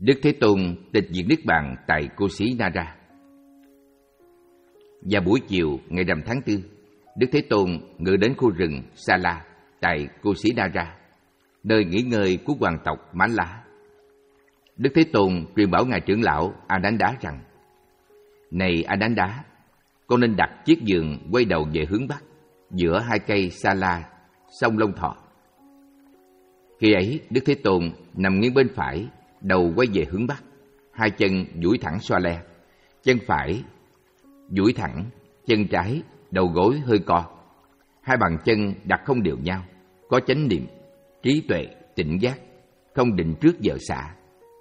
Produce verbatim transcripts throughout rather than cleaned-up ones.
Đức Thế Tôn tịch diệt niết bàn tại Cô Sĩ Na Ra. Vào buổi chiều ngày rằm tháng tư, Đức Thế Tôn ngự đến khu rừng Sa La tại Cô Sĩ Na Ra, nơi nghỉ ngơi của hoàng tộc Mãn La. Đức Thế Tôn truyền bảo ngài trưởng lão A Nán Đá rằng: Này A Nán Đá, con nên đặt chiếc giường quay đầu về hướng bắc, giữa hai cây Sa La, sông Long Thọ. Khi ấy, Đức Thế Tôn nằm nghiêng bên phải, đầu quay về hướng bắc, hai chân duỗi thẳng xoa le, chân phải duỗi thẳng, chân trái đầu gối hơi co, hai bàn chân đặt không đều nhau, có chánh niệm, trí tuệ, tỉnh giác, không định trước giờ xả.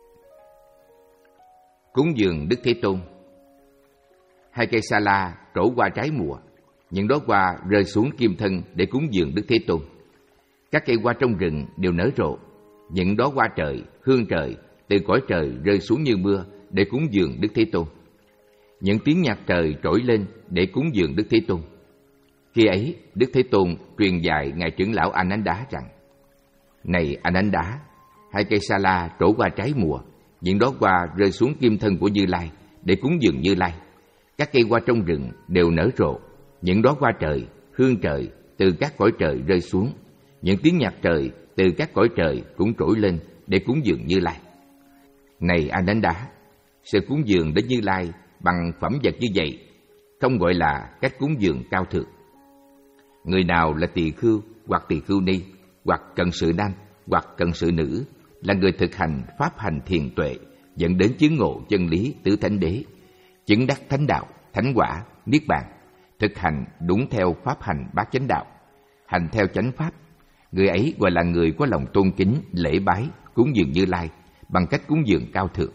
Cúng dường Đức Thế Tôn. Hai cây Sa La trổ qua trái mùa, những đóa hoa rơi xuống kim thân để cúng dường Đức Thế Tôn. Các cây hoa trong rừng đều nở rộ, những đóa hoa trời, hương trời từ cõi trời rơi xuống như mưa để cúng dường Đức Thế Tôn. Những tiếng nhạc trời trỗi lên để cúng dường Đức Thế Tôn. Khi ấy, Đức Thế Tôn truyền dạy ngài trưởng lão A Nán Đá rằng: Này A Nán Đá, hai cây Sa La trổ qua trái mùa, những đóa hoa rơi xuống kim thân của Như Lai để cúng dường Như Lai. Các cây hoa trong rừng đều nở rộ, những đóa hoa trời, hương trời từ các cõi trời rơi xuống, những tiếng nhạc trời từ các cõi trời cũng trỗi lên để cúng dường Như Lai. Này A Nán Đá, sự cúng dường đến Như Lai bằng phẩm vật như vậy không gọi là cách cúng dường cao thượng. Người nào là tỳ khưu hoặc tỳ khưu ni, hoặc cận sự nam hoặc cận sự nữ, là người thực hành pháp hành thiền tuệ, dẫn đến chứng ngộ chân lý tứ thánh đế, chứng đắc thánh đạo, thánh quả, niết bàn, thực hành đúng theo pháp hành bát chánh đạo, hành theo chánh pháp, người ấy gọi là người có lòng tôn kính, lễ bái, cúng dường Như Lai bằng cách cúng dường cao thượng.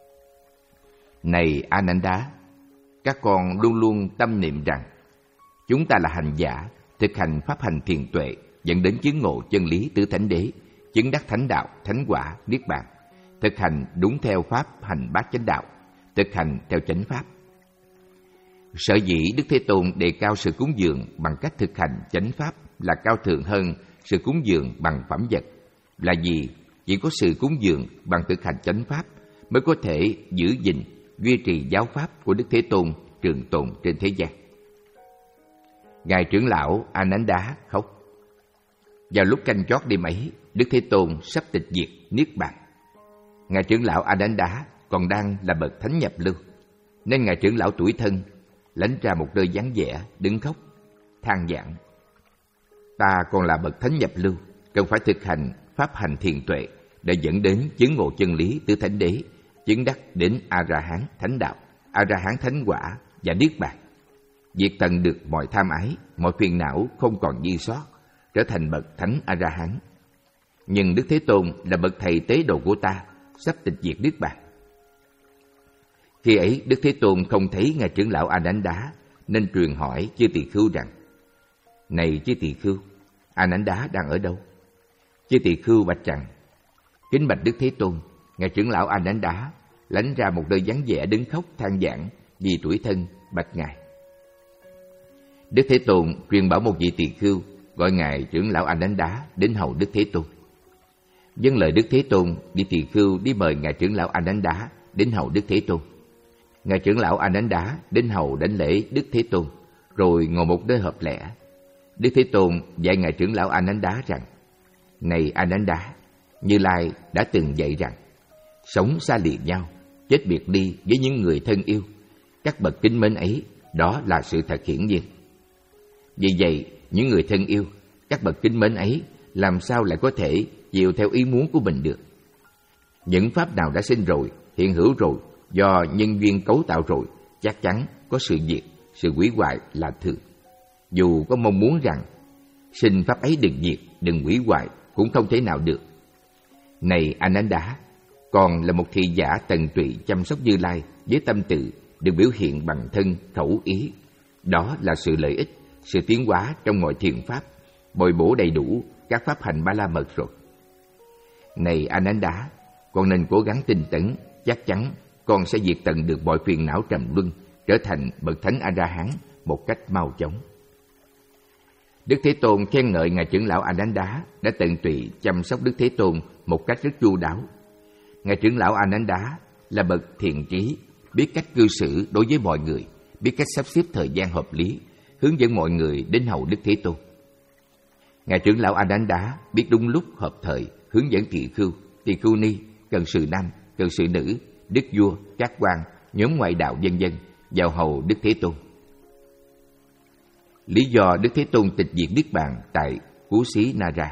Này A Nán Đá, các con luôn luôn tâm niệm rằng chúng ta là hành giả, thực hành pháp hành thiền tuệ, dẫn đến chứng ngộ chân lý tứ thánh đế, chứng đắc thánh đạo, thánh quả, niết bàn, thực hành đúng theo pháp hành bát chánh đạo, thực hành theo chánh pháp. Sở dĩ Đức Thế Tôn đề cao sự cúng dường bằng cách thực hành chánh pháp là cao thượng hơn sự cúng dường bằng phẩm vật, là vì chỉ có sự cúng dường bằng thực hành chánh pháp mới có thể giữ gìn, duy trì giáo pháp của Đức Thế Tôn trường tồn trên thế gian. Ngài trưởng lão A Nán Đá khóc. Vào lúc canh chót đêm ấy, Đức Thế Tôn sắp tịch diệt niết bàn. Ngài trưởng lão A Nán Đá còn đang là bậc thánh nhập lưu, nên ngài trưởng lão tuổi thân lánh ra một nơi vắng vẻ, đứng khóc, than vãn: Ta còn là bậc thánh nhập lưu, cần phải thực hành pháp hành thiền tuệ để dẫn đến chứng ngộ chân lý tứ thánh đế, chứng đắc đến A La Hán thánh đạo, A La Hán thánh quả và niết bàn, diệt tận được mọi tham ái, mọi phiền não không còn dư sót, trở thành bậc thánh A La Hán. Nhưng Đức Thế Tôn là bậc thầy tế độ của ta, sắp tịch diệt niết bàn. Khi ấy Đức Thế Tôn không thấy ngài trưởng lão A Nán Đá, nên truyền hỏi chư tỳ khưu rằng: Này chư tỳ khưu, A Nán Đá đang ở đâu? Chư tỳ khưu bạch rằng: Kính bạch Đức Thế Tôn, ngài trưởng lão A Nán Đá lánh ra một nơi vắng vẻ đứng khóc than vãn vì tuổi thân, bạch ngài. Đức Thế Tôn truyền bảo một vị tỳ khưu gọi ngài trưởng lão A Nán Đá đến hầu Đức Thế Tôn. Vâng lời Đức Thế Tôn, vị tỳ khưu đi mời ngài trưởng lão A Nán Đá đến hầu Đức Thế Tôn. Ngài trưởng lão A Nán Đá đến hầu đảnh lễ Đức Thế Tôn, rồi ngồi một nơi hợp lẽ. Đức Thế Tôn dạy ngài trưởng lão A Nán Đá rằng: Này A Nán Đá, Như Lai đã từng dạy rằng sống xa lìa nhau, chết biệt ly với những người thân yêu, các bậc kính mến ấy, đó là sự thật hiển nhiên. Vì vậy, những người thân yêu, các bậc kính mến ấy làm sao lại có thể chịu theo ý muốn của mình được? Những pháp nào đã sinh rồi, hiện hữu rồi, do nhân duyên cấu tạo rồi, chắc chắn có sự diệt, sự hủy hoại là thường. Dù có mong muốn rằng sinh pháp ấy đừng diệt, đừng hủy hoại, cũng không thể nào được. Này A Nán Đá, còn là một thị giả tận tụy chăm sóc Như Lai với tâm tự được biểu hiện bằng thân, khẩu, ý. Đó là sự lợi ích, sự tiến hóa trong mọi thiền pháp, bồi bổ đầy đủ các pháp hành ba la mật rồi. Này A Nán Đá, con nên cố gắng tinh tấn, chắc chắn con sẽ diệt tận được mọi phiền não trầm luân, trở thành bậc thánh A La Hán một cách mau chóng. Đức Thế Tôn khen ngợi ngài trưởng lão A Nán Đá đã tận tụy chăm sóc Đức Thế Tôn một cách rất chu đáo. Ngài trưởng lão A Nan Đá là bậc thiện trí, biết cách cư xử đối với mọi người, biết cách sắp xếp thời gian hợp lý, hướng dẫn mọi người đến hầu Đức Thế Tôn. Ngài trưởng lão A Nan Đá biết đúng lúc hợp thời hướng dẫn tỳ khưu, tỳ khưu ni, cần sự nam, cần sự nữ, đức vua, các quan, nhóm ngoại đạo vân vân vào hầu Đức Thế Tôn. Lý do Đức Thế Tôn tịch diệt niết bàn tại Cú Xí Na Ra.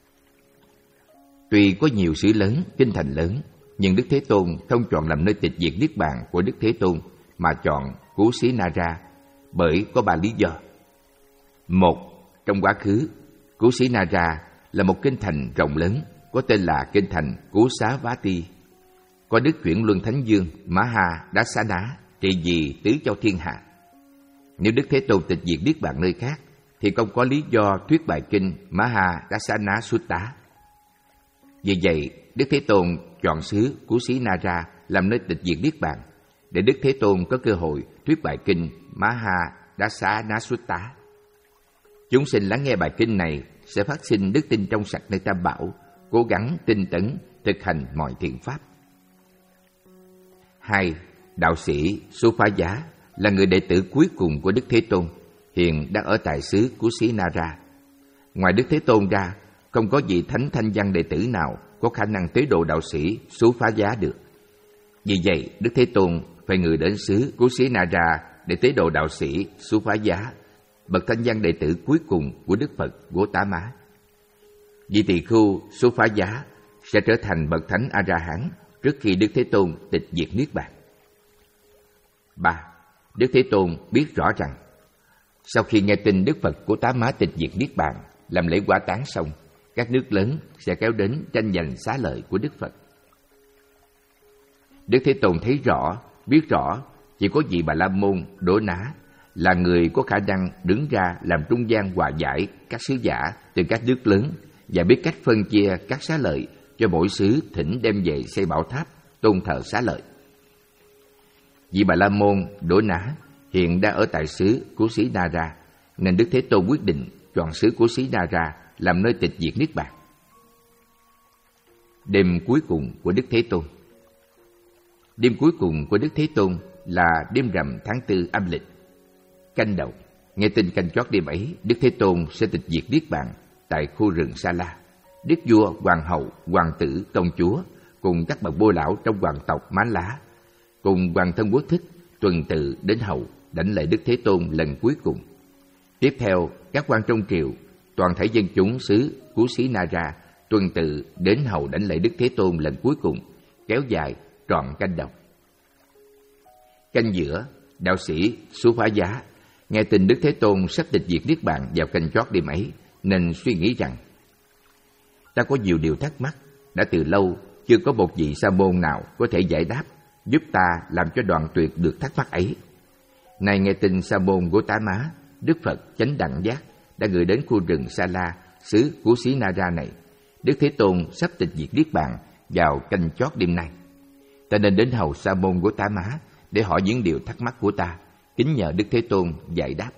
Tuy có nhiều xứ lớn, kinh thành lớn, nhưng Đức Thế Tôn không chọn làm nơi tịch diệt niết bàn của Đức Thế Tôn mà chọn Cú Xí Na Ra bởi có ba lý do. Một, trong quá khứ, Cú Xí Na Ra là một kinh thành rộng lớn có tên là kinh thành Cú Xá Vá Ti, có Đức Chuyển Luân Thánh Dương Mã Ha Đá Xá Ná trị vì tứ châu thiên hạ. Nếu Đức Thế Tôn tịch diệt niết bàn nơi khác thì không có lý do thuyết bài kinh Mã Ha Đá Xá Ná Sutta. Vì vậy, Đức Thế Tôn chọn xứ Cú Xí Na Ra làm nơi tịch diệt niết bàn để Đức Thế Tôn có cơ hội thuyết bài kinh Mã Ha Đá Xá Ná Sutta. Chúng sinh lắng nghe bài kinh này sẽ phát sinh đức tin trong sạch nơi Tam Bảo, cố gắng tinh tấn thực hành mọi thiện pháp. Hai, đạo sĩ Suphaya là người đệ tử cuối cùng của Đức Thế Tôn, hiện đang ở tại xứ Cú Xí Na Ra. Ngoài Đức Thế Tôn ra, không có vị thánh thanh văn đệ tử nào có khả năng tế độ đạo sĩ Suphaya được. Vì vậy, Đức Thế Tôn phải người đến xứ Cú Xí Na Ra để tế độ đạo sĩ Suphaya, bậc thanh văn đệ tử cuối cùng của Đức Phật Gotama. Vị tỳ khưu Suphaya sẽ trở thành bậc thánh A-la-hán trước khi Đức Thế Tôn tịch diệt niết bàn. Ba, Đức Thế Tôn biết rõ rằng sau khi nghe tin Đức Phật Gotama tịch diệt niết bàn, làm lễ quả táng xong, các nước lớn sẽ kéo đến tranh giành xá lợi của Đức Phật. Đức Thế Tôn thấy rõ, biết rõ chỉ có vị Bà La Môn Đỗ Ná là người có khả năng đứng ra làm trung gian hòa giải các sứ giả từ các nước lớn và biết cách phân chia các xá lợi cho mỗi xứ thỉnh đem về xây bảo tháp tôn thờ xá lợi. Vị Bà La Môn Đỗ Ná hiện đang ở tại xứ Cú Xí Na Ra, nên Đức Thế Tôn quyết định chọn xứ Cú Xí Na Ra làm nơi tịch diệt niết bàn. Đêm cuối cùng của Đức Thế Tôn. Đêm cuối cùng của Đức Thế Tôn là đêm rằm tháng tư âm lịch. Canh đầu, nghe tin canh chót đêm ấy, Đức Thế Tôn sẽ tịch diệt niết bàn tại khu rừng Sa La. Đức vua, hoàng hậu, hoàng tử, công chúa cùng các bậc bô lão trong hoàng tộc Mán Lá cùng hoàng thân quốc thích tuần tự đến hầu đảnh lễ Đức Thế Tôn lần cuối cùng. Tiếp theo, các quan trong triều, toàn thể dân chúng xứ Cú Xí Na Ra tuần tự đến hầu đảnh lễ Đức Thế Tôn lần cuối cùng, kéo dài trọn canh đầu. Canh giữa, đạo sĩ Suphaya nghe tin Đức Thế Tôn sắp tịch diệt niết bàn vào canh chót đêm ấy, nên suy nghĩ rằng ta có nhiều điều thắc mắc, đã từ lâu chưa có một vị sa môn nào có thể giải đáp, giúp ta làm cho đoạn tuyệt được thắc mắc ấy. Nay nghe tin sa môn Gotama, Đức Phật Chánh Đẳng Giác đã gửi đến khu rừng Sa La, xứ Cú Xí Na Ra này, Đức Thế Tôn sắp tịch diệt niết bàn vào canh chót đêm nay. Ta nên đến hầu sa môn Gotama để hỏi những điều thắc mắc của ta, kính nhờ Đức Thế Tôn giải đáp.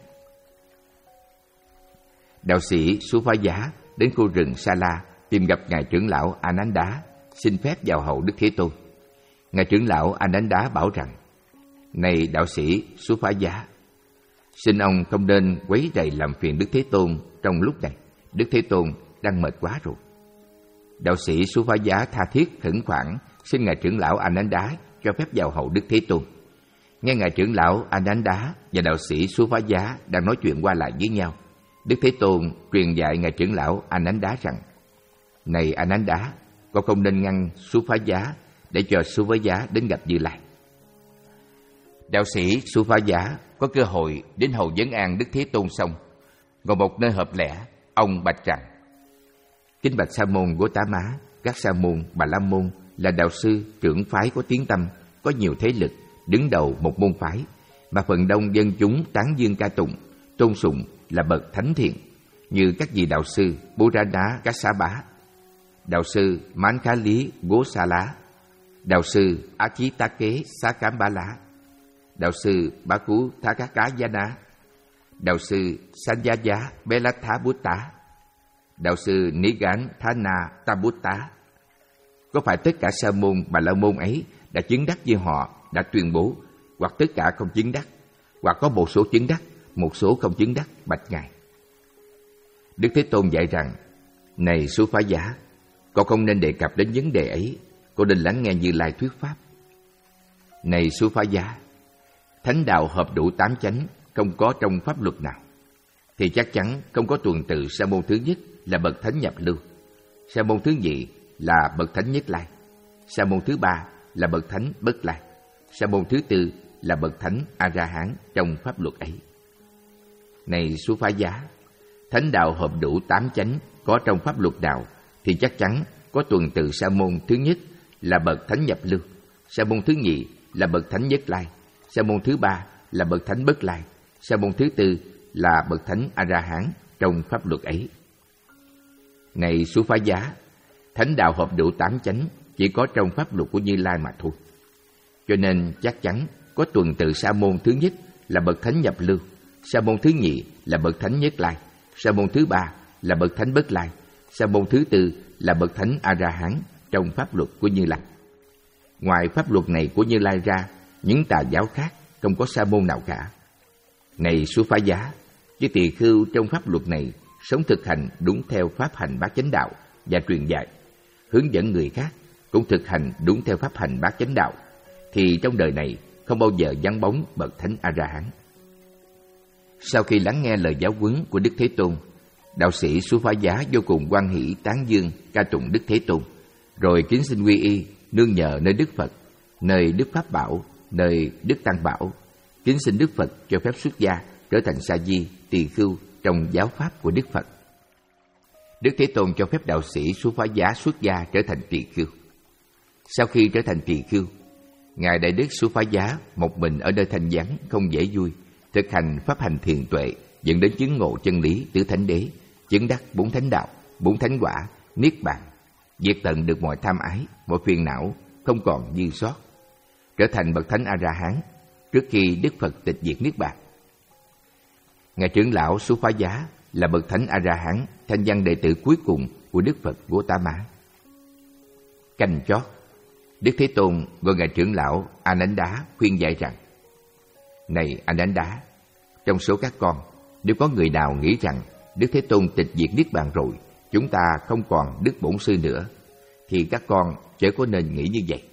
Đạo sĩ Suphaya đến khu rừng Sa La tìm gặp ngài trưởng lão A Nan Đá, xin phép vào hầu Đức Thế Tôn. Ngài trưởng lão A Nan Đá bảo rằng: Này đạo sĩ Suphaya, xin ông không nên quấy rầy làm phiền Đức Thế Tôn trong lúc này. Đức Thế Tôn đang mệt quá rồi. Đạo sĩ Suphaya tha thiết khẩn khoản xin ngài trưởng lão A Nan Đá cho phép vào hầu Đức Thế Tôn. Nghe ngài trưởng lão A Nan Đá và đạo sĩ Suphaya đang nói chuyện qua lại với nhau, Đức Thế Tôn truyền dạy ngài trưởng lão A Nan Đá rằng: Này A Nan Đá, con không nên ngăn Suphaya để cho Suphaya đến gặp Như Lai. Đạo sĩ Suphaya có cơ hội đến hầu vấn an Đức Thế Tôn xong, ngồi một nơi hợp lẽ, ông bạch rằng: Kính bạch sa môn Gotama, các sa môn Bà La Môn là đạo sư trưởng phái có tiếng tăm, có nhiều thế lực, đứng đầu một môn phái mà phần đông dân chúng tán dương ca tụng, tôn sùng là bậc thánh thiện, như các vị đạo sư Purana Kassapa, đạo sư Mán Khá Lý Gosala, đạo sư Achitake Sakambala, đạo sư Baku Thakakayana, đạo sư Sanjaya Belathabutta, đạo sư Nigan Thana Tabutta. có phải tất cả sa môn Bà La Môn ấy đã chứng đắc như họ đã tuyên bố, hoặc tất cả không chứng đắc, hoặc có một số chứng đắc, một số không chứng đắc? Bạch Ngài. Đức Thế Tôn dạy rằng: Này Xuất Phá Giá, con không nên đề cập đến vấn đề ấy, con nên lắng nghe Như Lai thuyết pháp. Này Xuất Phá Giá, thánh đạo hợp đủ tám chánh không có trong pháp luật nào, thì chắc chắn không có tuần tự sa môn thứ nhất là bậc thánh nhập lưu, sa môn thứ nhị là bậc thánh nhất lai, sa môn thứ ba là bậc thánh bất lai, sa môn thứ tư là bậc thánh A La Hán trong pháp luật ấy. Này Xuất Phá Giá, thánh đạo hợp đủ tám chánh có trong pháp luật nào, thì chắc chắn có tuần tự sa môn thứ nhất là bậc thánh nhập lưu, sa môn thứ nhị là bậc thánh nhất lai, sa môn thứ ba là bậc thánh bất lai, sa môn thứ tư là bậc thánh A La Hán trong pháp luật ấy. Này Xuất Phá Giá, thánh đạo hợp đủ tám chánh chỉ có trong pháp luật của Như Lai mà thôi. Cho nên chắc chắn có tuần tự sa môn thứ nhất là bậc thánh nhập lưu, sa môn thứ nhị là bậc thánh nhất lai, sa môn thứ ba là bậc thánh bất lai, sa môn thứ tư là bậc thánh A La Hán trong pháp luật của Như Lai. Ngoài pháp luật này của Như Lai ra, những tà giáo khác không có sa môn nào cả. Này Xuất Phá Giá, chư tỳ khưu trong pháp luật này sống thực hành đúng theo pháp hành bát chánh đạo và truyền dạy, hướng dẫn người khác cũng thực hành đúng theo pháp hành bát chánh đạo, thì trong đời này không bao giờ vắng bóng bậc thánh A La Hán. Sau khi lắng nghe lời giáo huấn của Đức Thế Tôn, đạo sĩ Xuất Phá Giá vô cùng hoan hỷ tán dương ca tụng Đức Thế Tôn, rồi kính xin quy y nương nhờ nơi Đức Phật, nơi Đức Pháp Bảo, nơi Đức Tăng Bảo, kính xin Đức Phật cho phép xuất gia trở thành sa di tỳ khưu trong giáo pháp của Đức Phật. Đức Thế Tôn cho phép đạo sĩ Xuất Phá Giá xuất gia trở thành tỳ khưu. Sau khi trở thành tỳ khưu, Ngài Đại Đức Xuất Phá Giá một mình ở nơi thanh vắng không dễ vui, thực hành pháp hành thiền tuệ, dẫn đến chứng ngộ chân lý tứ thánh đế, chứng đắc bốn thánh đạo, bốn thánh quả, niết bàn, diệt tận được mọi tham ái, mọi phiền não, không còn dư sót, trở thành bậc thánh A La Hán trước khi Đức Phật tịch diệt niết bàn. Ngài trưởng lão Xuất Phá Giá là bậc thánh A La Hán, thanh văn đệ tử cuối cùng của Đức Phật Gautama. Canh chót, Đức Thế Tôn gọi ngài trưởng lão A Nánh Đá khuyên dạy rằng: Này A Nánh Đá, trong số các con, nếu có người nào nghĩ rằng Đức Thế Tôn tịch diệt niết bàn rồi, chúng ta không còn Đức Bổn Sư nữa, thì các con chớ có nên nghĩ như vậy.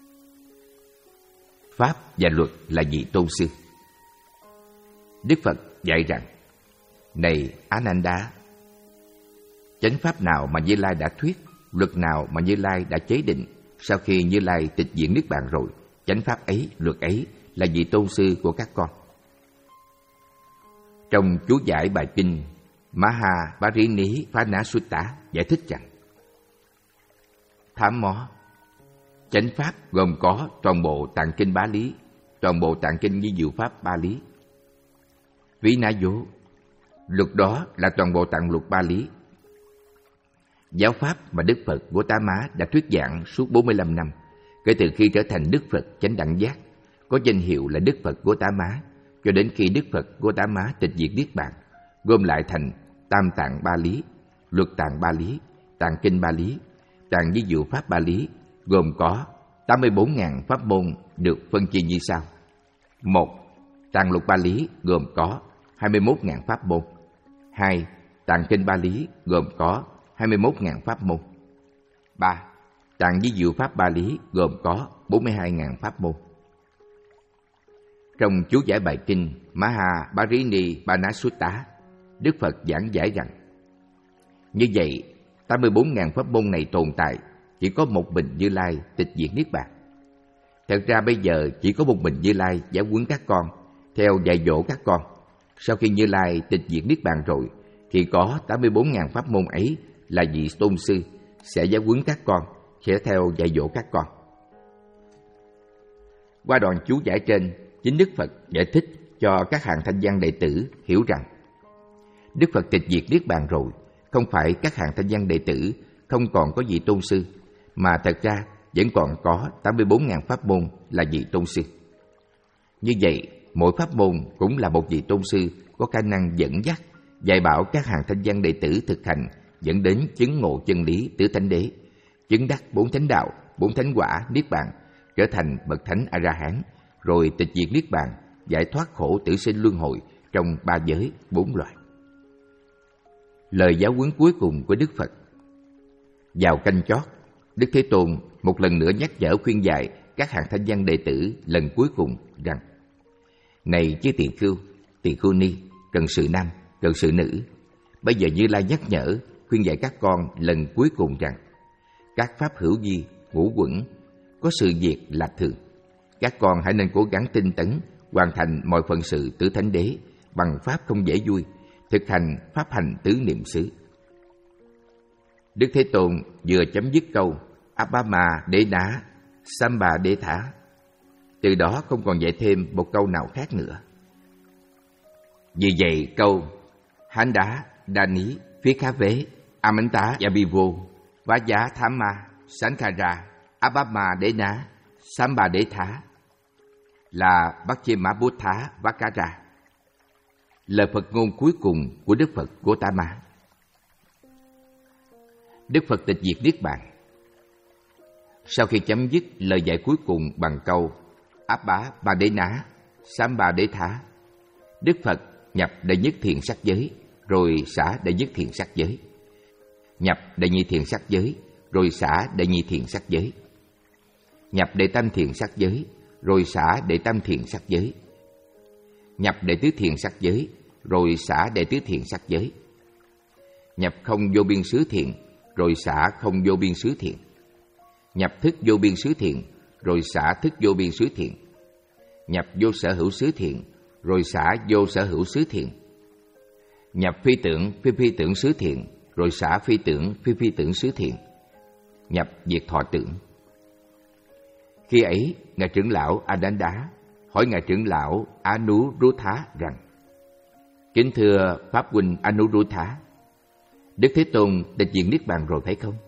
Pháp và luật là vị Tôn Sư. Đức Phật dạy rằng: Này Á Nan Đá, chánh pháp nào mà Như Lai đã thuyết, luật nào mà Như Lai đã chế định, sau khi Như Lai tịch diệt niết bàn rồi, chánh pháp ấy, luật ấy là vị Tôn Sư của các con. Trong chú giải bài kinh Maha Parini Phana Sutta giải thích rằng: Thám mó, chánh pháp gồm có toàn bộ tạng kinh Bá Lý, toàn bộ tạng kinh Như Diệu Pháp Ba Lý. Ví ná vố, luật đó là toàn bộ tạng luật Ba Lý. Giáo pháp mà Đức Phật Gautama đã thuyết giảng suốt bốn mươi lăm năm, kể từ khi trở thành Đức Phật chánh đẳng giác, có danh hiệu là Đức Phật Gautama, cho đến khi Đức Phật Gautama tịch diệt niết bàn, gom lại thành Tam Tạng Ba Lý, Luật Tạng Ba Lý, Tạng Kinh Ba Lý, Tạng Như Diệu Pháp Ba Lý, gồm có tám mươi bốn nghìn pháp môn được phân chia như sau. Một. Tạng Luật Ba Lý gồm có hai mươi mốt nghìn pháp môn. Hai. Tạng Kinh Ba Lý gồm có hai mươi mốt nghìn pháp môn. Ba. Tạng Như Diệu Pháp Ba Lý gồm có bốn mươi hai nghìn pháp môn. Trong chú giải bài kinh Maha Parini Phana Sutta, Đức Phật giảng giải rằng: Như vậy, tám mươi bốn nghìn pháp môn này tồn tại, chỉ có một mình Như Lai tịch diệt niết bàn. Thật ra bây giờ chỉ có một mình Như Lai giáo huấn các con, theo dạy dỗ các con. Sau khi Như Lai tịch diệt niết bàn rồi, thì có tám mươi bốn nghìn pháp môn ấy là vị Tôn Sư sẽ giáo huấn các con, sẽ theo dạy dỗ các con. Qua đoạn chú giải trên, chính Đức Phật giải thích cho các hàng thanh văn đệ tử hiểu rằng Đức Phật tịch diệt niết bàn rồi, không phải các hàng thanh văn đệ tử không còn có vị Tôn Sư, mà thật ra vẫn còn có tám mươi bốn nghìn pháp môn là vị Tôn Sư. Như vậy, mỗi pháp môn cũng là một vị Tôn Sư có khả năng dẫn dắt, dạy bảo các hàng thanh văn đệ tử thực hành, dẫn đến chứng ngộ chân lý tứ thánh đế, chứng đắc bốn thánh đạo, bốn thánh quả, niết bàn, trở thành bậc thánh A-la-hán, rồi tịch diệt niết bàn, giải thoát khổ tử sinh luân hồi trong ba giới, bốn loại. Lời giáo huấn cuối cùng của Đức Phật. Vào canh chót, Đức Thế Tôn một lần nữa nhắc nhở khuyên dạy các hạng thanh văn đệ tử lần cuối cùng rằng: Này chư tỳ khưu, tỳ khưu ni, cần sự nam, cần sự nữ, bây giờ Như Lai nhắc nhở khuyên dạy các con lần cuối cùng rằng: các pháp hữu vi, ngũ quẩn, có sự diệt là thường. Các con hãy nên cố gắng tinh tấn, hoàn thành mọi phận sự tử thánh đế bằng pháp không dễ vui, thực hành pháp hành tứ niệm xứ. Đức Thế Tôn vừa chấm dứt câu Abhama Đế Ná Samba Đế Thá, từ đó không còn dạy thêm một câu nào khác nữa. Vì vậy câu Hán Đá Đa Ní Phía Khá Vế Amantá Yabivo Vá Giá Thám Ma Sankara Abhama Đế Ná Samba Đế Thá là Bhakti-ma Buddha Vakara, lời Phật ngôn cuối cùng của Đức Phật Gotama. Đức Phật tịch diệt niết bàn. Sau khi chấm dứt lời dạy cuối cùng bằng câu Abba Ba Đế Ná Samba Đế Thá, Đức Phật nhập đệ nhất thiền sắc giới, rồi xả đệ nhất thiền sắc giới, nhập đệ nhị thiền sắc giới, rồi xả đệ nhị thiền sắc giới, nhập đệ tam thiền sắc giới, rồi xả đệ tam thiền sắc giới, nhập đệ tứ thiền sắc giới, rồi xả đệ tứ thiền sắc giới, nhập không vô biên xứ thiền, rồi xả không vô biên xứ thiền, nhập thức vô biên xứ thiền, rồi xả thức vô biên xứ thiền, nhập vô sở hữu xứ thiền, rồi xả vô sở hữu xứ thiền, nhập phi tưởng phi phi tưởng xứ thiền, rồi xả phi tưởng phi phi tưởng xứ thiền, nhập diệt thọ tưởng. Khi ấy, Ngài trưởng lão Ananda hỏi Ngài trưởng lão Anuruddha rằng: Kính thưa Pháp huynh Anuruddha, Đức Thế Tôn tịch diệt niết bàn rồi phải không?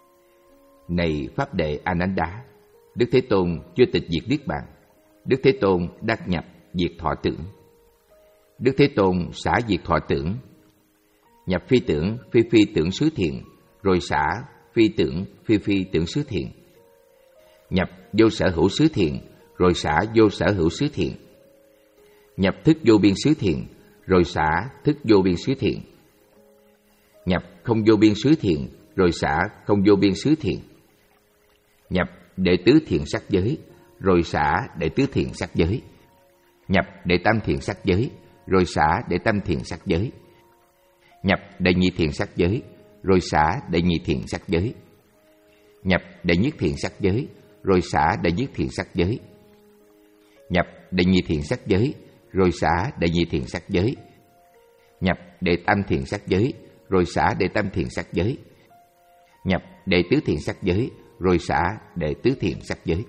Này Pháp đệ Ananda, Đức Thế Tôn chưa tịch diệt niết bàn. Đức Thế Tôn đắc nhập diệt thọ tưởng. Đức Thế Tôn xả diệt thọ tưởng, nhập phi tưởng phi phi tưởng xứ thiền, rồi xả phi tưởng phi phi tưởng xứ thiền, nhập vô sở hữu xứ thiền, rồi xả vô sở hữu xứ thiền, nhập thức vô biên xứ thiền, rồi xả thức vô biên xứ thiền, nhập không vô biên xứ thiền, rồi xả không vô biên xứ thiền, nhập đệ tứ thiền sắc giới, rồi xả đệ tứ thiền sắc giới, nhập đệ tam thiền sắc giới, rồi xả đệ tam thiền sắc giới, nhập đệ nhị thiền sắc giới, rồi xả đệ nhị thiền sắc giới, nhập đệ nhất thiền sắc giới, rồi xả đệ nhất thiền sắc giới, nhập đệ nhị thiền sắc giới, rồi xả đệ nhị thiền sắc giới, nhập đệ tam thiền sắc giới, rồi xả đệ tam thiền sắc giới, nhập đệ tứ thiền sắc giới, rồi xả đệ tứ thiền sắc giới.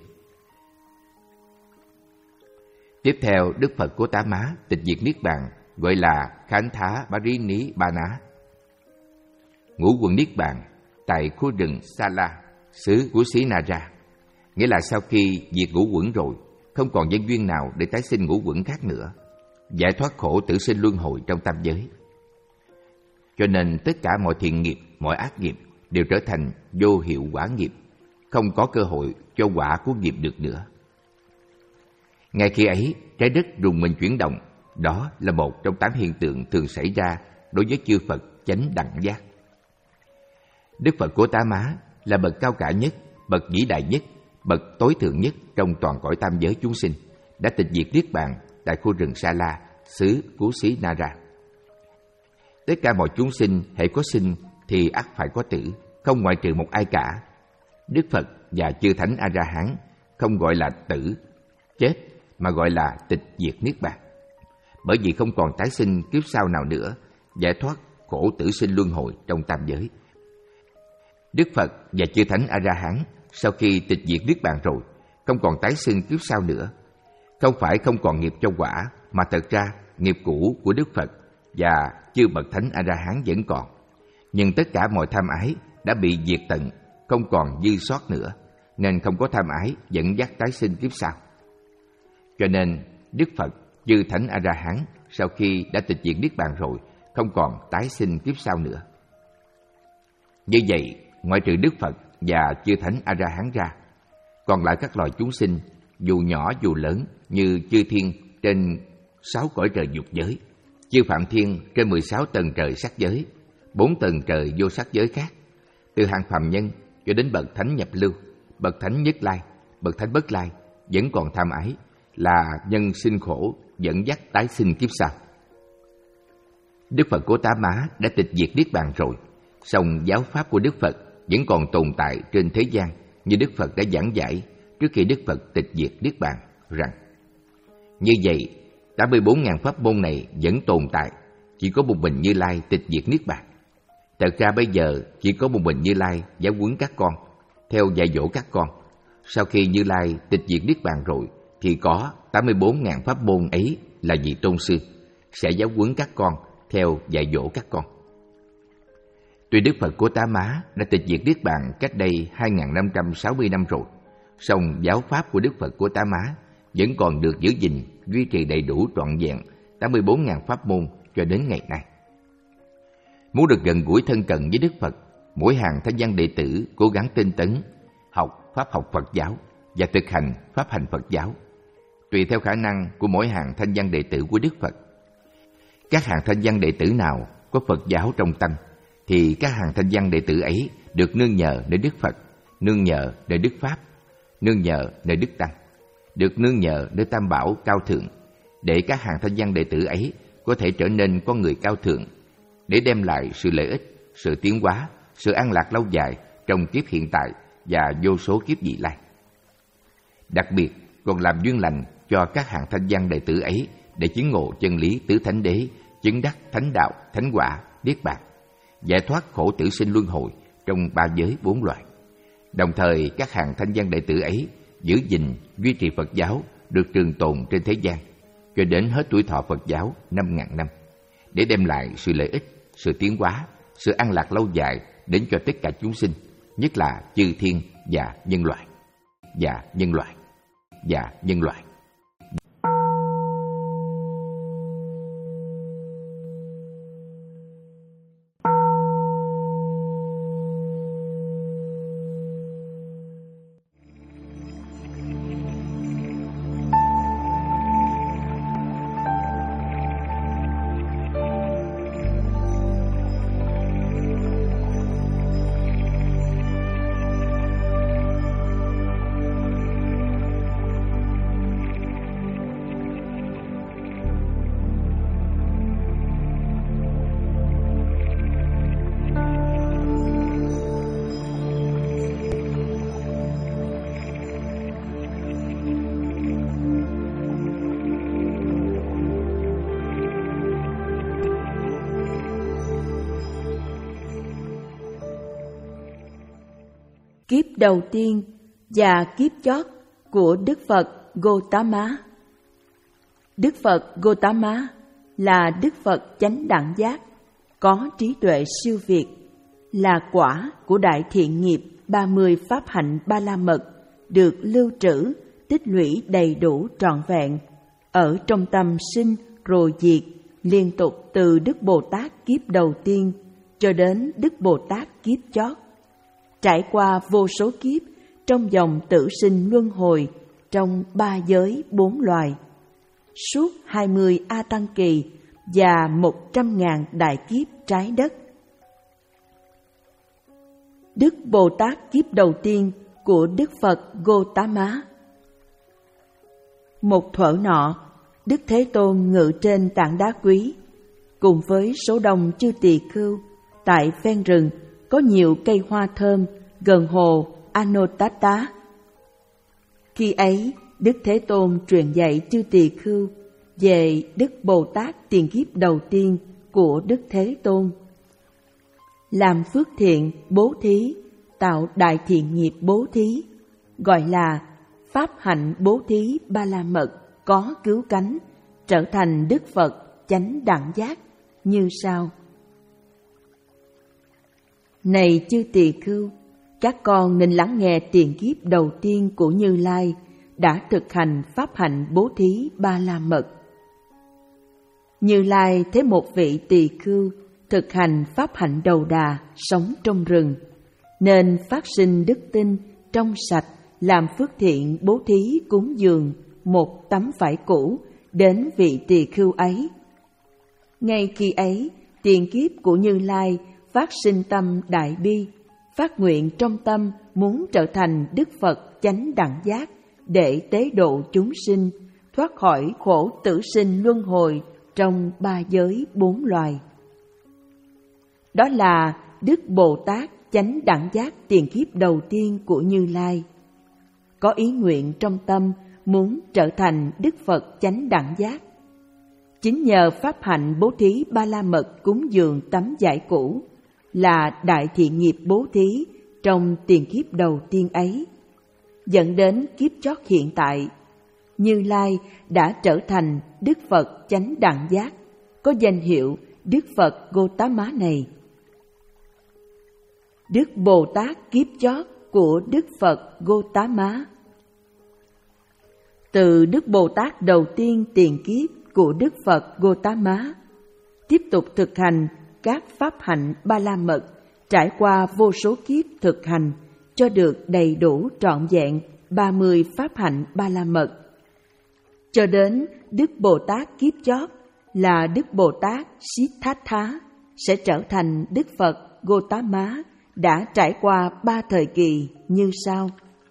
Tiếp theo, Đức Phật Gotama tịch diệt niết bàn gọi là Khán Thá Parini Bana, ngũ quần niết bàn tại khu rừng Sala, xứ của Xí Na Ra, nghĩa là sau khi diệt ngũ quẩn rồi, không còn nhân duyên nào để tái sinh ngũ quẩn khác nữa, giải thoát khổ tử sinh luân hồi trong tam giới. Cho nên tất cả mọi thiện nghiệp, mọi ác nghiệp đều trở thành vô hiệu quả nghiệp, không có cơ hội cho quả của nghiệp được nữa. Ngay khi ấy, trái đất rùng mình chuyển động, đó là một trong tám hiện tượng thường xảy ra đối với chư Phật chánh đẳng giác. Đức Phật Gotama là bậc cao cả nhất, bậc vĩ đại nhất, bậc tối thượng nhất trong toàn cõi tam giới chúng sinh, đã tịch diệt niết bàn tại khu rừng Sa La, xứ Cú Xí Na Ra. Tất cả mọi chúng sinh hễ có sinh thì ắt phải có tử, không ngoại trừ một ai cả. Đức Phật và chư thánh A-la-hán không gọi là tử, chết, mà gọi là tịch diệt niết bàn, bởi vì không còn tái sinh kiếp sau nào nữa, giải thoát khổ tử sinh luân hồi trong tam giới. Đức Phật và chư thánh A-la-hán sau khi tịch diệt niết bàn rồi, không còn tái sinh kiếp sau nữa. Không phải không còn nghiệp cho quả, mà thật ra nghiệp cũ của Đức Phật và chư bậc thánh A-la-hán vẫn còn, nhưng tất cả mọi tham ái đã bị diệt tận, không còn dư sót nữa, nên không có tham ái dẫn dắt tái sinh kiếp sau. Cho nên Đức Phật, chư thánh A-la-hán sau khi đã tịch diệt niết bàn rồi, không còn tái sinh kiếp sau nữa. Như vậy, ngoại trừ Đức Phật và chư thánh A-ra-hán ra. Còn lại các loài chúng sinh, dù nhỏ dù lớn, như chư thiên trên sáu cõi trời dục giới, chư phạm thiên trên mười sáu tầng trời sắc giới, bốn tầng trời vô sắc giới khác, từ hạng phàm nhân cho đến bậc thánh nhập lưu, bậc thánh nhất lai, bậc thánh bất lai, vẫn còn tham ái, là nhân sinh khổ dẫn dắt tái sinh kiếp sau. Đức Phật Cô Tá Má đã tịch diệt niết bàn rồi, song giáo pháp của Đức Phật vẫn còn tồn tại trên thế gian, như Đức Phật đã giảng giải trước khi Đức Phật tịch diệt niết bàn rằng: như vậy, tám mươi bốn nghìn pháp môn này vẫn tồn tại, chỉ có một mình Như Lai tịch diệt niết bàn. Thật ra bây giờ chỉ có một mình Như Lai giáo huấn các con, theo dạy dỗ các con. Sau khi Như Lai tịch diệt niết bàn rồi, thì có tám mươi bốn nghìn pháp môn ấy là vị tôn sư sẽ giáo huấn các con, theo dạy dỗ các con. Tuy Đức Phật Cô Tá Má đã tịch diệt niết bàn cách đây hai nghìn năm trăm sáu mươi năm rồi, song giáo pháp của Đức Phật Cô Tá Má vẫn còn được giữ gìn, duy trì đầy đủ trọn vẹn tám mươi bốn nghìn pháp môn cho đến ngày nay. Muốn được gần gũi thân cận với Đức Phật, mỗi hàng thanh văn đệ tử cố gắng tinh tấn, học pháp học Phật giáo và thực hành pháp hành Phật giáo, tùy theo khả năng của mỗi hàng thanh văn đệ tử của Đức Phật. Các hàng thanh văn đệ tử nào có Phật giáo trong tâm, thì các hàng thanh văn đệ tử ấy được nương nhờ nơi Đức Phật, nương nhờ nơi Đức Pháp, nương nhờ nơi Đức Tăng, được nương nhờ nơi Tam Bảo cao thượng, để các hàng thanh văn đệ tử ấy có thể trở nên con người cao thượng, để đem lại sự lợi ích, sự tiến hóa, sự an lạc lâu dài trong kiếp hiện tại và vô số kiếp vị lai. Đặc biệt còn làm duyên lành cho các hàng thanh văn đệ tử ấy để chứng ngộ chân lý tứ thánh đế, chứng đắc thánh đạo, thánh quả, niết bàn, giải thoát khổ tử sinh luân hồi trong ba giới bốn loài. Đồng thời các hàng thanh văn đệ tử ấy giữ gìn, duy trì Phật giáo được trường tồn trên thế gian cho đến hết tuổi thọ Phật giáo năm nghìn năm, để đem lại sự lợi ích, sự tiến hóa, sự an lạc lâu dài đến cho tất cả chúng sinh, nhất là chư thiên và nhân loại, và nhân loại, và nhân loại. Kiếp đầu tiên và kiếp chót của Đức Phật Gotama. Đức Phật Gotama là Đức Phật chánh đẳng giác, có trí tuệ siêu việt, là quả của đại thiện nghiệp ba mươi pháp hạnh ba la mật được lưu trữ, tích lũy đầy đủ trọn vẹn ở trong tâm sinh rồi diệt, liên tục từ Đức Bồ Tát kiếp đầu tiên cho đến Đức Bồ Tát kiếp chót, trải qua vô số kiếp trong dòng tử sinh luân hồi trong ba giới bốn loài, suốt hai mươi A Tăng kỳ và một trăm ngàn đại kiếp trái đất. Đức Bồ Tát kiếp đầu tiên của Đức Phật Gotama. Một thuở nọ, Đức Thế Tôn ngự trên tảng đá quý, cùng với số đông chư tỳ khưu, tại ven rừng có nhiều cây hoa thơm gần hồ Anotatta. Khi ấy, Đức Thế Tôn truyền dạy chư tỳ khưu về Đức Bồ Tát tiền kiếp đầu tiên của Đức Thế Tôn. Làm phước thiện bố thí, tạo đại thiện nghiệp bố thí, gọi là pháp hạnh bố thí ba la mật có cứu cánh, trở thành Đức Phật chánh đẳng giác như sau. Này chư tỳ khưu, các con nên lắng nghe tiền kiếp đầu tiên của Như Lai đã thực hành pháp hạnh bố thí ba la mật. Như Lai thấy một vị tỳ khưu thực hành pháp hạnh đầu đà sống trong rừng, nên phát sinh đức tin trong sạch, làm phước thiện bố thí cúng dường một tấm vải cũ đến vị tỳ khưu ấy. Ngay khi ấy, tiền kiếp của Như Lai phát sinh tâm đại bi, phát nguyện trong tâm muốn trở thành Đức Phật chánh đẳng giác để tế độ chúng sinh, thoát khỏi khổ tử sinh luân hồi trong ba giới bốn loài. Đó là Đức Bồ Tát chánh đẳng giác tiền kiếp đầu tiên của Như Lai. Có ý nguyện trong tâm muốn trở thành Đức Phật chánh đẳng giác. Chính nhờ pháp hạnh bố thí ba la mật cúng dường tấm vải cũ là đại thiện nghiệp bố thí trong tiền kiếp đầu tiên ấy, dẫn đến kiếp chót hiện tại, Như Lai đã trở thành Đức Phật chánh đẳng giác, có danh hiệu Đức Phật Gotama này. Đức Bồ Tát kiếp chót của Đức Phật Gotama. Từ Đức Bồ Tát đầu tiên tiền kiếp của Đức Phật Gotama, tiếp tục thực hành các pháp hạnh ba la mật, trải qua vô số kiếp thực hành cho được đầy đủ trọn vẹn ba mươi pháp hạnh ba la mật, cho đến Đức Bồ Tát kiếp chót là Đức Bồ Tát Siddhartha sẽ trở thành Đức Phật Gotama, đã trải qua ba thời kỳ như sau.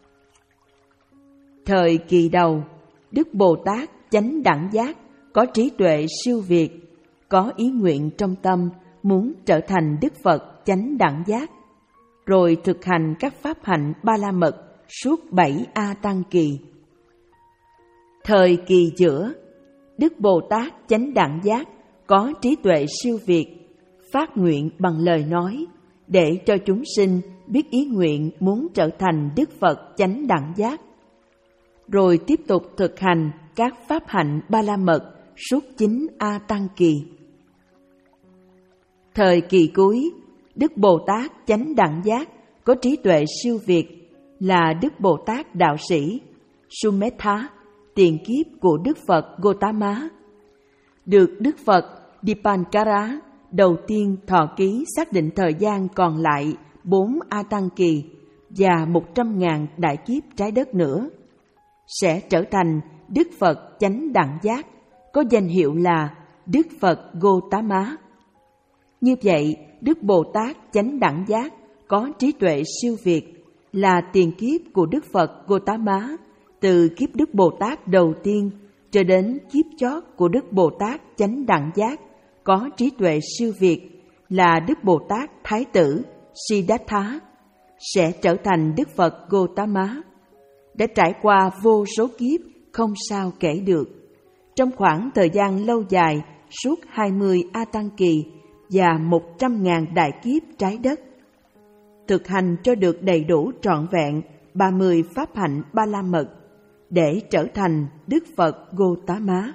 Thời kỳ đầu, Đức Bồ Tát chánh đẳng giác có trí tuệ siêu việt, có ý nguyện trong tâm muốn trở thành Đức Phật chánh đẳng giác, rồi thực hành các pháp hạnh ba la mật suốt bảy A Tăng kỳ. Thời kỳ giữa, Đức Bồ Tát chánh đẳng giác có trí tuệ siêu việt, phát nguyện bằng lời nói để cho chúng sinh biết ý nguyện muốn trở thành Đức Phật chánh đẳng giác, rồi tiếp tục thực hành các pháp hạnh ba la mật suốt chín A Tăng kỳ. Thời kỳ cuối, Đức Bồ Tát chánh đẳng giác có trí tuệ siêu việt là Đức Bồ Tát đạo sĩ Sumetha, tiền kiếp của Đức Phật Gotama, được Đức Phật Dipankara đầu tiên thọ ký xác định thời gian còn lại bốn A Tăng kỳ và một trăm ngàn đại kiếp trái đất nữa, sẽ trở thành Đức Phật chánh đẳng giác, có danh hiệu là Đức Phật Gotama. Như vậy, Đức Bồ Tát chánh đẳng giác có trí tuệ siêu việt là tiền kiếp của Đức Phật Gotama, từ kiếp Đức Bồ Tát đầu tiên cho đến kiếp chót của Đức Bồ Tát chánh đẳng giác có trí tuệ siêu việt là Đức Bồ Tát Thái tử Siddhartha, sẽ trở thành Đức Phật Gotama, đã trải qua vô số kiếp không sao kể được, trong khoảng thời gian lâu dài suốt hai mươi A Tăng kỳ và một trăm ngàn đại kiếp trái đất, thực hành cho được đầy đủ trọn vẹn ba mươi pháp hạnh ba la mật để trở thành Đức Phật Gotama.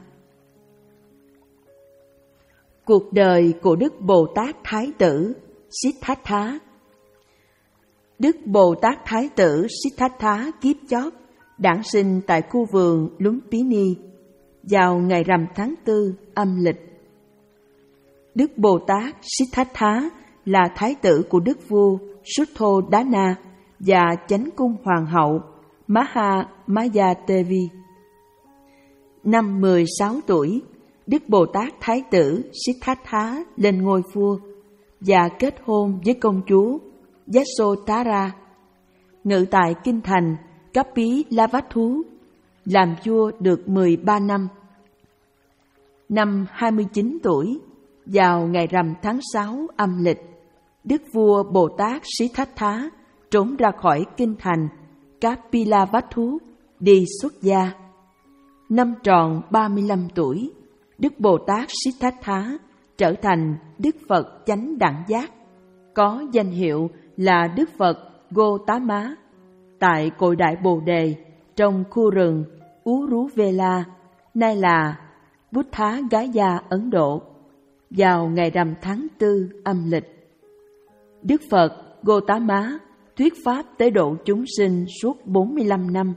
Cuộc đời của Đức Bồ Tát Thái tử Siddhartha. Đức Bồ Tát Thái tử Siddhartha kiếp chót đản sinh tại khu vườn Lumpini vào ngày rằm tháng tư âm lịch. Đức Bồ Tát Siddhartha là thái tử của Đức vua Sutthodana và chánh cung hoàng hậu Maha Mayadevi. Năm mười sáu tuổi, Đức Bồ Tát Thái tử Siddhartha lên ngôi vua và kết hôn với công chúa Yasodhara, ngự tại kinh thành Kapilavatthu, làm vua được mười ba năm. Năm hai mươi chín tuổi, vào ngày rằm tháng sáu âm lịch, Đức vua Bồ Tát Siddhartha trốn ra khỏi kinh thành Kapilavatthu đi xuất gia. Năm tròn ba mươi lăm tuổi, Đức Bồ Tát Siddhartha trở thành Đức Phật chánh đẳng giác, có danh hiệu là Đức Phật Gotama, tại cội đại Bồ Đề trong khu rừng Uruvela, nay là Buddha Gaya, Ấn Độ, vào ngày rằm tháng tư âm lịch. Đức Phật Gotama thuyết pháp tế độ chúng sinh suốt bốn mươi lăm năm.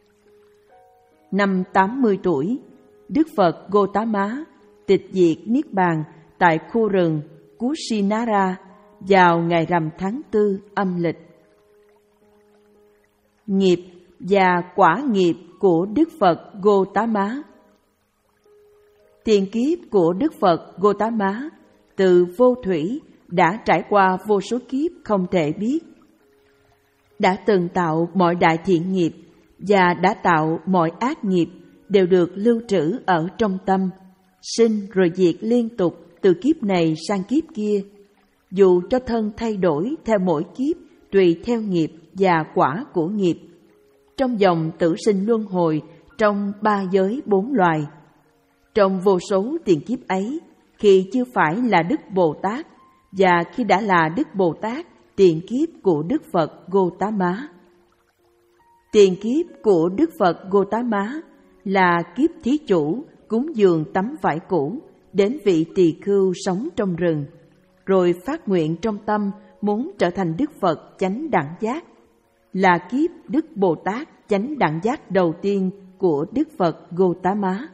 Năm tám mươi tuổi, Đức Phật Gotama tịch diệt Niết Bàn tại khu rừng Kusinara vào ngày rằm tháng tư âm lịch. nghiệp và quả nghiệp của Đức Phật Gotama. Tiền kiếp của Đức Phật Gotama từ vô thủy đã trải qua vô số kiếp không thể biết, đã từng tạo mọi đại thiện nghiệp và đã tạo mọi ác nghiệp đều được lưu trữ ở trong tâm, sinh rồi diệt liên tục từ kiếp này sang kiếp kia, dù cho thân thay đổi theo mỗi kiếp tùy theo nghiệp và quả của nghiệp, trong dòng tử sinh luân hồi trong ba giới bốn loài. Trong vô số tiền kiếp ấy, khi chưa phải là Đức Bồ Tát và khi đã là Đức Bồ Tát, tiền kiếp của Đức Phật Gotama. Tiền kiếp của Đức Phật Gotama là kiếp thí chủ cúng dường tấm vải cũ đến vị tỳ khưu sống trong rừng, rồi phát nguyện trong tâm muốn trở thành Đức Phật chánh đẳng giác, là kiếp Đức Bồ Tát chánh đẳng giác đầu tiên của Đức Phật Gotama.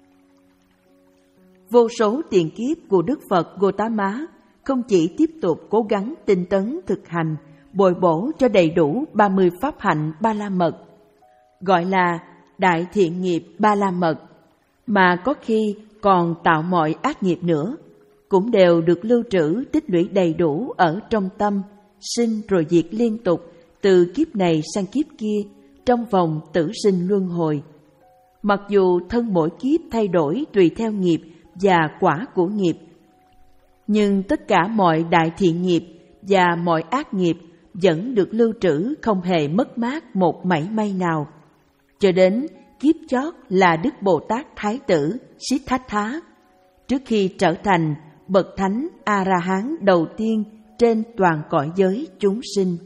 Vô số tiền kiếp của Đức Phật Gotama không chỉ tiếp tục cố gắng tinh tấn thực hành, bồi bổ cho đầy đủ ba mươi pháp hạnh ba la mật, gọi là đại thiện nghiệp ba la mật, mà có khi còn tạo mọi ác nghiệp nữa, cũng đều được lưu trữ tích lũy đầy đủ ở trong tâm, sinh rồi diệt liên tục từ kiếp này sang kiếp kia trong vòng tử sinh luân hồi. Mặc dù thân mỗi kiếp thay đổi tùy theo nghiệp và quả của nghiệp, nhưng tất cả mọi đại thiện nghiệp và mọi ác nghiệp vẫn được lưu trữ không hề mất mát một mảy may nào, cho đến kiếp chót là Đức Bồ Tát Thái tử Siddhartha, trước khi trở thành bậc thánh A-la-hán đầu tiên trên toàn cõi giới chúng sinh.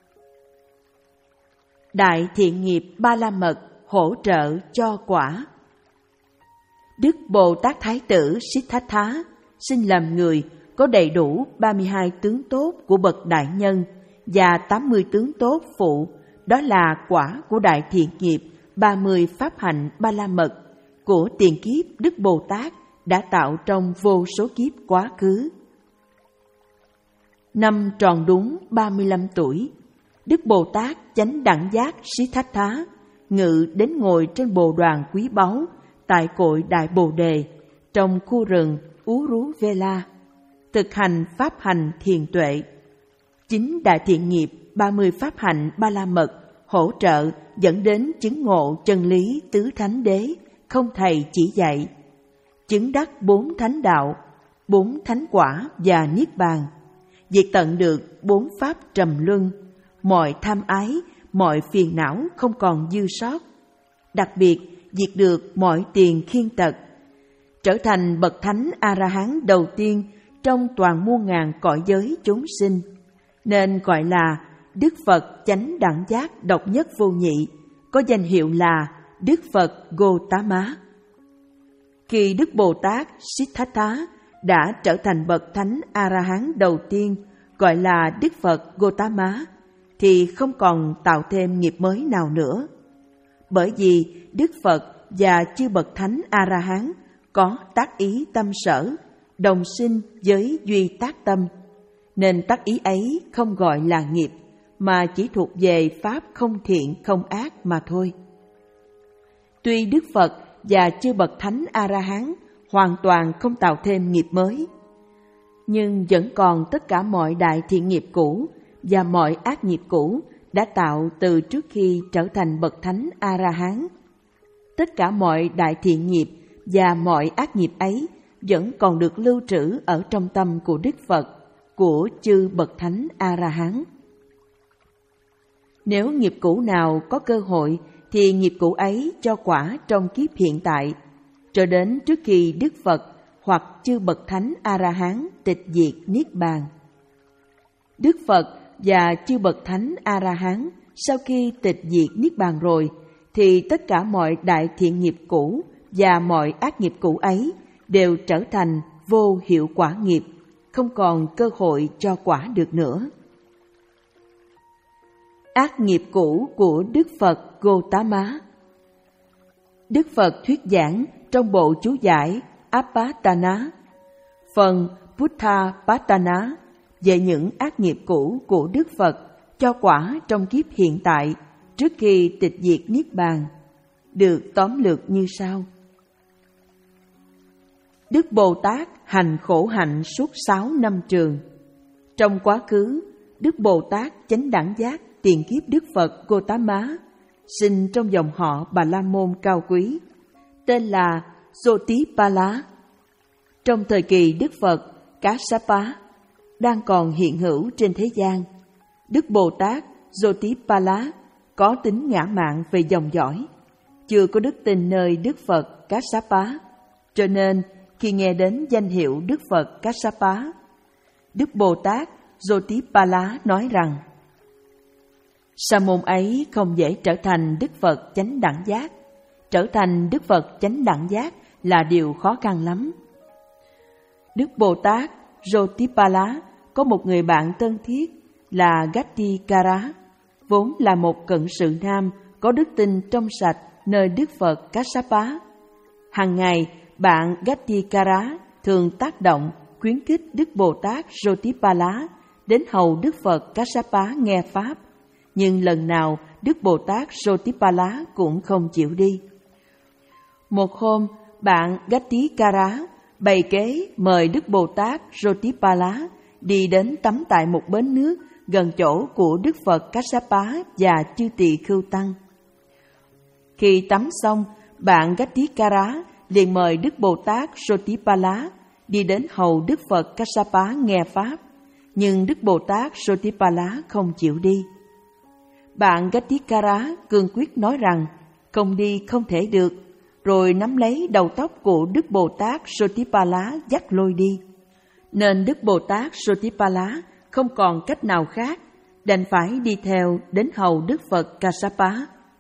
Đại thiện nghiệp ba la mật hỗ trợ cho quả. Đức Bồ Tát Thái tử Siddhartha sinh làm người có đầy đủ ba mươi hai tướng tốt của bậc đại nhân và tám mươi tướng tốt phụ, đó là quả của đại thiện nghiệp ba mươi pháp hạnh ba la mật của tiền kiếp Đức Bồ Tát đã tạo trong vô số kiếp quá khứ. Năm tròn đúng ba mươi lăm tuổi, Đức Bồ Tát chánh đẳng giác Siddhartha ngự đến ngồi trên bồ đoàn quý báu tại cội Đại Bồ Đề trong khu rừng Uruvela, thực hành pháp hành thiền tuệ. Chính đại thiện nghiệp ba mươi pháp hạnh ba la mật hỗ trợ dẫn đến chứng ngộ chân lý tứ thánh đế không thầy chỉ dạy, chứng đắc bốn thánh đạo, bốn thánh quả và niết bàn, diệt tận được bốn pháp trầm luân, mọi tham ái, mọi phiền não không còn dư sót, đặc biệt diệt được mọi tiền khiên tật, trở thành bậc thánh A-la-hán đầu tiên trong toàn muôn ngàn cõi giới chúng sinh, nên gọi là Đức Phật chánh đẳng giác độc nhất vô nhị, có danh hiệu là Đức Phật Gotama. Khi Đức Bồ Tát Siddhartha đã trở thành bậc thánh A-la-hán đầu tiên, gọi là Đức Phật Gotama, thì không còn tạo thêm nghiệp mới nào nữa. Bởi vì Đức Phật và chư bậc thánh A-la-hán có tác ý tâm sở, đồng sinh với duy tác tâm, nên tác ý ấy không gọi là nghiệp, mà chỉ thuộc về pháp không thiện không ác mà thôi. Tuy Đức Phật và chư bậc thánh A-la-hán hoàn toàn không tạo thêm nghiệp mới, nhưng vẫn còn tất cả mọi đại thiện nghiệp cũ và mọi ác nghiệp cũ đã tạo từ trước khi trở thành bậc thánh A-la-hán. Tất cả mọi đại thiện nghiệp và mọi ác nghiệp ấy vẫn còn được lưu trữ ở trong tâm của Đức Phật, của chư bậc thánh A-la-hán. Nếu nghiệp cũ nào có cơ hội thì nghiệp cũ ấy cho quả trong kiếp hiện tại, cho đến trước khi Đức Phật hoặc chư bậc thánh A-la-hán tịch diệt niết bàn. Đức Phật và chư bậc thánh A-la-hán sau khi tịch diệt niết bàn rồi, thì tất cả mọi đại thiện nghiệp cũ và mọi ác nghiệp cũ ấy đều trở thành vô hiệu quả nghiệp, không còn cơ hội cho quả được nữa. Ác nghiệp cũ của Đức Phật Gotama. Đức Phật thuyết giảng trong bộ chú giải Apatana, phần Buddhapatana về những ác nghiệp cũ của Đức Phật cho quả trong kiếp hiện tại trước khi tịch diệt Niết Bàn được tóm lược như sau. Đức Bồ Tát hành khổ hạnh suốt sáu năm trường. Trong quá khứ, Đức Bồ Tát chánh đẳng giác tiền kiếp Đức Phật Gotama sinh trong dòng họ Bà La Môn cao quý, tên là Jotipala. Trong thời kỳ Đức Phật Kassapa đang còn hiện hữu trên thế gian, Đức Bồ Tát Jotipala có tính ngã mạn về dòng dõi, chưa có đức tin nơi Đức Phật Kassapa, cho nên khi nghe đến danh hiệu Đức Phật Kassapa, Đức Bồ Tát Jotipala nói rằng: sa môn ấy không dễ trở thành Đức Phật chánh đẳng giác. Trở thành Đức Phật chánh đẳng giác là điều khó khăn lắm. Đức Bồ Tát Jotipala có một người bạn thân thiết là Gattikara, vốn là một cận sự nam có đức tin trong sạch nơi Đức Phật Kassapa. Hằng ngày, bạn Gattikara thường tác động, khuyến khích Đức Bồ Tát Jotipala đến hầu Đức Phật Kassapa nghe Pháp, nhưng lần nào Đức Bồ Tát Jotipala cũng không chịu đi. Một hôm, bạn Gattikara bày kế mời Đức Bồ Tát Jotipala đi đến tắm tại một bến nước gần chỗ của Đức Phật Kassapa và chư tỳ khưu tăng. Khi tắm xong, bạn Gattikara liền mời Đức Bồ Tát Jotipala đi đến hầu Đức Phật Kassapa nghe Pháp, nhưng Đức Bồ Tát Jotipala không chịu đi. Bạn Gattikara cương quyết nói rằng không đi không thể được, rồi nắm lấy đầu tóc của Đức Bồ Tát Jotipala dắt lôi đi. Nên Đức Bồ Tát Jotipala không còn cách nào khác, đành phải đi theo đến hầu Đức Phật Kassapa.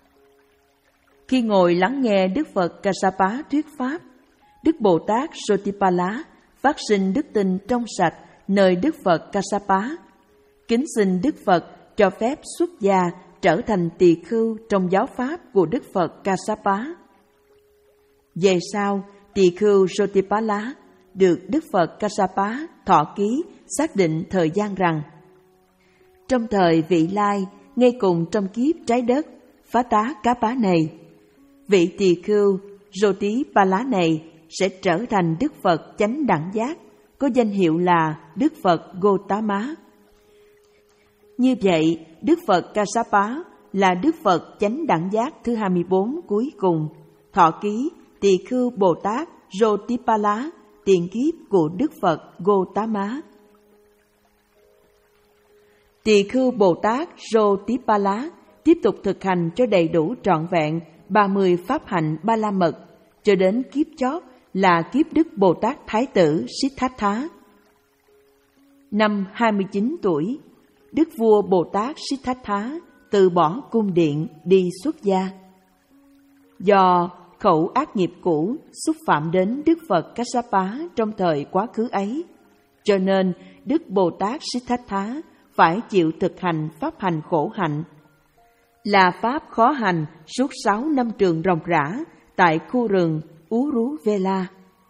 Khi ngồi lắng nghe Đức Phật Kassapa thuyết Pháp, Đức Bồ Tát Jotipala phát sinh đức tin trong sạch nơi Đức Phật Kassapa, kính xin Đức Phật cho phép xuất gia trở thành tỳ khưu trong giáo pháp của Đức Phật Kassapa. Về sau, tỳ khưu Jotipala được Đức Phật Kassapa thọ ký xác định thời gian rằng trong thời vị lai, ngay cùng trong kiếp trái đất Phá Tá Cá Pá này, vị tỳ khưu Jotipala này sẽ trở thành Đức Phật chánh đẳng giác, có danh hiệu là Đức Phật Gotama. Như vậy, Đức Phật Kassapa là Đức Phật chánh đẳng giác thứ hai mươi bốn cuối cùng, thọ ký tỳ khưu Bồ Tát Jotipala, tiền kiếp của Đức Phật Gotama. Tỳ khưu Bồ Tát Jotipala tiếp tục thực hành cho đầy đủ trọn vẹn ba mươi pháp hạnh ba la mật, cho đến kiếp chót là kiếp Đức Bồ Tát Thái tử Siddhartha. Năm hai mươi chín tuổi, Đức vua Bồ Tát Siddhartha từ bỏ cung điện đi xuất gia. Do khẩu ác nghiệp cũ xúc phạm đến Đức Phật Kassapa trong thời quá khứ ấy, cho nên Đức Bồ Tát Siddhartha phải chịu thực hành pháp hành khổ hạnh, là pháp khó hành suốt sáu năm trường ròng rã tại khu rừng Uruvela.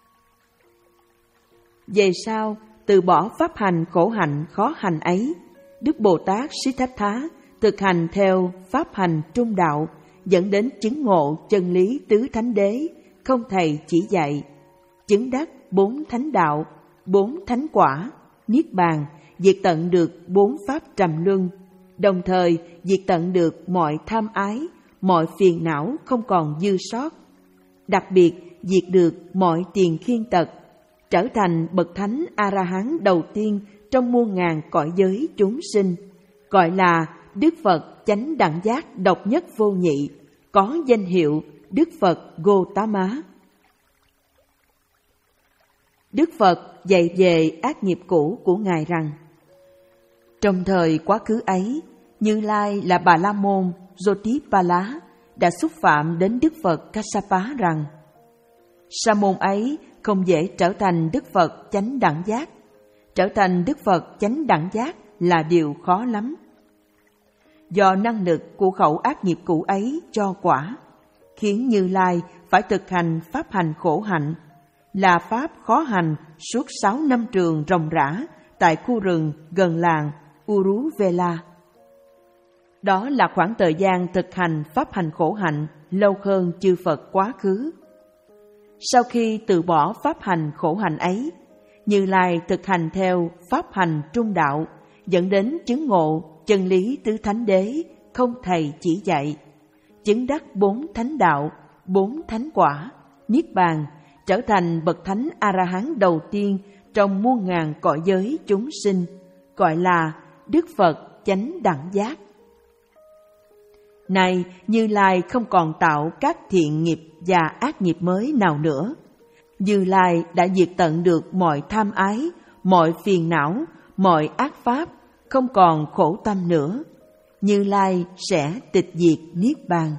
Về sau, từ bỏ pháp hành khổ hạnh khó hành ấy, Đức Bồ Tát Siddhartha thực hành theo pháp hành trung đạo, dẫn đến chứng ngộ chân lý tứ thánh đế, không thầy chỉ dạy, chứng đắc bốn thánh đạo, bốn thánh quả, niết bàn, diệt tận được bốn pháp trầm luân, đồng thời diệt tận được mọi tham ái, mọi phiền não không còn dư sót, đặc biệt diệt được mọi tiền khiên tật, trở thành bậc thánh A-la-hán đầu tiên trong muôn ngàn cõi giới chúng sinh, gọi là Đức Phật chánh đẳng giác độc nhất vô nhị, có danh hiệu Đức Phật Gotama. Đức Phật dạy về ác nghiệp cũ của Ngài rằng, trong thời quá khứ ấy, Như Lai là Bà La Môn Jotipala đã xúc phạm đến Đức Phật Kassapa rằng, sa môn ấy không dễ trở thành Đức Phật chánh đẳng giác. Trở thành Đức Phật chánh đẳng giác là điều khó lắm. Do năng lực của khẩu ác nghiệp cũ ấy cho quả, khiến Như Lai phải thực hành pháp hành khổ hạnh, là pháp khó hành suốt sáu năm trường ròng rã tại khu rừng gần làng Uruvela. Đó là khoảng thời gian thực hành pháp hành khổ hạnh lâu hơn chư Phật quá khứ. Sau khi từ bỏ pháp hành khổ hạnh ấy, Như Lai thực hành theo pháp hành trung đạo, dẫn đến chứng ngộ chân lý tứ thánh đế không thầy chỉ dạy, chứng đắc bốn thánh đạo, bốn thánh quả, niết bàn, trở thành bậc thánh A-la-hán đầu tiên trong muôn ngàn cõi giới chúng sinh, gọi là Đức Phật chánh đẳng giác. Này, Như Lai không còn tạo các thiện nghiệp và ác nghiệp mới nào nữa. Như Lai đã diệt tận được mọi tham ái, mọi phiền não, mọi ác pháp, không còn khổ tâm nữa. Như Lai sẽ tịch diệt niết bàn.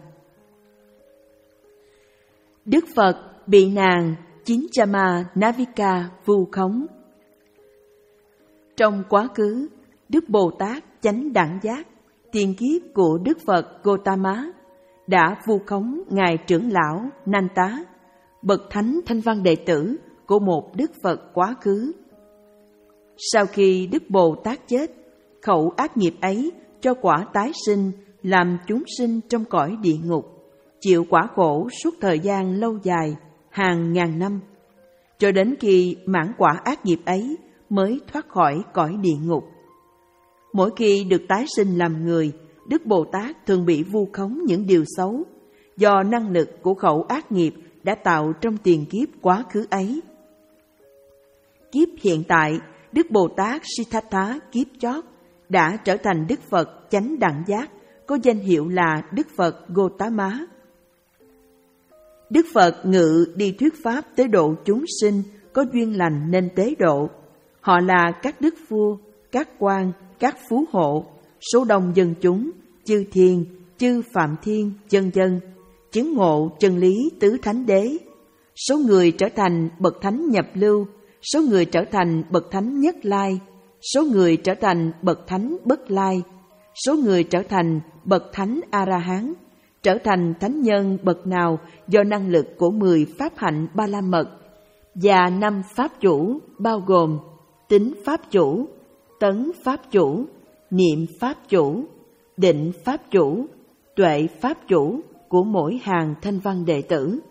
Đức Phật bị nàng Chinchama Navika vu khống. Trong quá khứ, Đức Bồ Tát chánh đẳng giác, tiền kiếp của Đức Phật Gotama, đã vu khống ngài trưởng lão Nanta, bậc thánh thanh văn đệ tử của một Đức Phật quá khứ. Sau khi Đức Bồ Tát chết, khẩu ác nghiệp ấy cho quả tái sinh làm chúng sinh trong cõi địa ngục, chịu quả khổ suốt thời gian lâu dài, hàng ngàn năm, cho đến khi mãn quả ác nghiệp ấy mới thoát khỏi cõi địa ngục. Mỗi khi được tái sinh làm người, Đức Bồ Tát thường bị vu khống những điều xấu do năng lực của khẩu ác nghiệp đã tạo trong tiền kiếp quá khứ ấy. Kiếp hiện tại, Đức Bồ Tát Siddhartha kiếp chót đã trở thành Đức Phật chánh đẳng giác, có danh hiệu là Đức Phật Gotama. Đức Phật ngự đi thuyết pháp tế độ chúng sinh có duyên lành nên tế độ. Họ là các đức vua, các quan, các phú hộ, số đông dân chúng, chư thiên, chư phạm thiên, vân vân, chứng ngộ chân lý tứ thánh đế. Số người trở thành bậc thánh nhập lưu, số người trở thành bậc thánh nhất lai, số người trở thành bậc thánh bất lai, số người trở thành bậc thánh A-la-hán, trở thành thánh nhân bậc nào do năng lực của mười pháp hạnh ba la mật và năm pháp chủ, bao gồm tính pháp chủ, tấn pháp chủ, niệm pháp chủ, định pháp chủ, tuệ pháp chủ của mỗi hàng thanh văn đệ tử.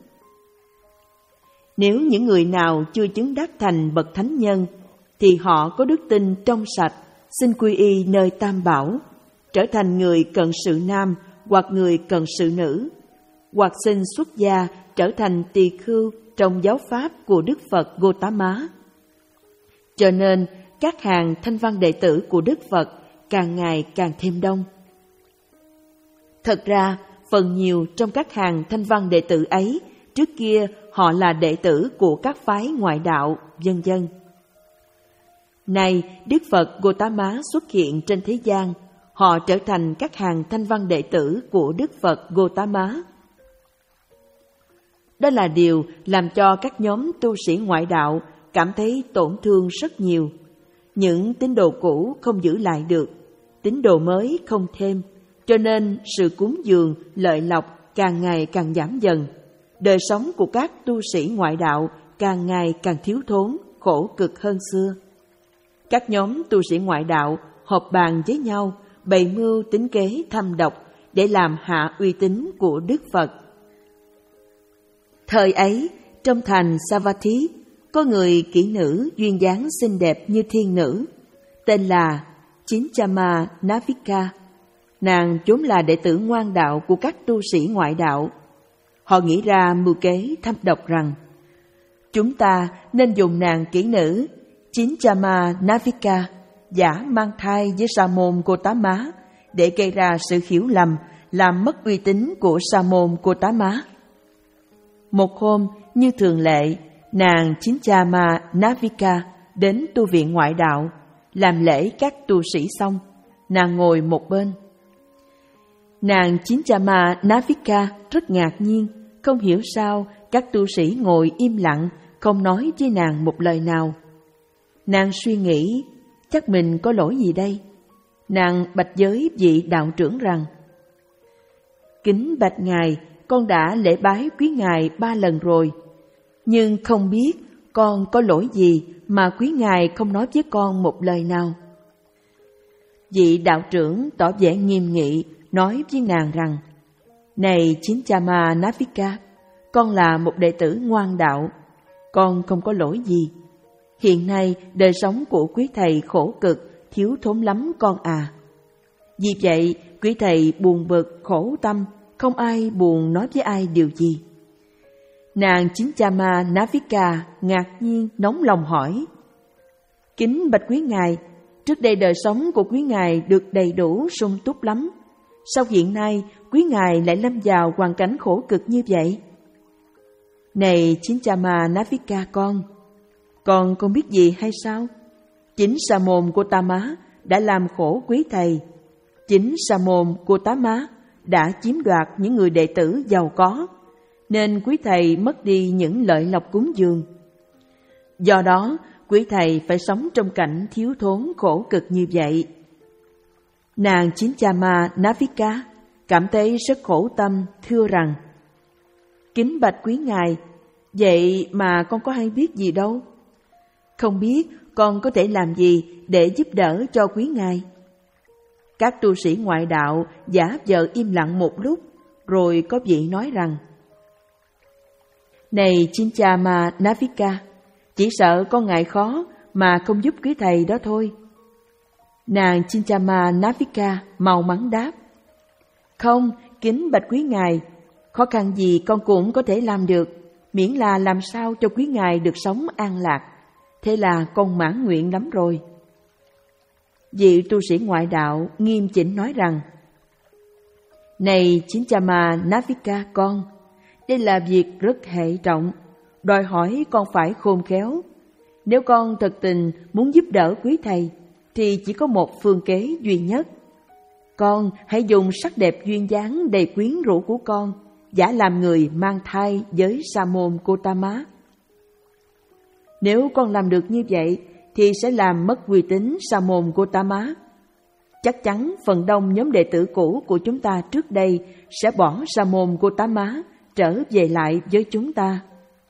Nếu những người nào chưa chứng đắc thành bậc thánh nhân, thì họ có đức tin trong sạch, xin quy y nơi Tam Bảo, trở thành người cận sự nam hoặc người cận sự nữ, hoặc xin xuất gia trở thành tỳ khưu trong giáo pháp của Đức Phật Gotama. Cho nên, các hàng thanh văn đệ tử của Đức Phật càng ngày càng thêm đông. Thật ra, phần nhiều trong các hàng thanh văn đệ tử ấy, trước kia họ là đệ tử của các phái ngoại đạo, vân vân. Nay, Đức Phật Gotama xuất hiện trên thế gian, họ trở thành các hàng thanh văn đệ tử của Đức Phật Gotama. Đó là điều làm cho các nhóm tu sĩ ngoại đạo cảm thấy tổn thương rất nhiều. Những tín đồ cũ không giữ lại được, tín đồ mới không thêm, cho nên sự cúng dường, lợi lộc càng ngày càng giảm dần. Đời sống của các tu sĩ ngoại đạo càng ngày càng thiếu thốn, khổ cực hơn xưa. Các nhóm tu sĩ ngoại đạo họp bàn với nhau, bày mưu tính kế thâm độc để làm hạ uy tín của Đức Phật. Thời ấy, trong thành Savatthi, có người kỹ nữ duyên dáng xinh đẹp như thiên nữ, tên là Chinchama Navika. Nàng vốn là đệ tử ngoan đạo của các tu sĩ ngoại đạo. Họ nghĩ ra mưu kế thâm độc rằng, chúng ta nên dùng nàng kỹ nữ Chinchama Navika giả mang thai với sa môn Gotama để gây ra sự hiểu lầm, làm mất uy tín của sa môn Gotama. Một hôm, như thường lệ, nàng Chinchama Navika đến tu viện ngoại đạo, làm lễ các tu sĩ xong, nàng ngồi một bên. Nàng Chinchama Navika rất ngạc nhiên, không hiểu sao các tu sĩ ngồi im lặng, không nói với nàng một lời nào. Nàng suy nghĩ, chắc mình có lỗi gì đây? Nàng bạch giới vị đạo trưởng rằng, kính bạch ngài, con đã lễ bái quý ngài ba lần rồi, nhưng không biết con có lỗi gì mà quý ngài không nói với con một lời nào. Vị đạo trưởng tỏ vẻ nghiêm nghị, nói với nàng rằng: Này Chinchama Navika, con là một đệ tử ngoan đạo, con không có lỗi gì. Hiện nay đời sống của quý thầy khổ cực, thiếu thốn lắm con à. Vì vậy quý thầy buồn bực, khổ tâm, không ai buồn nói với ai điều gì. Nàng Chinchama Navika ngạc nhiên nóng lòng hỏi: Kính bạch quý ngài, trước đây đời sống của quý ngài được đầy đủ sung túc lắm, sao hiện nay quý ngài lại lâm vào hoàn cảnh khổ cực như vậy? Này Chinchama Navika con, con không biết gì hay sao? Chính sa môn Gotama đã làm khổ quý thầy. Chính sa môn Gotama đã chiếm đoạt những người đệ tử giàu có, nên quý thầy mất đi những lợi lộc cúng dường. Do đó, quý thầy phải sống trong cảnh thiếu thốn khổ cực như vậy. Nàng Chinchama Navika cảm thấy rất khổ tâm, thưa rằng: Kính bạch quý ngài, vậy mà con có hay biết gì đâu. Không biết con có thể làm gì để giúp đỡ cho quý ngài. Các tu sĩ ngoại đạo giả vờ im lặng một lúc, rồi có vị nói rằng: Này Chinchama Navika, chỉ sợ con ngại khó mà không giúp quý thầy đó thôi. Nàng Chinchama Navika mau mắn đáp: Không, kính bạch quý ngài, khó khăn gì con cũng có thể làm được, miễn là làm sao cho quý ngài được sống an lạc. Thế là con mãn nguyện lắm rồi. Vị tu sĩ ngoại đạo nghiêm chỉnh nói rằng: Này Chinchama Navika con, đây là việc rất hệ trọng, đòi hỏi con phải khôn khéo. Nếu con thật tình muốn giúp đỡ quý thầy, thì chỉ có một phương kế duy nhất. Con hãy dùng sắc đẹp duyên dáng đầy quyến rũ của con, giả làm người mang thai với sa môn Gotama. Nếu con làm được như vậy, thì sẽ làm mất uy tín sa môn Gotama. Chắc chắn phần đông nhóm đệ tử cũ của chúng ta trước đây sẽ bỏ sa môn Gotama trở về lại với chúng ta.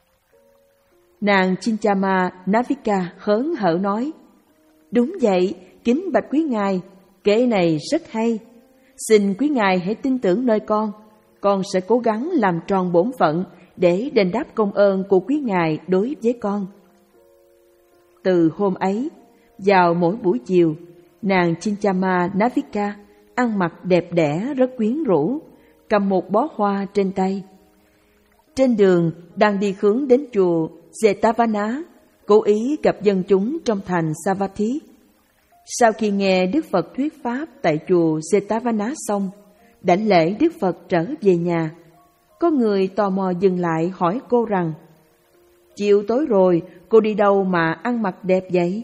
Nàng Chinchama Navika hớn hở nói: Đúng vậy, kính bạch quý ngài, kế này rất hay. Xin quý ngài hãy tin tưởng nơi con, con sẽ cố gắng làm tròn bổn phận để đền đáp công ơn của quý ngài đối với con. Từ hôm ấy, vào mỗi buổi chiều, nàng Chinchama Navika ăn mặc đẹp đẽ rất quyến rũ, cầm một bó hoa trên tay. Trên đường đang đi hướng đến chùa Jetavana, cố ý gặp dân chúng trong thành Savatthi. Sau khi nghe Đức Phật thuyết pháp tại chùa Jetavana xong, đảnh lễ Đức Phật trở về nhà, có người tò mò dừng lại hỏi cô rằng: Chiều tối rồi, cô đi đâu mà ăn mặc đẹp vậy?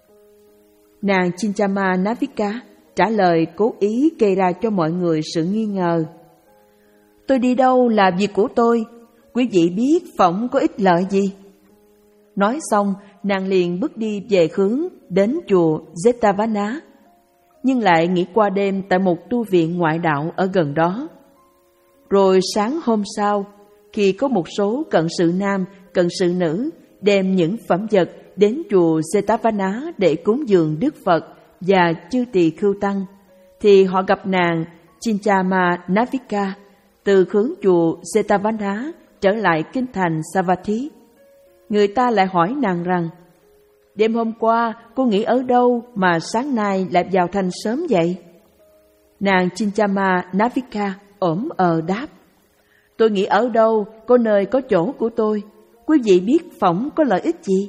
Nàng Chinchama Navika trả lời cố ý gây ra cho mọi người sự nghi ngờ: Tôi đi đâu là việc của tôi, quý vị biết phỏng có ích lợi gì? Nói xong, nàng liền bước đi về hướng đến chùa Jetavana, nhưng lại nghỉ qua đêm tại một tu viện ngoại đạo ở gần đó. Rồi sáng hôm sau, khi có một số cận sự nam, cận sự nữ đem những phẩm vật đến chùa Jetavana để cúng dường Đức Phật và chư tỳ khưu tăng, thì họ gặp nàng Chinchama Navika từ hướng chùa Jetavana trở lại kinh thành Savatthi. Người ta lại hỏi nàng rằng: Đêm hôm qua cô nghỉ ở đâu mà sáng nay lại vào thành sớm vậy? Nàng Chinchama Navika ổm ờ đáp: Tôi nghỉ ở đâu có nơi có chỗ của tôi, quý vị biết phỏng có lợi ích gì?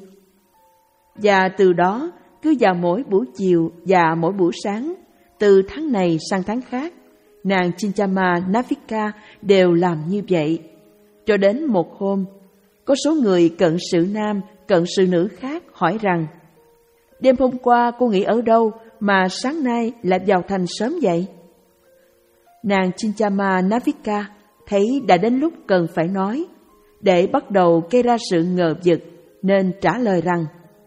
Và từ đó, cứ vào mỗi buổi chiều và mỗi buổi sáng, từ tháng này sang tháng khác, nàng Chinchama Navika đều làm như vậy. Cho đến một hôm, có số người cận sự nam, cận sự nữ khác hỏi rằng: Đêm hôm qua cô nghỉ ở đâu mà sáng nay lại vào thành sớm vậy? Nàng Chinchama Navika thấy đã đến lúc cần phải nói, để bắt đầu gây ra sự ngờ vực, nên trả lời rằng: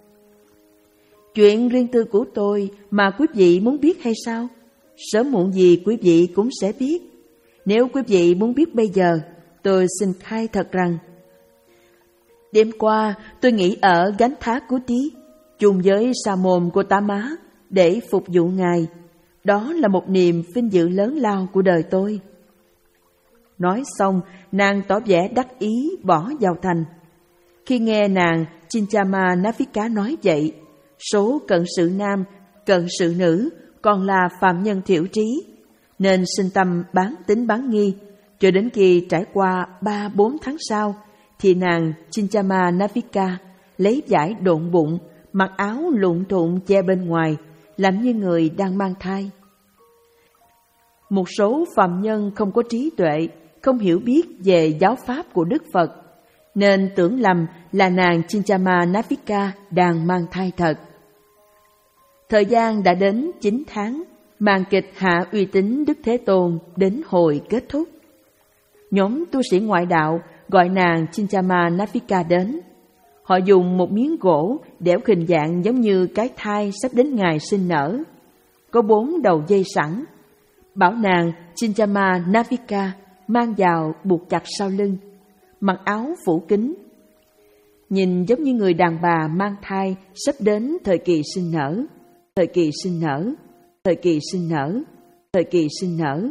Chuyện riêng tư của tôi mà quý vị muốn biết hay sao? Sớm muộn gì quý vị cũng sẽ biết. Nếu quý vị muốn biết bây giờ, tôi xin khai thật rằng: Đêm qua tôi nghỉ ở Gánh Thác Cú Tí, chung với sa môn Gotama để phục vụ ngài, Đó là một niềm vinh dự lớn lao của đời tôi. Nói xong, nàng tỏ vẻ đắc ý bỏ vào thành. Khi nghe nàng Chinchama Navika nói vậy, số cận sự nam, cận sự nữ còn là phàm nhân thiểu trí, nên sinh tâm bán tính bán nghi, cho đến khi trải qua ba bốn tháng sau, thì nàng Chinchama Navika lấy vải độn bụng, mặc áo lụn thụng che bên ngoài, làm như người đang mang thai. Một số phàm nhân không có trí tuệ, không hiểu biết về giáo pháp của Đức Phật, nên tưởng lầm là nàng Chinchama Navika đang mang thai thật. Thời gian đã đến chín tháng, màn kịch hạ uy tín Đức Thế Tôn đến hồi kết thúc. Nhóm tu sĩ ngoại đạo gọi nàng Chinchama Navika đến. Họ dùng một miếng gỗ đẽo hình dạng giống như cái thai sắp đến ngày sinh nở, có bốn đầu dây sẵn, bảo nàng Chinchama Navika mang vào buộc chặt sau lưng, mặc áo phủ kín, nhìn giống như người đàn bà mang thai sắp đến thời kỳ sinh nở, thời kỳ sinh nở, thời kỳ sinh nở, thời kỳ sinh nở.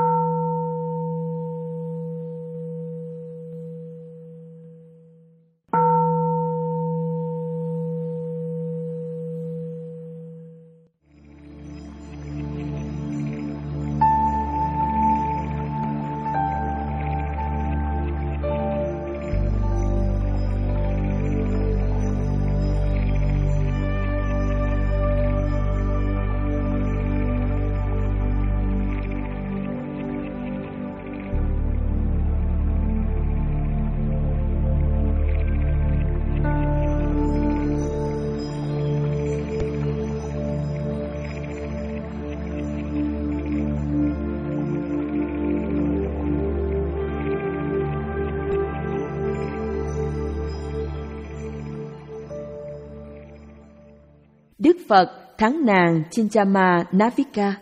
Đức Phật thắng nàng Chinchama Navika.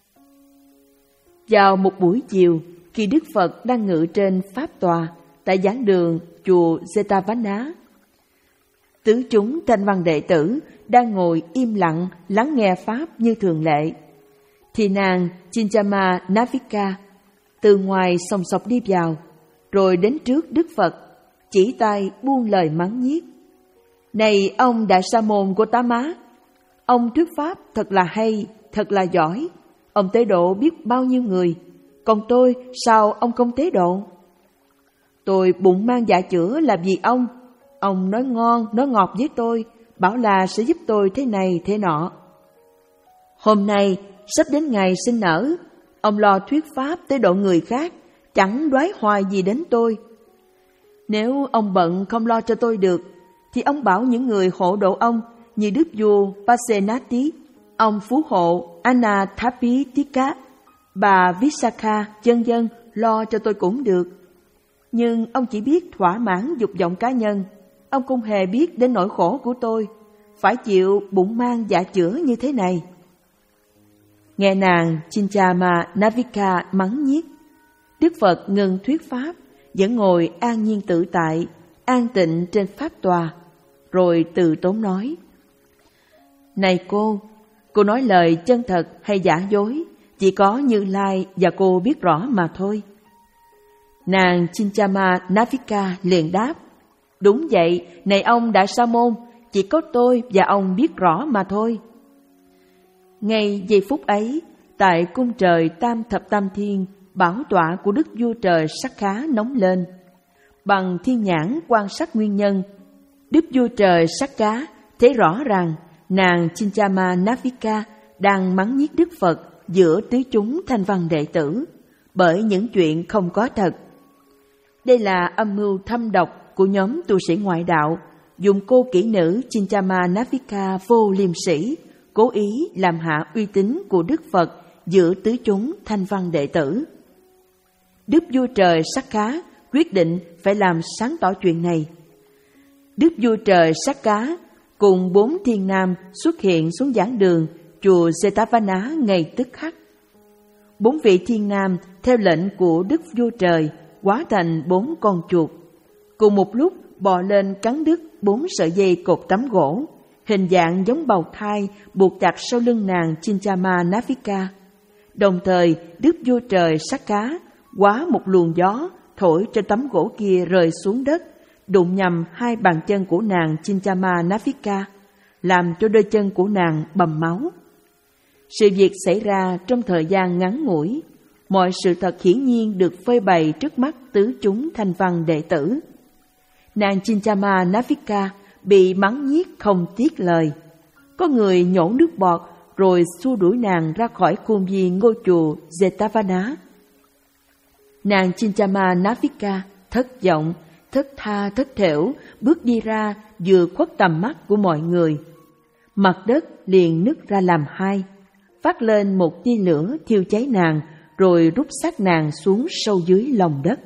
Vào một buổi chiều, khi Đức Phật đang ngự trên pháp tòa tại giảng đường chùa Jetavana, tứ chúng thanh văn đệ tử đang ngồi im lặng lắng nghe pháp như thường lệ, thì nàng Chinchama Navika từ ngoài sòng sọc đi vào, rồi đến trước Đức Phật, chỉ tay buông lời mắng nhiếc: "Này ông Đại Sa môn Gotama, ông thuyết pháp thật là hay, thật là giỏi. Ông tế độ biết bao nhiêu người, còn tôi sao ông không tế độ? Tôi bụng mang dạ chữa là vì ông. Ông nói ngon, nói ngọt với tôi, bảo là sẽ giúp tôi thế này thế nọ. Hôm nay sắp đến ngày sinh nở, ông lo thuyết pháp tế độ người khác, chẳng đoái hoài gì đến tôi. Nếu ông bận không lo cho tôi được, thì ông bảo những người hộ độ ông như Đức vua Pasenati, ông phú hộ Anathapindika, bà Visakha, vân vân lo cho tôi cũng được. Nhưng ông chỉ biết thỏa mãn dục vọng cá nhân, ông không hề biết đến nỗi khổ của tôi, phải chịu bụng mang dạ chữa như thế này." Nghe nàng Chinchama Navika mắng nhiếc, Đức Phật ngừng thuyết pháp, vẫn ngồi an nhiên tự tại, an tịnh trên pháp tòa, rồi từ tốn nói: "Này cô, cô nói lời chân thật hay giả dối, chỉ có Như Lai và cô biết rõ mà thôi." Nàng Chinchama Navika liền đáp: "Đúng vậy, này ông Đại Sa môn, chỉ có tôi và ông biết rõ mà thôi." Ngay giây phút ấy, tại cung trời Tam Thập Tam Thiên, bảo tọa của Đức Vua Trời Sắc Khá nóng lên. Bằng thiên nhãn quan sát nguyên nhân, Đức Vua Trời Sắc Khá thấy rõ rằng nàng Chinchama Navika đang mắng nhiếc Đức Phật giữa tứ chúng thanh văn đệ tử bởi những chuyện không có thật. Đây là âm mưu thâm độc của nhóm tu sĩ ngoại đạo, dùng cô kỹ nữ Chinchama Navika vô liêm sĩ, cố ý làm hạ uy tín của Đức Phật giữa tứ chúng thanh văn đệ tử. Đức Vua Trời Sắc Khá quyết định phải làm sáng tỏ chuyện này. Đức Vua Trời Sắc Khá cùng bốn thiên nam xuất hiện xuống giảng đường chùa Jetavana ngay tức khắc. Bốn vị thiên nam theo lệnh của Đức Vua Trời hóa thành bốn con chuột, cùng một lúc bò lên cắn đứt bốn sợi dây cột tấm gỗ, hình dạng giống bào thai buộc chặt sau lưng nàng Chinchama Navika, Đồng thời, Đức Vua Trời Sakka hóa một luồng gió thổi cho tấm gỗ kia rơi xuống đất, đụng nhầm hai bàn chân của nàng Chintamanapika, làm cho đôi chân của nàng bầm máu. Sự việc xảy ra trong thời gian ngắn ngủi, mọi sự thật hiển nhiên được phơi bày trước mắt tứ chúng thanh văn đệ tử. Nàng Chintamanapika bị mắng nhiếc không tiếc lời. Có người nhổ nước bọt rồi xua đuổi nàng ra khỏi khuôn viên ngôi chùa Jetavana. Nàng Chintamanapika thất vọng, thất tha thất thểu bước đi ra, vừa khuất tầm mắt của mọi người. Mặt đất liền nứt ra làm hai, phát lên một tia lửa thiêu cháy nàng, rồi rút xác nàng xuống sâu dưới lòng đất.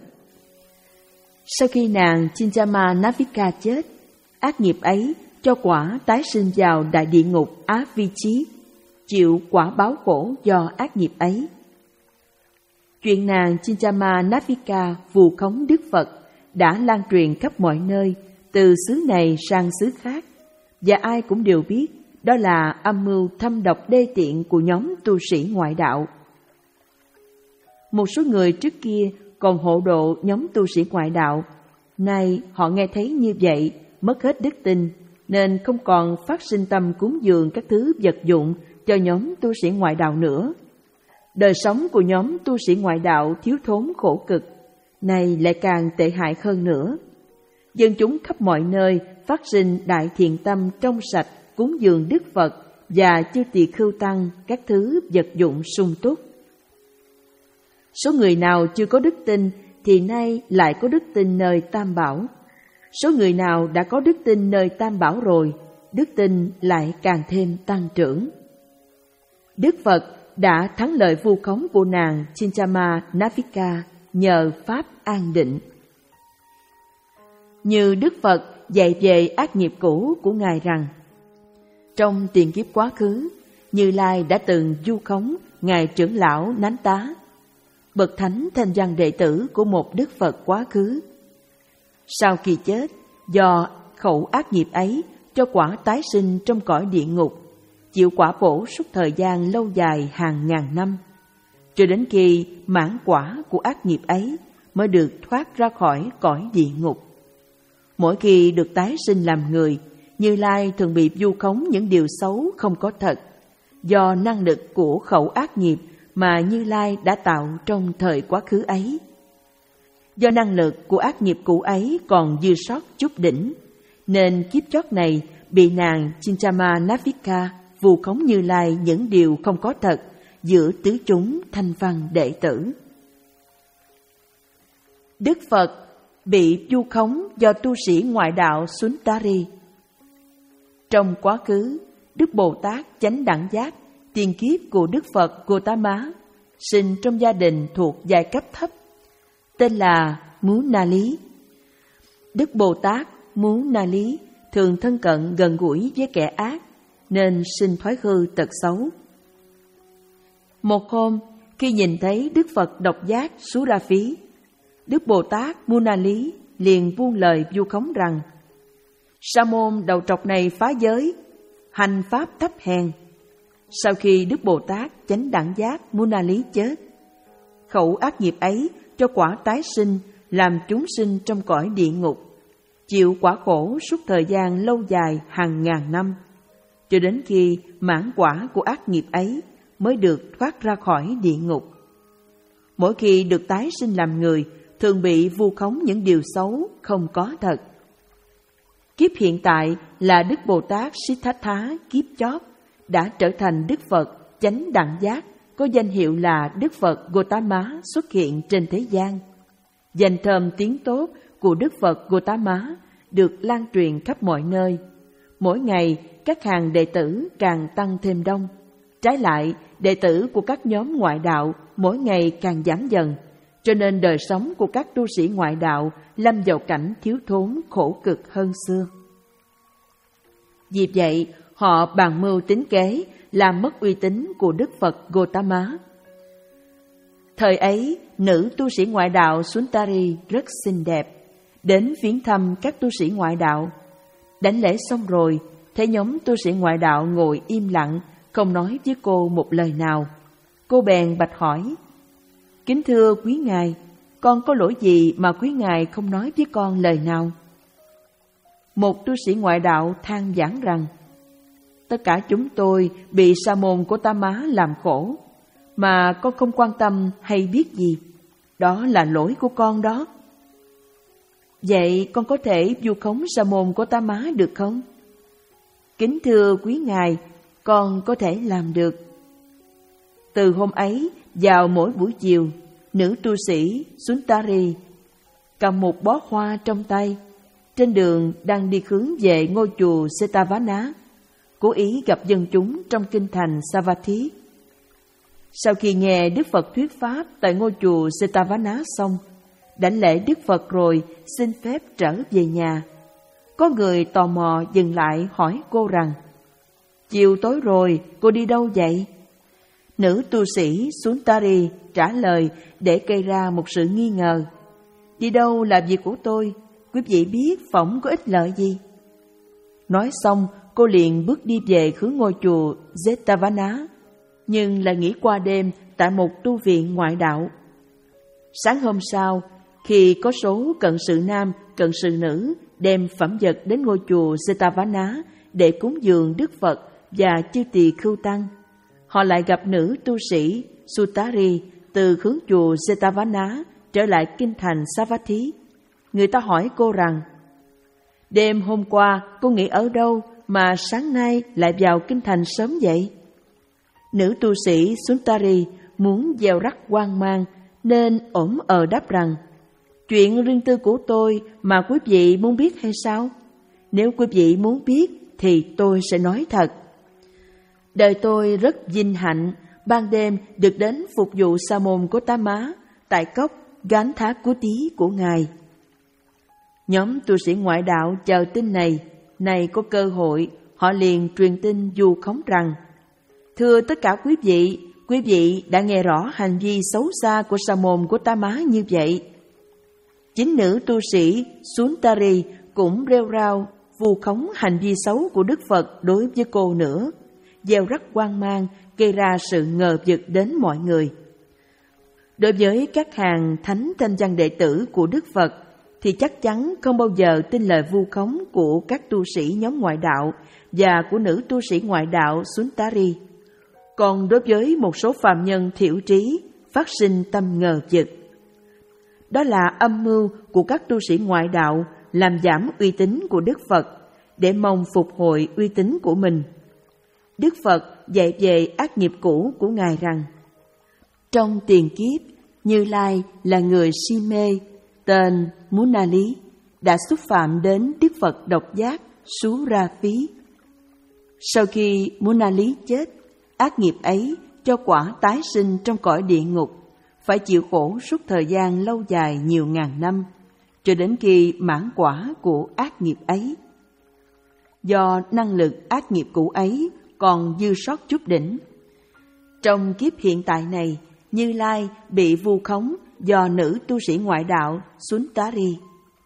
Sau khi nàng Chintamanapika chết, ác nghiệp ấy cho quả tái sinh vào đại địa ngục Á Vi Chí, chịu quả báo khổ do ác nghiệp ấy. Chuyện nàng Chintamanapika vù khống Đức Phật đã lan truyền khắp mọi nơi, từ xứ này sang xứ khác, và ai cũng đều biết đó là âm mưu thâm độc đê tiện của nhóm tu sĩ ngoại đạo. Một số người trước kia còn hộ độ nhóm tu sĩ ngoại đạo, nay họ nghe thấy như vậy, mất hết đức tin, nên không còn phát sinh tâm cúng dường các thứ vật dụng cho nhóm tu sĩ ngoại đạo nữa. Đời sống của nhóm tu sĩ ngoại đạo thiếu thốn khổ cực, nay lại càng tệ hại hơn nữa. Dân chúng khắp mọi nơi phát sinh đại thiện tâm trong sạch, cúng dường Đức Phật và chư tỳ khưu tăng các thứ vật dụng sung túc. Số người nào chưa có đức tin thì nay lại có đức tin nơi Tam Bảo. Số người nào đã có đức tin nơi Tam Bảo rồi, đức tin lại càng thêm tăng trưởng. Đức Phật đã thắng lợi vu khống của nàng Chintamanapika nhờ pháp an định. Như Đức Phật dạy về ác nghiệp cũ của Ngài rằng, trong tiền kiếp quá khứ, Như Lai đã từng vu khống Ngài trưởng lão Nánh Tá, bậc thánh thanh văn đệ tử của một Đức Phật quá khứ. Sau khi chết, do khẩu ác nghiệp ấy cho quả tái sinh trong cõi địa ngục, chịu quả bổ suốt thời gian lâu dài hàng ngàn năm, cho đến khi mãn quả của ác nghiệp ấy mới được thoát ra khỏi cõi địa ngục. Mỗi khi được tái sinh làm người, Như Lai thường bị vu khống những điều xấu không có thật, do năng lực của khẩu ác nghiệp mà Như Lai đã tạo trong thời quá khứ ấy. Do năng lực của ác nghiệp cũ ấy còn dư sót chút đỉnh, nên kiếp chót này bị nàng Chintamanapika vu khống Như Lai những điều không có thật giữa tứ chúng thanh văn đệ tử. Đức Phật bị vu khống do tu sĩ ngoại đạo Suntari. Trong quá khứ, Đức Bồ Tát Chánh Đẳng Giác, tiền kiếp của Đức Phật Gotama, sinh trong gia đình thuộc giai cấp thấp, tên là Munali. Đức Bồ Tát Munali thường thân cận gần gũi với kẻ ác, nên sinh thói hư tật xấu. Một hôm, khi nhìn thấy Đức Phật độc giác Suraphí, Đức Bồ Tát Munali liền buông lời vu khống rằng: Sa môn đầu trọc này phá giới, hành pháp thấp hèn. Sau khi Đức Bồ Tát Chánh Đẳng Giác Munali chết, khẩu ác nghiệp ấy cho quả tái sinh làm chúng sinh trong cõi địa ngục, chịu quả khổ suốt thời gian lâu dài hàng ngàn năm, cho đến khi mãn quả của ác nghiệp ấy mới được thoát ra khỏi địa ngục. Mỗi khi được tái sinh làm người, thường bị vu khống những điều xấu không có thật. Kiếp hiện tại là Đức Bồ Tát Siddhartha kiếp chót, đã trở thành Đức Phật Chánh Đẳng Giác, có danh hiệu là Đức Phật Gotama xuất hiện trên thế gian. Danh thơm tiếng tốt của Đức Phật Gotama được lan truyền khắp mọi nơi. Mỗi ngày, các hàng đệ tử càng tăng thêm đông. Trái lại, đệ tử của các nhóm ngoại đạo mỗi ngày càng giảm dần, cho nên đời sống của các tu sĩ ngoại đạo lâm vào cảnh thiếu thốn khổ cực hơn xưa. Vì vậy, họ bàn mưu tính kế, làm mất uy tín của Đức Phật Gotama. Thời ấy, nữ tu sĩ ngoại đạo Suntari rất xinh đẹp, đến viếng thăm các tu sĩ ngoại đạo. Đảnh lễ xong rồi, thấy nhóm tu sĩ ngoại đạo ngồi im lặng, không nói với cô một lời nào. Cô bèn bạch hỏi: Kính thưa quý ngài, con có lỗi gì mà quý ngài không nói với con lời nào? Một tu sĩ ngoại đạo than vãn rằng: Tất cả chúng tôi bị sa môn Gotama làm khổ, mà con không quan tâm hay biết gì. Đó là lỗi của con đó. Vậy con có thể vu khống sa môn Gotama được không? Kính thưa quý ngài, con có thể làm được. Từ hôm ấy, vào mỗi buổi chiều, nữ tu sĩ Suntari cầm một bó hoa trong tay, trên đường đang đi hướng về ngôi chùa Jetavana, cố ý gặp dân chúng trong kinh thành Savatthi. Sau khi nghe Đức Phật thuyết pháp tại ngôi chùa Jetavana xong, đảnh lễ Đức Phật rồi xin phép trở về nhà. Có người tò mò dừng lại hỏi cô rằng: Chiều tối rồi, cô đi đâu vậy? Nữ tu sĩ Suntari trả lời để gây ra một sự nghi ngờ: Đi đâu là việc của tôi, quý vị biết phỏng có ích lợi gì? Nói xong, cô liền bước đi về hướng ngôi chùa Jetavana, nhưng lại nghỉ qua đêm tại một tu viện ngoại đạo. Sáng hôm sau, khi có số cận sự nam, cận sự nữ đem phẩm vật đến ngôi chùa Jetavana để cúng dường Đức Phật và chư tỳ khưu tăng, họ lại gặp nữ tu sĩ Sutari từ hướng chùa Jetavana trở lại kinh thành Savatthi. Người ta hỏi cô rằng: Đêm hôm qua cô nghỉ ở đâu mà sáng nay lại vào kinh thành sớm vậy? Nữ tu sĩ Suntari muốn gieo rắc hoang mang nên ổm ờ đáp rằng: Chuyện riêng tư của tôi mà quý vị muốn biết hay sao? Nếu quý vị muốn biết thì tôi sẽ nói thật. Đời tôi rất vinh hạnh ban đêm được đến phục vụ sa môn Gotama tại cốc Ganthakuti của ngài. Nhóm tu sĩ ngoại đạo chờ tin này, này có cơ hội, họ liền truyền tin vu khống rằng: Thưa tất cả quý vị, quý vị đã nghe rõ hành vi xấu xa của sa môn Gotama như vậy. Chính nữ tu sĩ Suntari cũng rêu rao vu khống hành vi xấu của Đức Phật đối với cô nữa, gieo rắc hoang mang, gây ra sự ngờ vực đến mọi người. Đối với các hàng thánh thanh văn đệ tử của Đức Phật thì chắc chắn không bao giờ tin lời vu khống của các tu sĩ nhóm ngoại đạo và của nữ tu sĩ ngoại đạo Suntari. Còn đối với một số phàm nhân thiểu trí phát sinh tâm ngờ vực, đó là âm mưu của các tu sĩ ngoại đạo làm giảm uy tín của Đức Phật để mong phục hồi uy tín của mình. Đức Phật dạy về ác nghiệp cũ của Ngài rằng: Trong tiền kiếp, Như Lai là người si mê tên Munali đã xúc phạm đến Đức Phật độc giác Suraphí. Sau khi Munali chết, ác nghiệp ấy cho quả tái sinh trong cõi địa ngục, phải chịu khổ suốt thời gian lâu dài nhiều ngàn năm, cho đến khi mãn quả của ác nghiệp ấy. Do năng lực ác nghiệp cũ ấy còn dư sót chút đỉnh, trong kiếp hiện tại này, Như Lai bị vu khống do nữ tu sĩ ngoại đạo Suntari.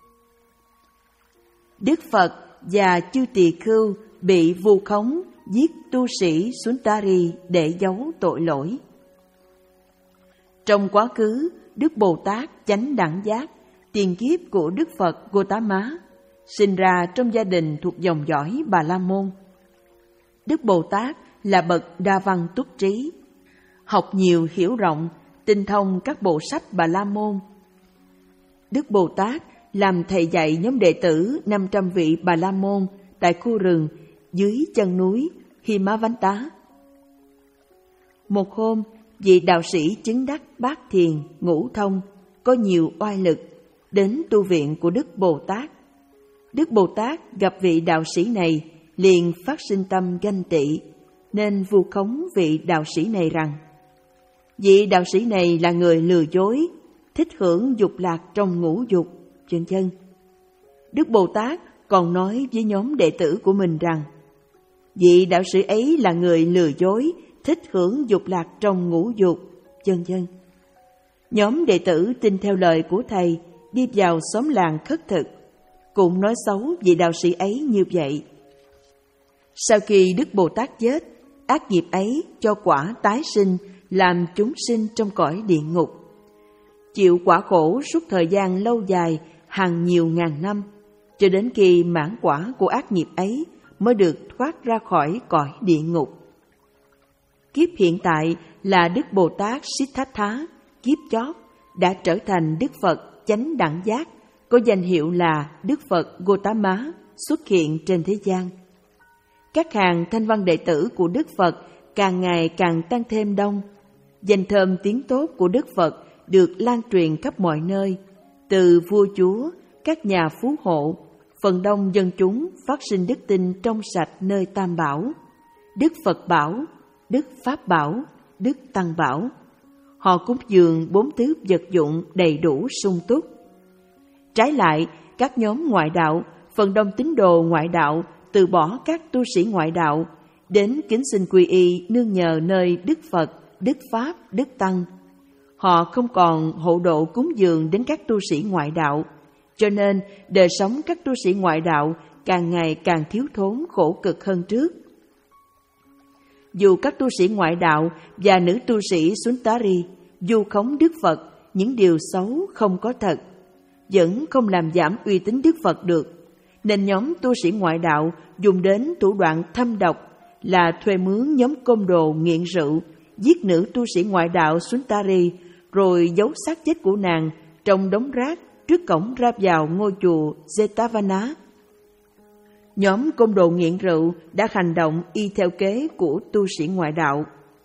Đức Phật và chư tỳ khưu bị vu khống giết tu sĩ Suntari để giấu tội lỗi. Trong quá khứ, Đức Bồ Tát Chánh Đẳng Giác, tiền kiếp của Đức Phật Gotama, sinh ra trong gia đình thuộc dòng dõi Bà La Môn. Đức Bồ Tát là bậc đa văn túc trí, học nhiều hiểu rộng, tinh thông các bộ sách Bà La Môn. Đức Bồ Tát làm thầy dạy nhóm đệ tử năm trăm vị Bà La Môn tại khu rừng dưới chân núi Himavanta. Một hôm, vị đạo sĩ chứng đắc bát thiền, ngũ thông, có nhiều oai lực, đến tu viện của Đức Bồ Tát. Đức Bồ Tát gặp vị đạo sĩ này, liền phát sinh tâm ganh tị, nên vu khống vị đạo sĩ này rằng: vị đạo sĩ này là người lừa dối, thích hưởng dục lạc trong ngũ dục, vân vân. Đức Bồ Tát còn nói với nhóm đệ tử của mình rằng: vị đạo sĩ ấy là người lừa dối, thích hưởng dục lạc trong ngũ dục, vân vân. Nhóm đệ tử tin theo lời của thầy, đi vào xóm làng khất thực, cũng nói xấu vị đạo sĩ ấy như vậy. Sau khi Đức Bồ Tát chết, ác nghiệp ấy cho quả tái sinh làm chúng sinh trong cõi địa ngục, chịu quả khổ suốt thời gian lâu dài, hàng nhiều ngàn năm, cho đến khi mãn quả của ác nghiệp ấy mới được thoát ra khỏi cõi địa ngục. Kiếp hiện tại là Đức Bồ Tát Siddhartha, kiếp chót đã trở thành Đức Phật chánh đẳng giác, có danh hiệu là Đức Phật Gotama, xuất hiện trên thế gian. Các hàng thanh văn đệ tử của Đức Phật càng ngày càng tăng thêm đông. Danh thơm tiếng tốt của Đức Phật được lan truyền khắp mọi nơi, từ vua chúa, các nhà phú hộ, phần đông dân chúng phát sinh đức tin trong sạch nơi Tam Bảo, Đức Phật Bảo, Đức Pháp Bảo, Đức Tăng Bảo. Họ cúng dường bốn thứ vật dụng đầy đủ sung túc. Trái lại, các nhóm ngoại đạo, phần đông tín đồ ngoại đạo từ bỏ các tu sĩ ngoại đạo, đến kính xin quy y nương nhờ nơi Đức Phật, Đức Pháp, Đức Tăng. Họ không còn hộ độ cúng dường đến các tu sĩ ngoại đạo, cho nên đời sống các tu sĩ ngoại đạo càng ngày càng thiếu thốn khổ cực hơn trước. Dù các tu sĩ ngoại đạo và nữ tu sĩ Suntari vu khống Đức Phật những điều xấu không có thật, vẫn không làm giảm uy tín Đức Phật được, nên nhóm tu sĩ ngoại đạo dùng đến thủ đoạn thâm độc là thuê mướn nhóm côn đồ nghiện rượu, giết nữ tu sĩ ngoại đạo Suntari, rồi giấu xác chết của nàng trong đống rác trước cổng ra vào ngôi chùa Jetavana. Nhóm côn đồ nghiện rượu đã hành động y theo kế của tu sĩ ngoại đạo.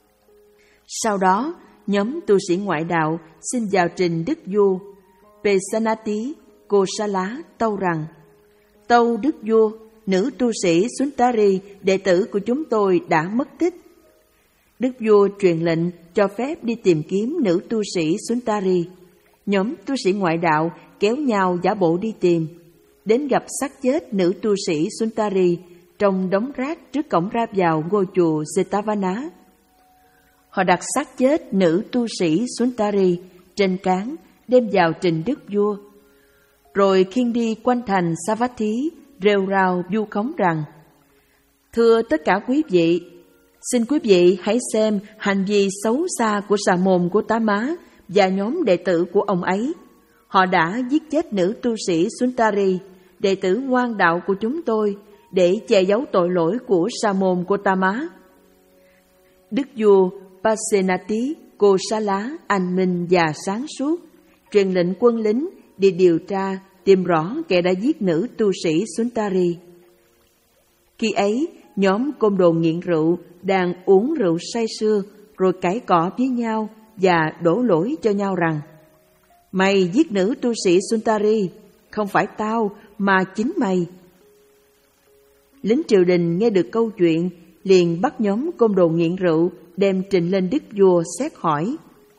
Sau đó, nhóm tu sĩ ngoại đạo xin vào trình Đức Vua Pesanati Kosala tâu rằng: Tâu Đức Vua, nữ tu sĩ Suntari, đệ tử của chúng tôi đã mất tích. Đức Vua truyền lệnh cho phép đi tìm kiếm nữ tu sĩ Suntari. Nhóm tu sĩ ngoại đạo kéo nhau giả bộ đi tìm, đến gặp xác chết nữ tu sĩ Suntari trong đống rác trước cổng ra vào ngôi chùa Jetavana. Họ đặt xác chết nữ tu sĩ Suntari trên cán đem vào trình Đức Vua, rồi khiêng đi quanh thành Savatthi, rêu rao vu khống rằng: Thưa tất cả quý vị, xin quý vị hãy xem hành vi xấu xa của Sa môn Gotama và nhóm đệ tử của ông ấy. Họ đã giết chết nữ tu sĩ Suntari, đệ tử ngoan đạo của chúng tôi, để che giấu tội lỗi của Sa môn Gotama. Đức vua Pasenati Kosala anh minh và sáng suốt, truyền lệnh quân lính đi điều tra tìm rõ kẻ đã giết nữ tu sĩ Suntari. Khi ấy, nhóm côn đồ nghiện rượu đang uống rượu say sưa, rồi cãi cọ với nhau và đổ lỗi cho nhau rằng: Mày giết nữ tu sĩ Suntari, không phải tao mà chính mày. Lính triều đình nghe được câu chuyện liền bắt nhóm côn đồ nghiện rượu đem trình lên Đức Vua xét hỏi.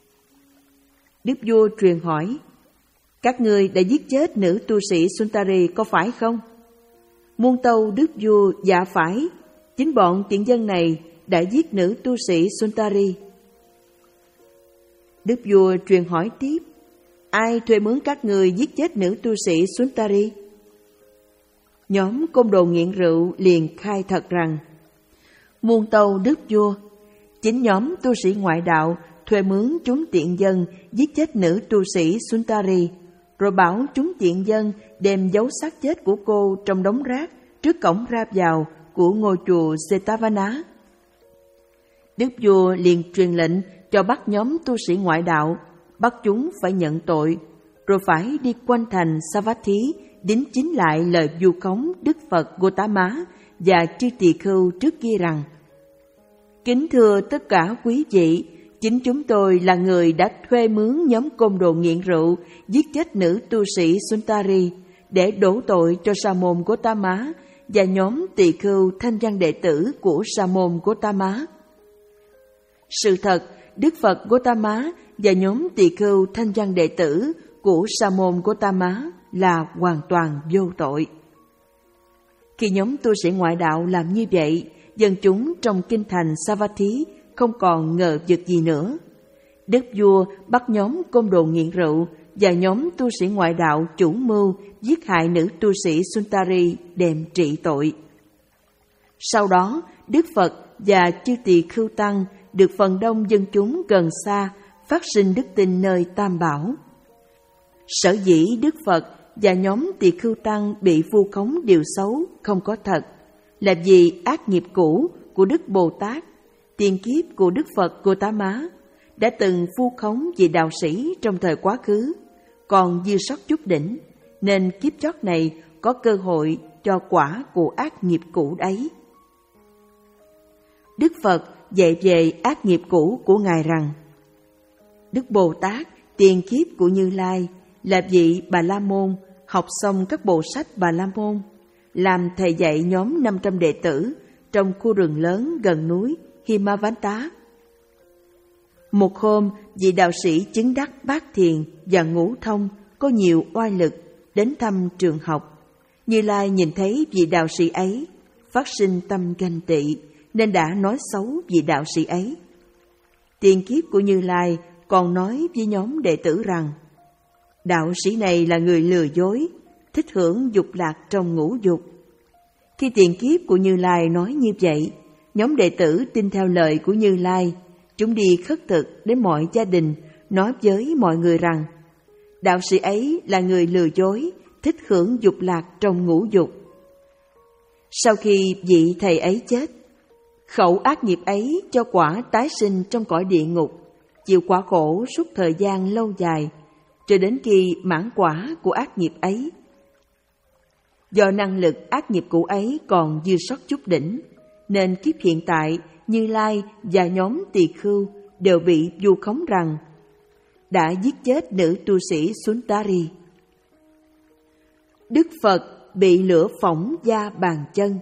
Đức Vua truyền hỏi: Các ngươi đã giết chết nữ tu sĩ Suntari có phải không? Muôn tâu Đức Vua: Dạ phải, chính bọn tiện dân này đã giết nữ tu sĩ Suntari. Đức Vua truyền hỏi tiếp: Ai thuê mướn các ngươi giết chết nữ tu sĩ Suntari? Nhóm côn đồ nghiện rượu liền khai thật rằng: Muôn tâu Đức Vua, chính nhóm tu sĩ ngoại đạo thuê mướn chúng tiện dân giết chết nữ tu sĩ Suntari, rồi bảo chúng tiện dân đem giấu xác chết của cô trong đống rác trước cổng ra vào của ngôi chùa Jetavana. Đức Vua liền truyền lệnh cho bắt nhóm tu sĩ ngoại đạo, bắt chúng phải nhận tội, rồi phải đi quanh thành Savatthi đính chính lại lời vu khống Đức Phật Gotama và chư tỳ khưu trước kia rằng: Kính thưa tất cả quý vị, chính chúng tôi là người đã thuê mướn nhóm côn đồ nghiện rượu giết chết nữ tu sĩ Suntari để đổ tội cho Sa môn Gotama và nhóm tỳ khưu thanh văn đệ tử của Sa môn Gotama. Sự thật, Đức Phật Gotama và nhóm tỳ khưu thanh văn đệ tử của Sa môn Gotama là hoàn toàn vô tội. Khi nhóm tu sĩ ngoại đạo làm như vậy, dân chúng trong kinh thành Savatthi không còn ngờ vực gì nữa. Đức vua bắt nhóm côn đồ nghiện rượu và nhóm tu sĩ ngoại đạo chủ mưu giết hại nữ tu sĩ Suntari đem trị tội. Sau đó, Đức Phật và chư tỳ khưu tăng được phần đông dân chúng gần xa phát sinh đức tin nơi Tam Bảo. Sở dĩ Đức Phật và nhóm tỳ khưu tăng bị vu khống điều xấu không có thật là vì ác nghiệp cũ của Đức Bồ Tát, tiền kiếp của Đức Phật Gotama, đã từng vu khống vị đạo sĩ trong thời quá khứ, còn dư sót chút đỉnh, nên kiếp chót này có cơ hội cho quả của ác nghiệp cũ ấy. Đức Phật dạy về ác nghiệp cũ của Ngài rằng: Đức Bồ Tát, tiền kiếp của Như Lai, là vị Bà La Môn, học xong các bộ sách Bà La Môn, làm thầy dạy nhóm năm trăm đệ tử trong khu rừng lớn gần núi Himavanta. Một hôm, vị đạo sĩ chứng đắc bát thiền và ngũ thông có nhiều oai lực đến thăm trường học. Như Lai nhìn thấy vị đạo sĩ ấy, phát sinh tâm ganh tị, nên đã nói xấu vị đạo sĩ ấy. Tiền kiếp của Như Lai còn nói với nhóm đệ tử rằng: đạo sĩ này là người lừa dối, thích hưởng dục lạc trong ngũ dục. Khi tiền kiếp của Như Lai nói như vậy, nhóm đệ tử tin theo lời của Như Lai. Chúng đi khất thực đến mọi gia đình, nói với mọi người rằng đạo sĩ ấy là người lừa dối, thích hưởng dục lạc trong ngũ dục. Sau khi vị thầy ấy chết, khẩu ác nghiệp ấy cho quả tái sinh trong cõi địa ngục, chịu quả khổ suốt thời gian lâu dài, cho đến khi mãn quả của ác nghiệp ấy. Do năng lực ác nghiệp cũ ấy còn dư sót chút đỉnh, nên kiếp hiện tại Như Lai và nhóm tỳ khưu đều bị vu khống rằng đã giết chết nữ tu sĩ Suntari. Đức Phật bị lửa phỏng da bàn chân.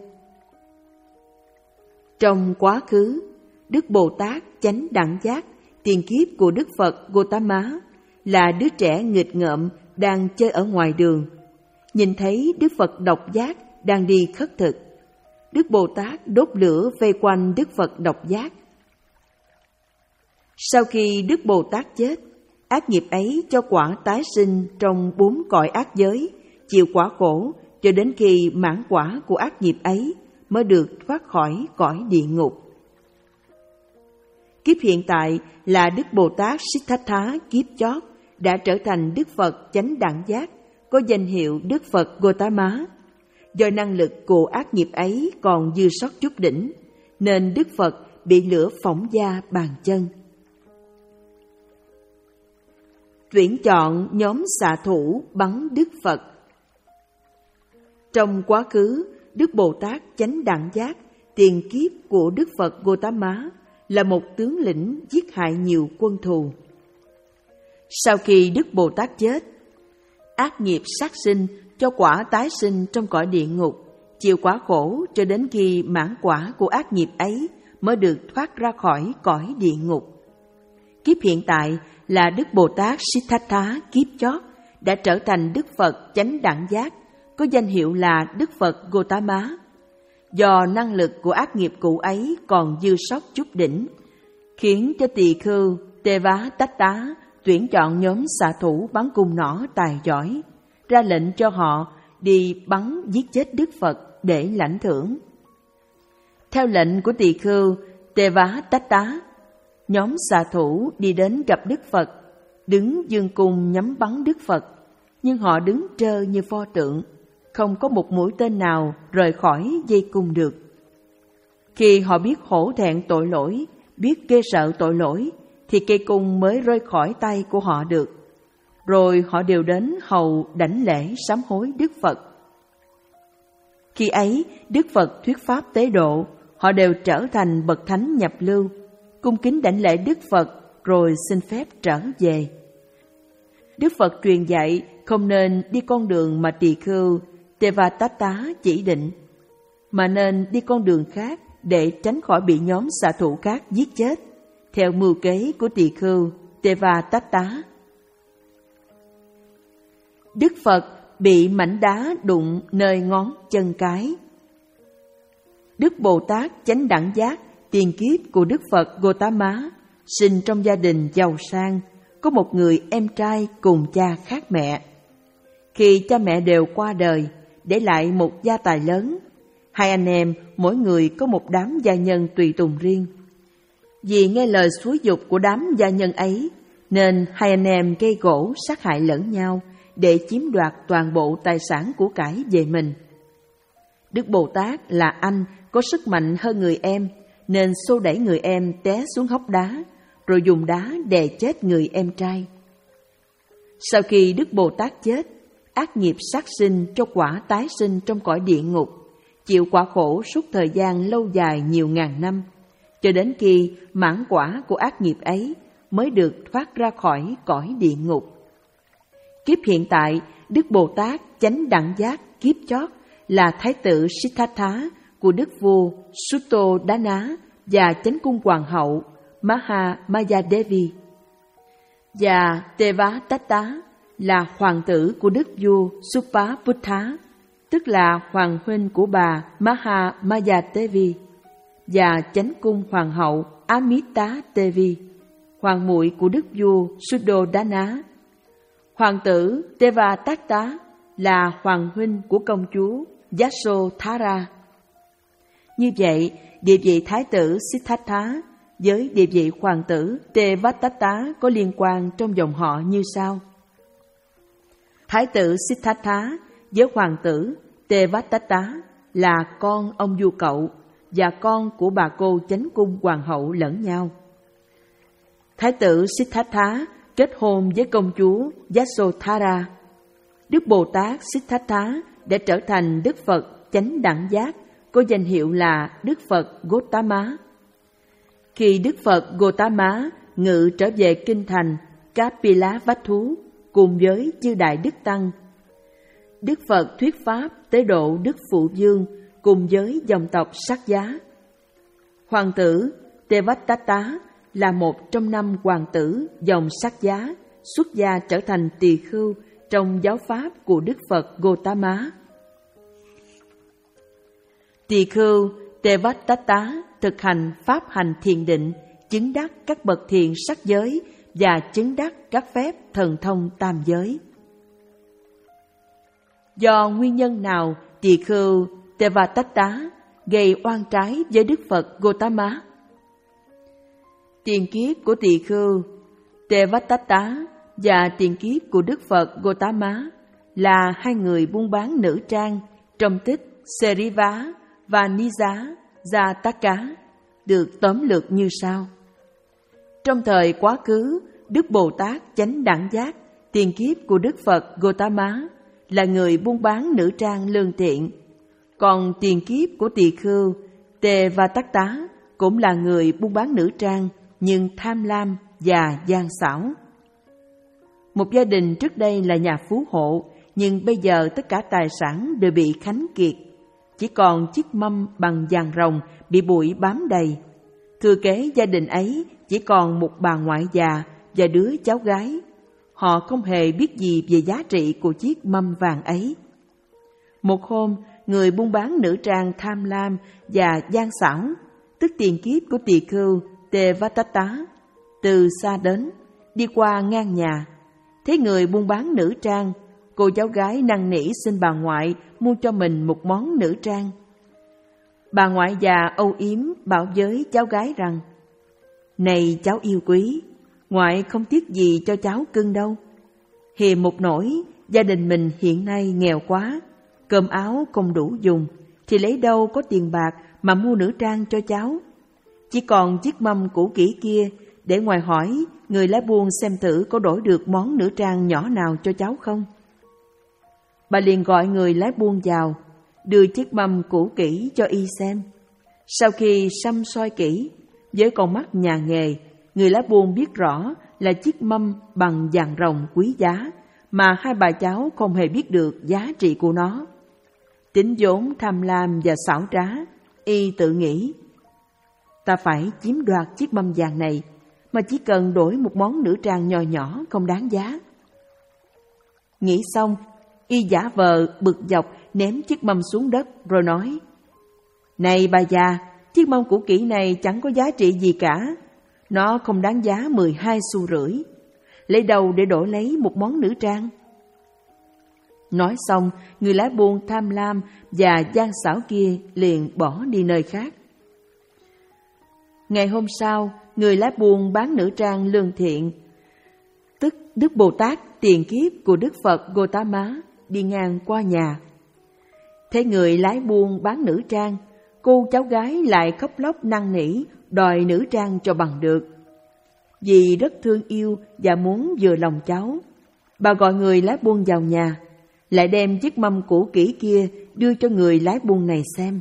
Trong quá khứ, Đức Bồ Tát Chánh Đẳng Giác, tiền kiếp của Đức Phật Gotama, là đứa trẻ nghịch ngợm đang chơi ở ngoài đường. Nhìn thấy Đức Phật Độc Giác đang đi khất thực, Đức Bồ Tát đốt lửa vây quanh Đức Phật Độc Giác. Sau khi Đức Bồ Tát chết, ác nghiệp ấy cho quả tái sinh trong bốn cõi ác giới, chịu quả khổ cho đến khi mãn quả của ác nghiệp ấy mới được thoát khỏi cõi địa ngục. Kiếp hiện tại là Đức Bồ Tát Siddhartha kiếp chót đã trở thành Đức Phật Chánh Đẳng Giác, có danh hiệu Đức Phật Gotama. Do năng lực của ác nghiệp ấy còn dư sót chút đỉnh, nên Đức Phật bị lửa phỏng da bàn chân. Tuyển chọn nhóm xạ thủ bắn Đức Phật. Trong quá khứ, Đức Bồ Tát Chánh Đẳng Giác, tiền kiếp của Đức Phật Gotama, là một tướng lĩnh giết hại nhiều quân thù. Sau khi Đức Bồ Tát chết, ác nghiệp sát sinh cho quả tái sinh trong cõi địa ngục, chịu quả khổ cho đến khi mãn quả của ác nghiệp ấy mới được thoát ra khỏi cõi địa ngục. Kiếp hiện tại là Đức Bồ Tát Siddhartha kiếp chót đã trở thành Đức Phật Chánh Đẳng Giác, có danh hiệu là Đức Phật Gotama. Do năng lực của ác nghiệp cũ ấy còn dư sót chút đỉnh, khiến cho tỳ khưu Tevatatta tuyển chọn nhóm xạ thủ bắn cung nỏ tài giỏi, ra lệnh cho họ đi bắn giết chết Đức Phật để lãnh thưởng. Theo lệnh của tỳ khưu Tevatatta, nhóm xạ thủ đi đến gặp Đức Phật, đứng dương cung nhắm bắn Đức Phật, nhưng họ đứng trơ như pho tượng, không có một mũi tên nào rời khỏi dây cung được. Khi họ biết hổ thẹn tội lỗi, biết ghê sợ tội lỗi, thì cây cung mới rơi khỏi tay của họ được. Rồi họ đều đến hầu đảnh lễ sám hối Đức Phật. Khi ấy, Đức Phật thuyết pháp tế độ, họ đều trở thành bậc thánh nhập lưu, cung kính đảnh lễ Đức Phật rồi xin phép trở về. Đức Phật truyền dạy không nên đi con đường mà tỳ khưu Tevatatta chỉ định, mà nên đi con đường khác để tránh khỏi bị nhóm xạ thủ khác giết chết, theo mưu kế của tỳ khưu Tevatatta. Đức Phật bị mảnh đá đụng nơi ngón chân cái. Đức Bồ Tát Chánh Đẳng Giác, tiền kiếp của Đức Phật Gotama, sinh trong gia đình giàu sang, có một người em trai cùng cha khác mẹ. Khi cha mẹ đều qua đời, để lại một gia tài lớn, hai anh em mỗi người có một đám gia nhân tùy tùng riêng. Vì nghe lời xúi giục của đám gia nhân ấy, nên hai anh em gây gổ sát hại lẫn nhau để chiếm đoạt toàn bộ tài sản của cải về mình. Đức Bồ Tát là anh có sức mạnh hơn người em, nên xô đẩy người em té xuống hốc đá, rồi dùng đá đè chết người em trai. Sau khi Đức Bồ Tát chết, ác nghiệp sát sinh cho quả tái sinh trong cõi địa ngục, chịu quả khổ suốt thời gian lâu dài nhiều ngàn năm, cho đến khi mãn quả của ác nghiệp ấy mới được thoát ra khỏi cõi địa ngục. Kiếp hiện tại, Đức Bồ Tát chánh đẳng giác kiếp chót là Thái tử Siddhartha của Đức vua Suttodana và chánh cung hoàng hậu Maha Mayadevi, và Tevatatta là hoàng tử của Đức vua Supaputta, tức là hoàng huynh của bà Maha Mayadevi, và chánh cung hoàng hậu Amita Devi, hoàng muội của Đức vua Suddhodana. Hoàng tử Tevatatta là hoàng huynh của công chúa Yasodhara. Như vậy, địa vị Thái tử Siddhartha với địa vị hoàng tử Tevatatta có liên quan trong dòng họ như sau. Thái tử Siddhartha với hoàng tử Tevatatta là con ông vua cậu và con của bà cô chánh cung hoàng hậu lẫn nhau. Thái tử Siddhartha kết hôn với công chúa Yasodhara. Đức Bồ Tát Siddhartha đã trở thành Đức Phật chánh đẳng giác, có danh hiệu là Đức Phật Gotama. Khi Đức Phật Gotama ngự trở về kinh thành Kapilavatthu cùng với chư đại đức tăng, Đức Phật thuyết pháp tế độ Đức Phụ Dương cùng với dòng tộc Sát Giá. Hoàng tử Tevatatta là một trong năm hoàng tử dòng Sát Giá xuất gia trở thành tỳ khưu trong giáo pháp của Đức Phật Gotama. Tỳ khưu Tevatatta thực hành pháp hành thiền định, chứng đắc các bậc thiền sắc giới và chứng đắc các phép thần thông tam giới. Do nguyên nhân nào tỳ khưu Tevatatta gây oan trái với Đức Phật Gotama? Tiền kiếp của tỳ khưu Tevatatta và tiền kiếp của Đức Phật Gotama là hai người buôn bán nữ trang trong tích Seriva và Nija Jataka được tóm lược như sau. Trong thời quá khứ, Đức Bồ Tát chánh đẳng giác, tiền kiếp của Đức Phật Gotama, là người buôn bán nữ trang lương thiện. Còn tiền kiếp của tỳ khưu Tevatatta cũng là người buôn bán nữ trang nhưng tham lam và gian xảo. Một gia đình trước đây là nhà phú hộ, nhưng bây giờ tất cả tài sản đều bị khánh kiệt. Chỉ còn chiếc mâm bằng vàng rồng bị bụi bám đầy. Thừa kế gia đình ấy chỉ còn một bà ngoại già và đứa cháu gái. Họ không hề biết gì về giá trị của chiếc mâm vàng ấy. Một hôm, người buôn bán nữ trang tham lam và gian xảo, tức tiền kiếp của tỳ khưu Tevatatta, từ xa đến, đi qua ngang nhà. Thấy người buôn bán nữ trang, cô cháu gái năn nỉ xin bà ngoại mua cho mình một món nữ trang. Bà ngoại già âu yếm bảo với cháu gái rằng: "Này cháu yêu quý, ngoại không tiếc gì cho cháu cưng đâu. Hiềm một nỗi, gia đình mình hiện nay nghèo quá, cơm áo không đủ dùng, thì lấy đâu có tiền bạc mà mua nữ trang cho cháu. Chỉ còn chiếc mâm cũ kỹ kia, để ngoại hỏi người lái buôn xem thử có đổi được món nữ trang nhỏ nào cho cháu không." Bà liền gọi người lái buôn vào, đưa chiếc mâm cũ kỹ cho y xem. Sau khi săm soi kỹ, với con mắt nhà nghề, người lái buôn biết rõ là chiếc mâm bằng vàng rồng quý giá, mà hai bà cháu không hề biết được giá trị của nó. Tính vốn tham lam và xảo trá, y tự nghĩ: ta phải chiếm đoạt chiếc mâm vàng này, mà chỉ cần đổi một món nữ trang nhỏ nhỏ không đáng giá. Nghĩ xong, y giả vờ bực dọc ném chiếc mâm xuống đất rồi nói: "Này bà già, chiếc mâm cũ kỹ này chẳng có giá trị gì cả. Nó không đáng giá mười hai xu rưỡi. Lấy đâu để đổi lấy một món nữ trang?" Nói xong, người lái buôn tham lam và gian xảo kia liền bỏ đi nơi khác. Ngày hôm sau, người lái buôn bán nữ trang lương thiện, tức Đức Bồ Tát tiền kiếp của Đức Phật Gotama, đi ngang qua nhà. Thấy người lái buôn bán nữ trang, cô cháu gái lại khóc lóc năn nỉ đòi nữ trang cho bằng được. Vì rất thương yêu và muốn vừa lòng cháu, bà gọi người lái buôn vào nhà, lại đem chiếc mâm cũ kỹ kia đưa cho người lái buôn này xem.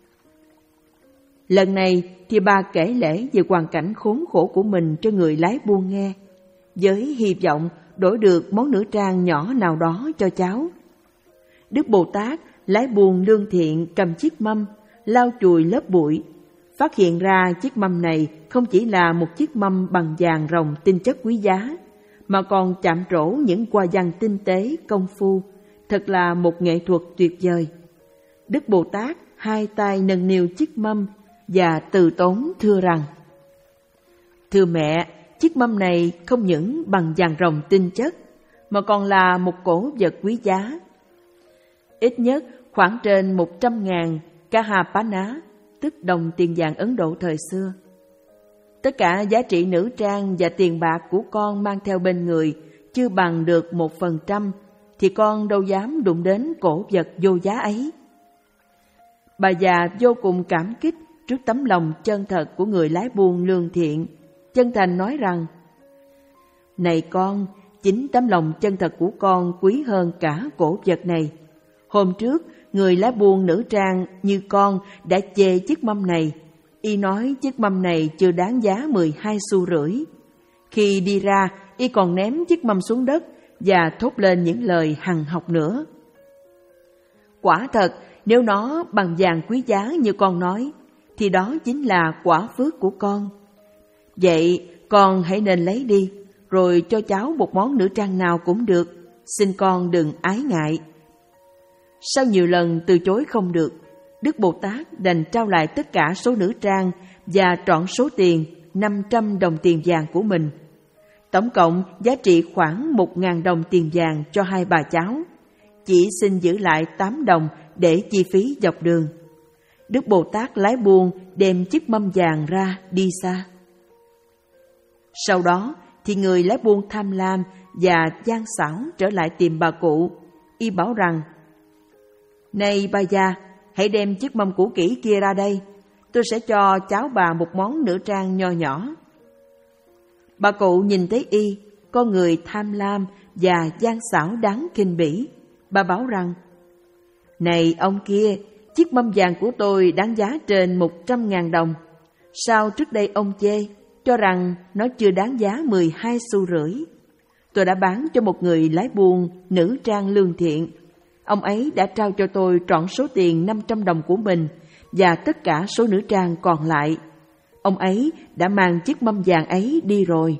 Lần này thì bà kể lể về hoàn cảnh khốn khổ của mình cho người lái buôn nghe, với hy vọng đổi được món nữ trang nhỏ nào đó cho cháu. Đức Bồ Tát lái buôn lương thiện cầm chiếc mâm, lau chùi lớp bụi, phát hiện ra chiếc mâm này không chỉ là một chiếc mâm bằng vàng ròng tinh chất quý giá, mà còn chạm trổ những hoa văn tinh tế, công phu, thật là một nghệ thuật tuyệt vời. Đức Bồ Tát hai tay nâng niu chiếc mâm và từ tốn thưa rằng: Thưa mẹ, chiếc mâm này không những bằng vàng ròng tinh chất, mà còn là một cổ vật quý giá. Ít nhất khoảng trên một trăm ngàn Kahapana, tức đồng tiền vàng Ấn Độ thời xưa. Tất cả giá trị nữ trang và tiền bạc của con mang theo bên người chưa bằng được một phần trăm, thì con đâu dám đụng đến cổ vật vô giá ấy. Bà già vô cùng cảm kích trước tấm lòng chân thật của người lái buôn lương thiện, chân thành nói rằng: Này con, chính tấm lòng chân thật của con quý hơn cả cổ vật này. Hôm trước, người lái buôn nữ trang như con đã chê chiếc mâm này, y nói chiếc mâm này chưa đáng giá mười hai xu rưỡi. Khi đi ra, y còn ném chiếc mâm xuống đất và thốt lên những lời hằn học nữa. Quả thật, nếu nó bằng vàng quý giá như con nói, thì đó chính là quả phước của con. Vậy con hãy nên lấy đi, rồi cho cháu một món nữ trang nào cũng được, xin con đừng ái ngại. Sau nhiều lần từ chối không được, Đức Bồ Tát đành trao lại tất cả số nữ trang và trọn số tiền năm trăm đồng tiền vàng của mình. Tổng cộng giá trị khoảng một nghìn đồng tiền vàng cho hai bà cháu, chỉ xin giữ lại tám đồng để chi phí dọc đường. Đức Bồ Tát lái buôn đem chiếc mâm vàng ra đi xa. Sau đó thì người lái buôn tham lam và gian xảo trở lại tìm bà cụ. Y bảo rằng: Này bà già, hãy đem chiếc mâm cũ kỹ kia ra đây, tôi sẽ cho cháu bà một món nữ trang nho nhỏ. Bà cụ nhìn thấy y, con người tham lam và gian xảo đáng khinh bỉ. Bà bảo rằng: Này ông kia, chiếc mâm vàng của tôi đáng giá trên một trăm ngàn đồng. Sao trước đây ông chê, cho rằng nó chưa đáng giá mười hai xu rưỡi? Tôi đã bán cho một người lái buôn nữ trang lương thiện. Ông ấy đã trao cho tôi trọn số tiền năm trăm đồng của mình và tất cả số nữ trang còn lại. Ông ấy đã mang chiếc mâm vàng ấy đi rồi.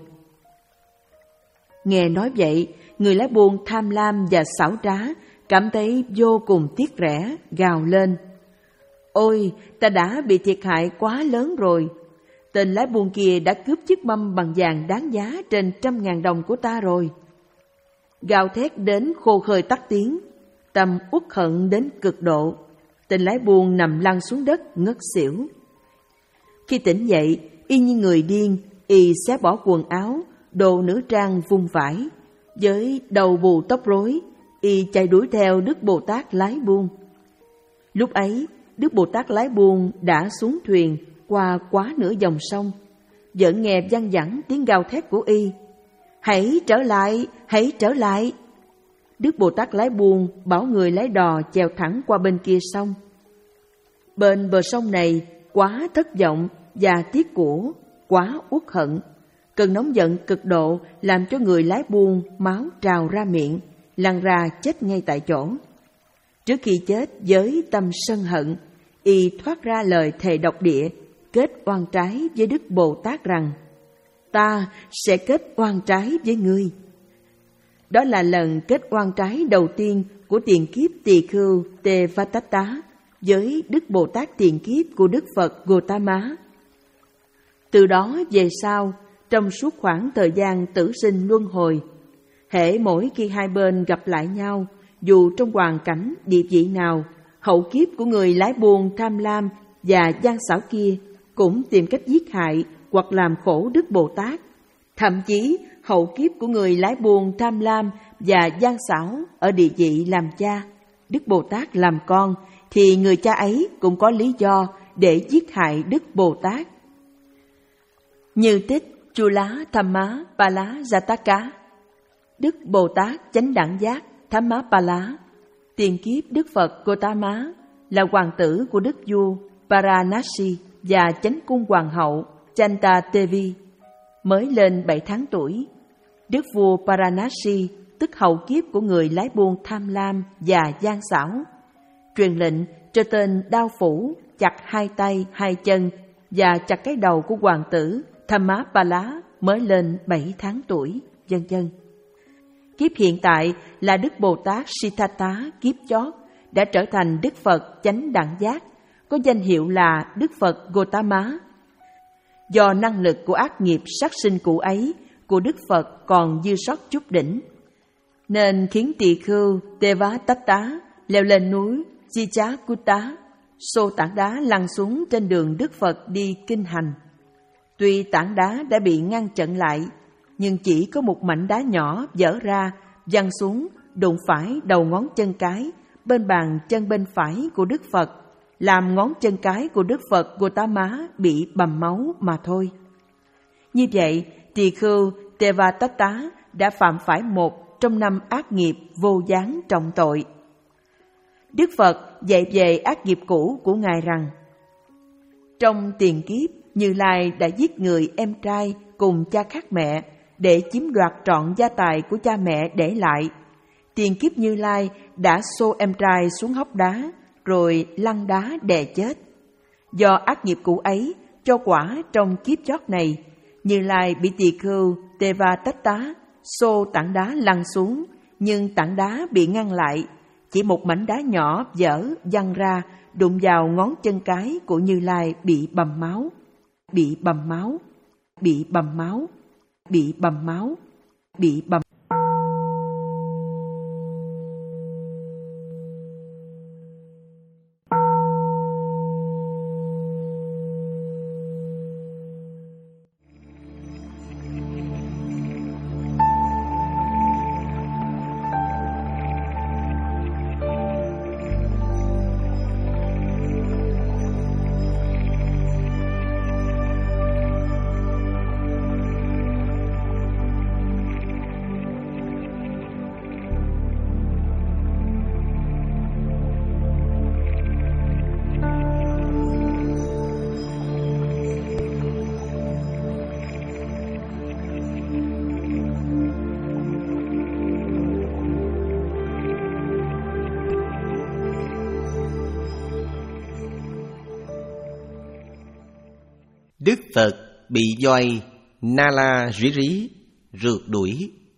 Nghe nói vậy, người lái buôn tham lam và xảo trá cảm thấy vô cùng tiếc rẻ, gào lên: Ôi, ta đã bị thiệt hại quá lớn rồi. Tên lái buôn kia đã cướp chiếc mâm bằng vàng đáng giá trên trăm ngàn đồng của ta rồi. Gào thét đến khô khơi tắt tiếng, tâm uất hận đến cực độ. Tên lái buôn nằm lăn xuống đất ngất xỉu. Khi tỉnh dậy, y như người điên, y xé bỏ quần áo, đồ nữ trang vung vãi, với đầu bù tóc rối, y chạy đuổi theo Đức Bồ Tát lái buôn. Lúc ấy, Đức Bồ Tát lái buôn đã xuống thuyền qua quá nửa dòng sông, vẫn nghe văng vẳng tiếng gào thét của y: Hãy trở lại, hãy trở lại. Đức Bồ Tát lái buôn bảo người lái đò chèo thẳng qua bên kia sông. Bên bờ sông này quá thất vọng và tiếc của, quá uất hận. Cơn nóng giận cực độ làm cho người lái buôn máu trào ra miệng, lăn ra chết ngay tại chỗ. Trước khi chết với tâm sân hận, y thoát ra lời thề độc địa, kết oan trái với Đức Bồ Tát rằng: Ta sẽ kết oan trái với ngươi. Đó là lần kết oan trái đầu tiên của tiền kiếp tỳ khưu Tevatatta với Đức Bồ Tát tiền kiếp của Đức Phật Gotama. Từ đó về sau, trong suốt khoảng thời gian tử sinh luân hồi, hễ mỗi khi hai bên gặp lại nhau, dù trong hoàn cảnh địa vị nào, hậu kiếp của người lái buôn tham lam và gian xảo kia cũng tìm cách giết hại hoặc làm khổ Đức Bồ Tát. Thậm chí hậu kiếp của người lái buôn tham lam và gian xảo ở địa vị làm cha, Đức Bồ Tát làm con, thì người cha ấy cũng có lý do để giết hại Đức Bồ Tát. Như tích Chula Thamma Pala Jataka, Đức Bồ Tát chánh đẳng giác Thammapala, tiền kiếp Đức Phật Gotama là hoàng tử của Đức vua Varanasi và chánh cung hoàng hậu Chanta Devi. Mới lên bảy tháng tuổi, Đức vua Varanasi, tức hậu kiếp của người lái buôn tham lam và gian xảo, truyền lệnh cho tên đao phủ chặt hai tay hai chân và chặt cái đầu của hoàng tử Thammapala mới lên bảy tháng tuổi, vân vân. Kiếp hiện tại là Đức Bồ Tát Siddhartha kiếp chót đã trở thành Đức Phật chánh đẳng giác, có danh hiệu là Đức Phật Gotama. Do năng lực của ác nghiệp sát sinh cũ ấy của Đức Phật còn dư sót chút đỉnh, nên khiến tỳ khưu Devadatta leo lên núi Jijacutta, xô tảng đá lăn xuống trên đường Đức Phật đi kinh hành. Tuy tảng đá đã bị ngăn chặn lại, nhưng chỉ có một mảnh đá nhỏ vỡ ra, văng xuống, đụng phải đầu ngón chân cái bên bàn chân bên phải của Đức Phật, làm ngón chân cái của Đức Phật Gotama bị bầm máu mà thôi. Như vậy, tỳ khưu Devadatta đã phạm phải một trong năm ác nghiệp vô gián trọng tội. Đức Phật dạy về ác nghiệp cũ của Ngài rằng: trong tiền kiếp, Như Lai đã giết người em trai cùng cha khác mẹ để chiếm đoạt trọn gia tài của cha mẹ để lại. Tiền kiếp Như Lai đã xô em trai xuống hốc đá rồi lăn đá đè chết. Do ác nghiệp cũ ấy, cho quả trong kiếp chót này, Như Lai bị tỳ khưu Devadatta xô tảng đá lăn xuống, nhưng tảng đá bị ngăn lại, chỉ một mảnh đá nhỏ vỡ văng ra, đụng vào ngón chân cái của Như Lai bị bầm máu, bị bầm máu, bị bầm máu, bị bầm máu, bị bầm. Đức Phật bị voi Nala rí rí rượt đuổi.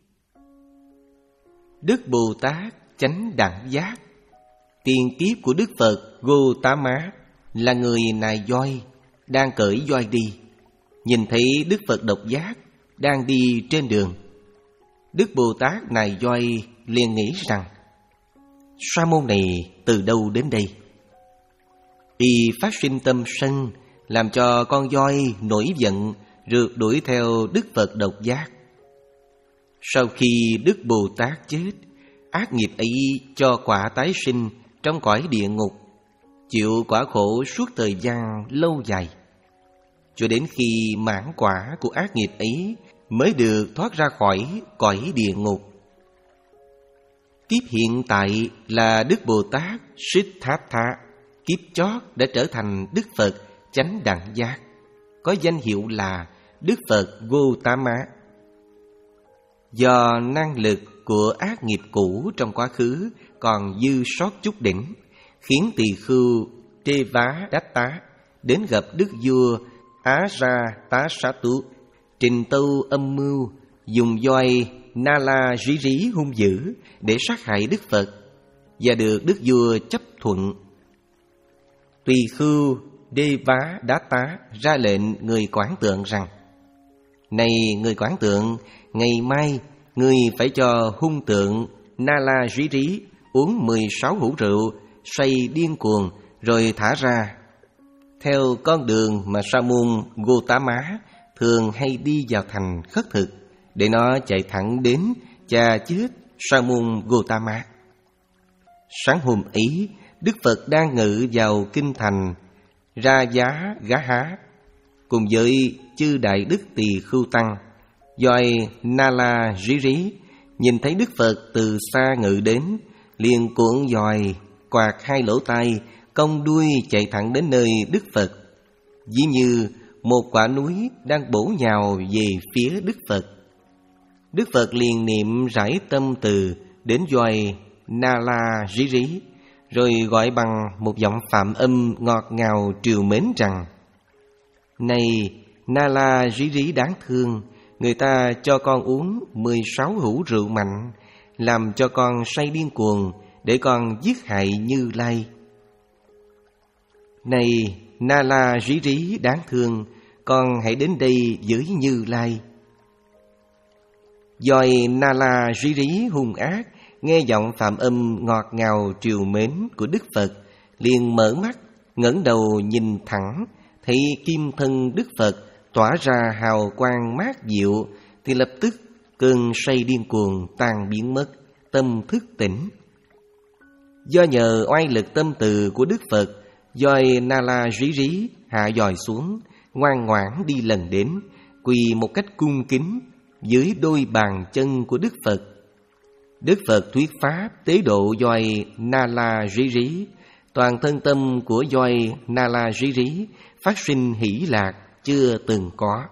Đức Bồ Tát chánh đẳng giác, tiền kiếp của Đức Phật Gotama là người nài voi, đang cởi voi đi. Nhìn thấy Đức Phật độc giác đang đi trên đường, Đức Bồ Tát nài voi liền nghĩ rằng: sa môn này từ đâu đến đây? Y phát sinh tâm sân, làm cho con voi nổi giận, rượt đuổi theo Đức Phật độc giác. Sau khi Đức Bồ Tát chết, ác nghiệp ấy cho quả tái sinh trong cõi địa ngục, chịu quả khổ suốt thời gian lâu dài, cho đến khi mãn quả của ác nghiệp ấy mới được thoát ra khỏi cõi địa ngục. Kiếp hiện tại là Đức Bồ Tát Siddhartha, kiếp chót đã trở thành Đức Phật chánh đẳng giác, có danh hiệu là Đức Phật Gotama. Do năng lực của ác nghiệp cũ trong quá khứ còn dư sót chút đỉnh, khiến tỳ khưu Devadatta đến gặp Đức vua Ajatasattu, trình tâu âm mưu, dùng voi Nala rí rí hung dữ để sát hại Đức Phật, và được Đức vua chấp thuận. Tỳ khưu Devadatta ra lệnh người quản tượng rằng: này người quản tượng, ngày mai người phải cho hung tượng Nala rí rí uống mười sáu hũ rượu, say điên cuồng rồi thả ra, theo con đường mà sa môn Gotama thường hay đi vào thành khất thực, để nó chạy thẳng đến chà chết Sa môn Gotama. Sáng hôm ấy, Đức Phật đang ngự vào kinh thành Ra Giá Gá Há cùng với chư đại đức tỳ khưu tăng. Doi Nala rí rí nhìn thấy Đức Phật từ xa ngự đến, liền cuộn dòi quạt hai lỗ tai, cong đuôi chạy thẳng đến nơi Đức Phật, ví như một quả núi đang bổ nhào về phía Đức Phật. Đức Phật liền niệm rải tâm từ đến doi Nala rí rí, rồi gọi bằng một giọng phạm âm ngọt ngào trìu mến rằng: Này Nala rí rí đáng thương, người ta cho con uống mười sáu hũ rượu mạnh, làm cho con say điên cuồng, để con giết hại Như Lai. Này Nala rí rí đáng thương, con hãy đến đây với Như Lai. Doi Nala rí rí hung ác nghe giọng phạm âm ngọt ngào trìu mến của Đức Phật, liền mở mắt ngẩng đầu nhìn thẳng, thấy kim thân Đức Phật tỏa ra hào quang mát dịu, thì lập tức cơn say điên cuồng tan biến mất, tâm thức tỉnh. Do nhờ oai lực tâm từ của Đức Phật, doi Nala rí rí hạ dòi xuống, ngoan ngoãn đi lần đến, quỳ một cách cung kính dưới đôi bàn chân của Đức Phật. Đức Phật thuyết pháp tế độ doi Nala rí rí, toàn thân tâm của doi Nala rí rí phát sinh hỷ lạc chưa từng có.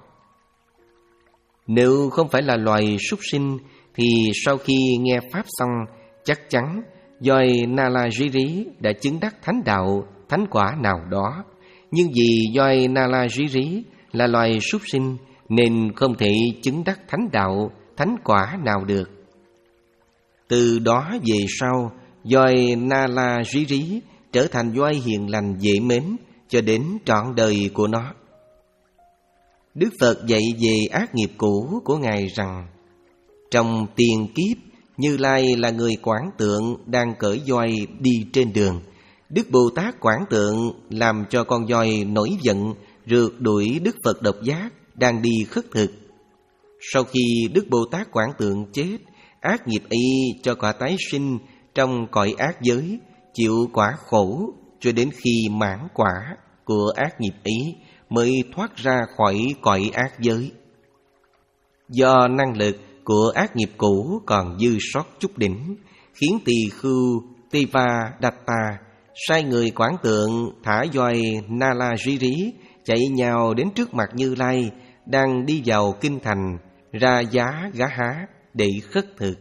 Nếu không phải là loài súc sinh, thì sau khi nghe pháp xong, chắc chắn doi Nala rí rí đã chứng đắc thánh đạo, thánh quả nào đó. Nhưng vì doi Nala rí rí là loài súc sinh, nên không thể chứng đắc thánh đạo, thánh quả nào được. Từ đó về sau, doi Nala rí rí trở thành doi hiền lành dễ mến cho đến trọn đời của nó. Đức Phật dạy về ác nghiệp cũ của Ngài rằng: trong tiền kiếp, Như Lai là người Quảng Tượng đang cởi voi đi trên đường. Đức Bồ Tát Quảng Tượng làm cho con voi nổi giận, rượt đuổi Đức Phật Độc Giác đang đi khất thực. Sau khi Đức Bồ Tát Quảng Tượng chết, ác nghiệp ấy cho quả tái sinh trong cõi ác giới, chịu quả khổ cho đến khi mãn quả của ác nghiệp ấy mới thoát ra khỏi cõi ác giới. Do năng lực của ác nghiệp cũ còn dư sót chút đỉnh, khiến tỳ khưu Devadatta sai người Quảng Tượng thả voi Nala rí rí chạy nhào đến trước mặt Như Lai đang đi vào kinh thành Ra Giá Gá Há để khất thực.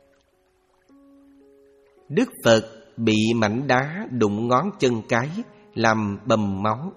Đức Phật bị mảnh đá đụng ngón chân cái làm bầm máu.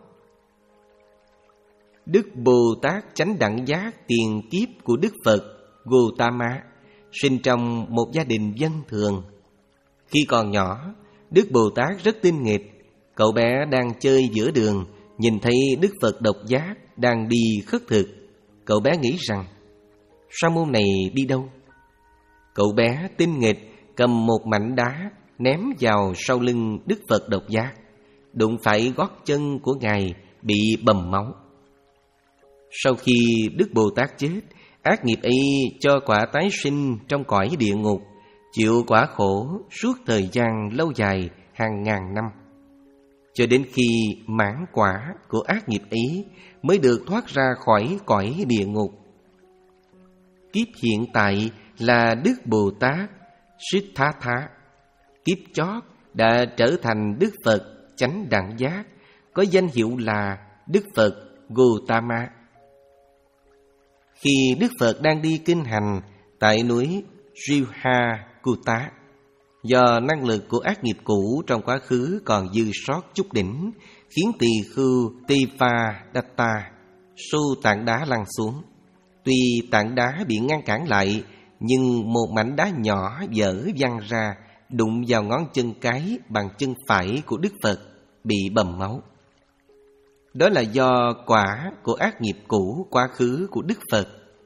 Đức Bồ Tát Chánh Đẳng Giác tiền kiếp của Đức Phật Gotama sinh trong một gia đình dân thường. Khi còn nhỏ, Đức Bồ Tát rất tinh nghịch. Cậu bé đang chơi giữa đường, nhìn thấy Đức Phật Độc Giác đang đi khất thực. Cậu bé nghĩ rằng: sa môn này đi đâu? Cậu bé tinh nghịch cầm một mảnh đá ném vào sau lưng Đức Phật Độc Giác, đụng phải gót chân của Ngài bị bầm máu. Sau khi Đức Bồ Tát chết, ác nghiệp ấy cho quả tái sinh trong cõi địa ngục, chịu quả khổ suốt thời gian lâu dài hàng ngàn năm, cho đến khi mãn quả của ác nghiệp ấy mới được thoát ra khỏi cõi địa ngục. Kiếp hiện tại là Đức Bồ Tát Siddhartha, kiếp chót đã trở thành Đức Phật Chánh Đẳng Giác, có danh hiệu là Đức Phật Gotama. Khi Đức Phật đang đi kinh hành tại núi Jivhakuta, do năng lực của ác nghiệp cũ trong quá khứ còn dư sót chút đỉnh, khiến tỳ khưu Devadatta xô tảng đá lăn xuống. Tuy tảng đá bị ngăn cản lại, nhưng một mảnh đá nhỏ vỡ văng ra, đụng vào ngón chân cái bằng chân phải của Đức Phật, bị bầm máu. Đó là do quả của ác nghiệp cũ quá khứ của Đức Phật.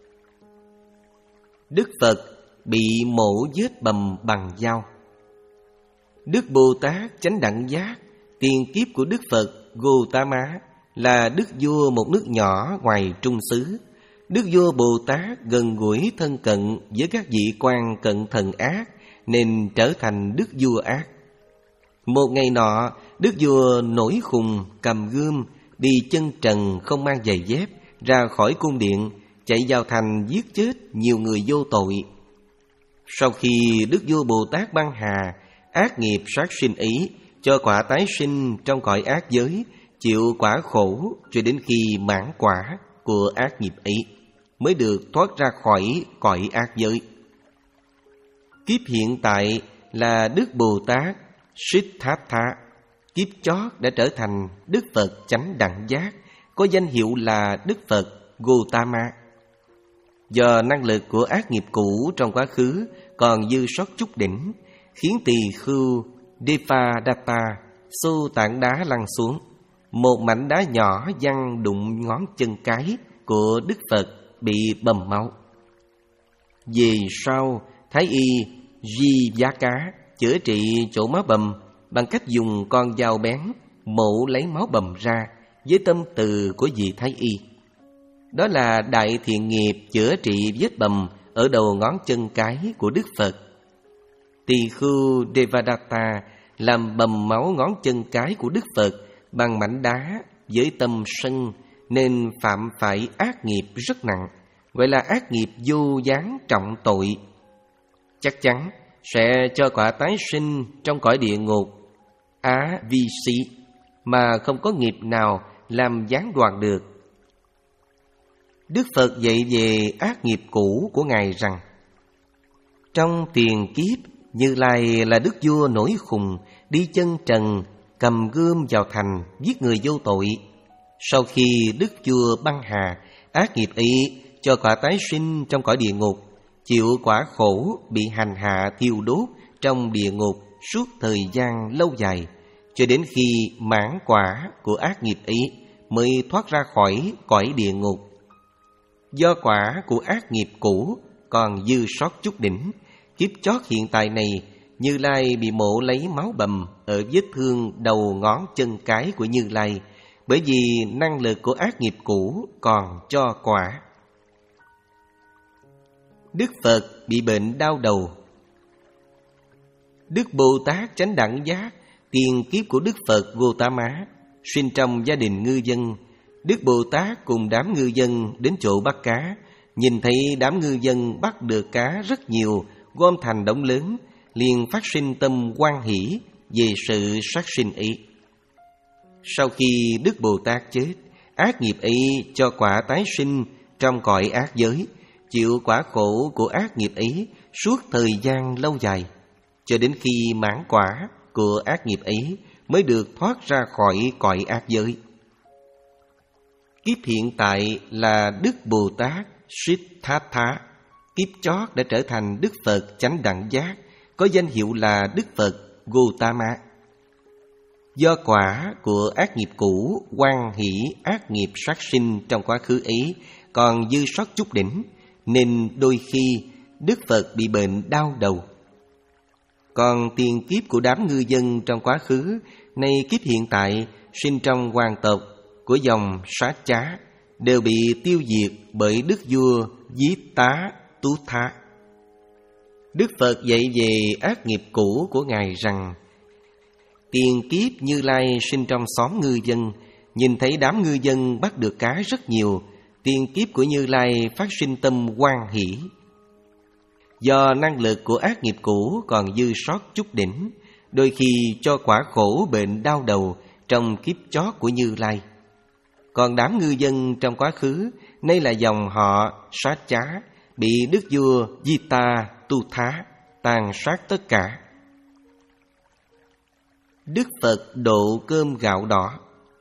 Đức Phật bị mổ vết bầm bằng dao. Đức Bồ Tát Chánh Đẳng Giác tiền kiếp của Đức Phật Gotama là đức vua một nước nhỏ ngoài trung xứ, Đức vua Bồ Tát gần gũi thân cận với các vị quan cận thần ác, nên trở thành đức vua ác. Một ngày nọ, đức vua nổi khùng cầm gươm, đi chân trần không mang giày dép, ra khỏi cung điện, chạy vào thành giết chết nhiều người vô tội. Sau khi đức vua Bồ Tát băng hà, ác nghiệp sát sinh ấy cho quả tái sinh trong cõi ác giới, chịu quả khổ cho đến khi mãn quả của ác nghiệp ấy mới được thoát ra khỏi cõi ác giới. Kiếp hiện tại là Đức Bồ Tát Siddhartha, kiếp chót đã trở thành Đức Phật chánh đẳng giác, có danh hiệu là Đức Phật Gotama. Do năng lực của ác nghiệp cũ trong quá khứ còn dư sót chút đỉnh, khiến tỳ khưu Devadatta xô tảng đá lăn xuống. Một mảnh đá nhỏ văng đụng ngón chân cái của Đức Phật, bị bầm máu. Về sau, Thái y Jivaka chữa trị chỗ máu bầm bằng cách dùng con dao bén mổ lấy máu bầm ra với tâm từ của vị Thái y. Đó là đại thiện nghiệp chữa trị vết bầm ở đầu ngón chân cái của Đức Phật. Tỳ khưu Devadatta làm bầm máu ngón chân cái của Đức Phật bằng mảnh đá với tâm sân, nên phạm phải ác nghiệp rất nặng, gọi là ác nghiệp vô gián trọng tội. Chắc chắn sẽ cho quả tái sinh trong cõi địa ngục Á Vi Sĩ mà không có nghiệp nào làm gián đoạn được. Đức Phật dạy về ác nghiệp cũ của Ngài rằng: trong tiền kiếp, Như Lai là đức vua nổi khùng, đi chân trần, cầm gươm vào thành, giết người vô tội. Sau khi đức vua băng hà, ác nghiệp ấy cho quả tái sinh trong cõi địa ngục, chịu quả khổ bị hành hạ thiêu đốt trong địa ngục suốt thời gian lâu dài, cho đến khi mãn quả của ác nghiệp ấy mới thoát ra khỏi cõi địa ngục. Do quả của ác nghiệp cũ còn dư sót chút đỉnh, kiếp chót hiện tại này, Như Lai bị mổ lấy máu bầm ở vết thương đầu ngón chân cái của Như Lai, bởi vì năng lực của ác nghiệp cũ còn cho quả. Đức Phật bị bệnh đau đầu. Đức Bồ Tát chánh đẳng giác, tiền kiếp của Đức Phật Gotama, sinh trong gia đình ngư dân. Đức Bồ Tát cùng đám ngư dân đến chỗ bắt cá, nhìn thấy đám ngư dân bắt được cá rất nhiều, gom thành đống lớn, liền phát sinh tâm hoan hỷ về sự sát sinh ấy. Sau khi Đức Bồ Tát chết, ác nghiệp ấy cho quả tái sinh trong cõi ác giới, chịu quả khổ của ác nghiệp ấy suốt thời gian lâu dài, cho đến khi mãn quả của ác nghiệp ấy mới được thoát ra khỏi cõi ác giới. Kiếp hiện tại là Đức Bồ Tát Siddhartha, kiếp chót đã trở thành Đức Phật chánh đẳng giác, có danh hiệu là Đức Phật Gotama. Do quả của ác nghiệp cũ, hoan hỷ ác nghiệp sát sinh trong quá khứ ấy còn dư sót chút đỉnh, nên đôi khi Đức Phật bị bệnh đau đầu. Còn tiền kiếp của đám ngư dân trong quá khứ, nay kiếp hiện tại sinh trong hoàng tộc của dòng Sát Chá, đều bị tiêu diệt bởi đức vua Giết Tá Tú Tha. Đức Phật dạy về ác nghiệp cũ của Ngài rằng: tiền kiếp Như Lai sinh trong xóm ngư dân, nhìn thấy đám ngư dân bắt được cá rất nhiều, tiền kiếp của Như Lai phát sinh tâm hoan hỷ. Do năng lực của ác nghiệp cũ còn dư sót chút đỉnh, đôi khi cho quả khổ bệnh đau đầu trong kiếp chót của Như Lai. Còn đám ngư dân trong quá khứ, nay là dòng họ Sát Chá, bị đức vua Jita Tu Thá tàn sát tất cả. Đức Phật độ cơm gạo đỏ.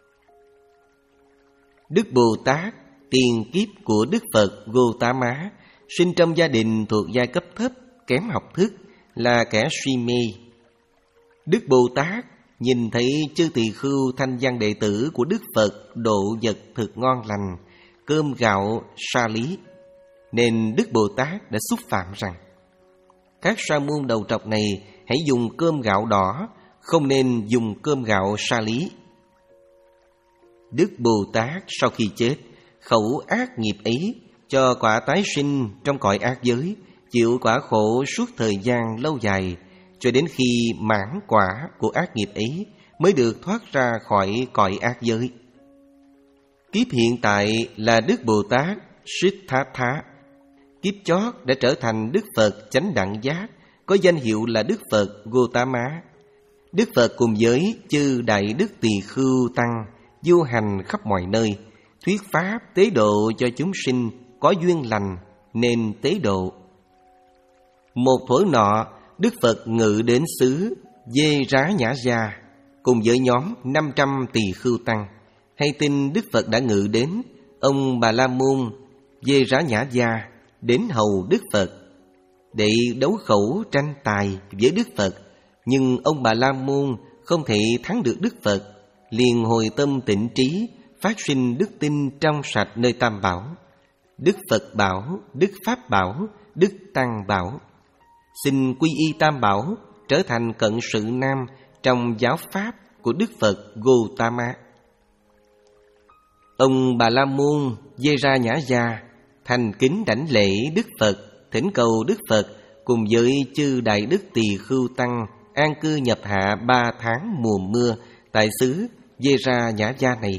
Đức Bồ Tát, tiền kiếp của Đức Phật Gotama, sinh trong gia đình thuộc giai cấp thấp, kém học thức, là kẻ si mê. Đức Bồ Tát nhìn thấy chư tỳ khưu thanh văn đệ tử của Đức Phật độ vật thực ngon lành, cơm gạo sa lý, nên Đức Bồ Tát đã xúc phạm rằng: các sa môn đầu trọc này hãy dùng cơm gạo đỏ, không nên dùng cơm gạo sa lý. Đức Bồ Tát sau khi chết, khẩu ác nghiệp ấy cho quả tái sinh trong cõi ác giới, chịu quả khổ suốt thời gian lâu dài, cho đến khi mãn quả của ác nghiệp ấy mới được thoát ra khỏi cõi ác giới. Kiếp hiện tại là Đức Bồ Tát Siddhartha. Kiếp chót đã trở thành Đức Phật Chánh Đẳng Giác, có danh hiệu là Đức Phật Gotama. Đức Phật cùng với chư Đại Đức Tỳ Khưu Tăng du hành khắp mọi nơi, thuyết pháp tế độ cho chúng sinh có duyên lành nên tế độ. Một thuở nọ, Đức Phật ngự đến xứ Dê Rá Nhã Gia cùng với nhóm năm trăm tỳ khưu tăng. Hay tin Đức Phật đã ngự đến, ông Bà La Môn Dê Rá Nhã Gia đến hầu Đức Phật để đấu khẩu tranh tài với Đức Phật. Nhưng ông Bà La Môn không thể thắng được Đức Phật, liền hồi tâm tịnh trí, phát sinh đức tin trong sạch nơi Tam Bảo: Đức Phật bảo, Đức Pháp bảo, Đức Tăng bảo. Xin quy y Tam Bảo, trở thành cận sự nam trong giáo pháp của Đức Phật Gotama. Ông Bà La Môn Dê Ra Nhã Gia thành kính đảnh lễ Đức Phật, thỉnh cầu Đức Phật cùng với chư Đại Đức Tỳ Khưu Tăng an cư nhập hạ ba tháng mùa mưa tại xứ Dê Ra Nhã Gia này.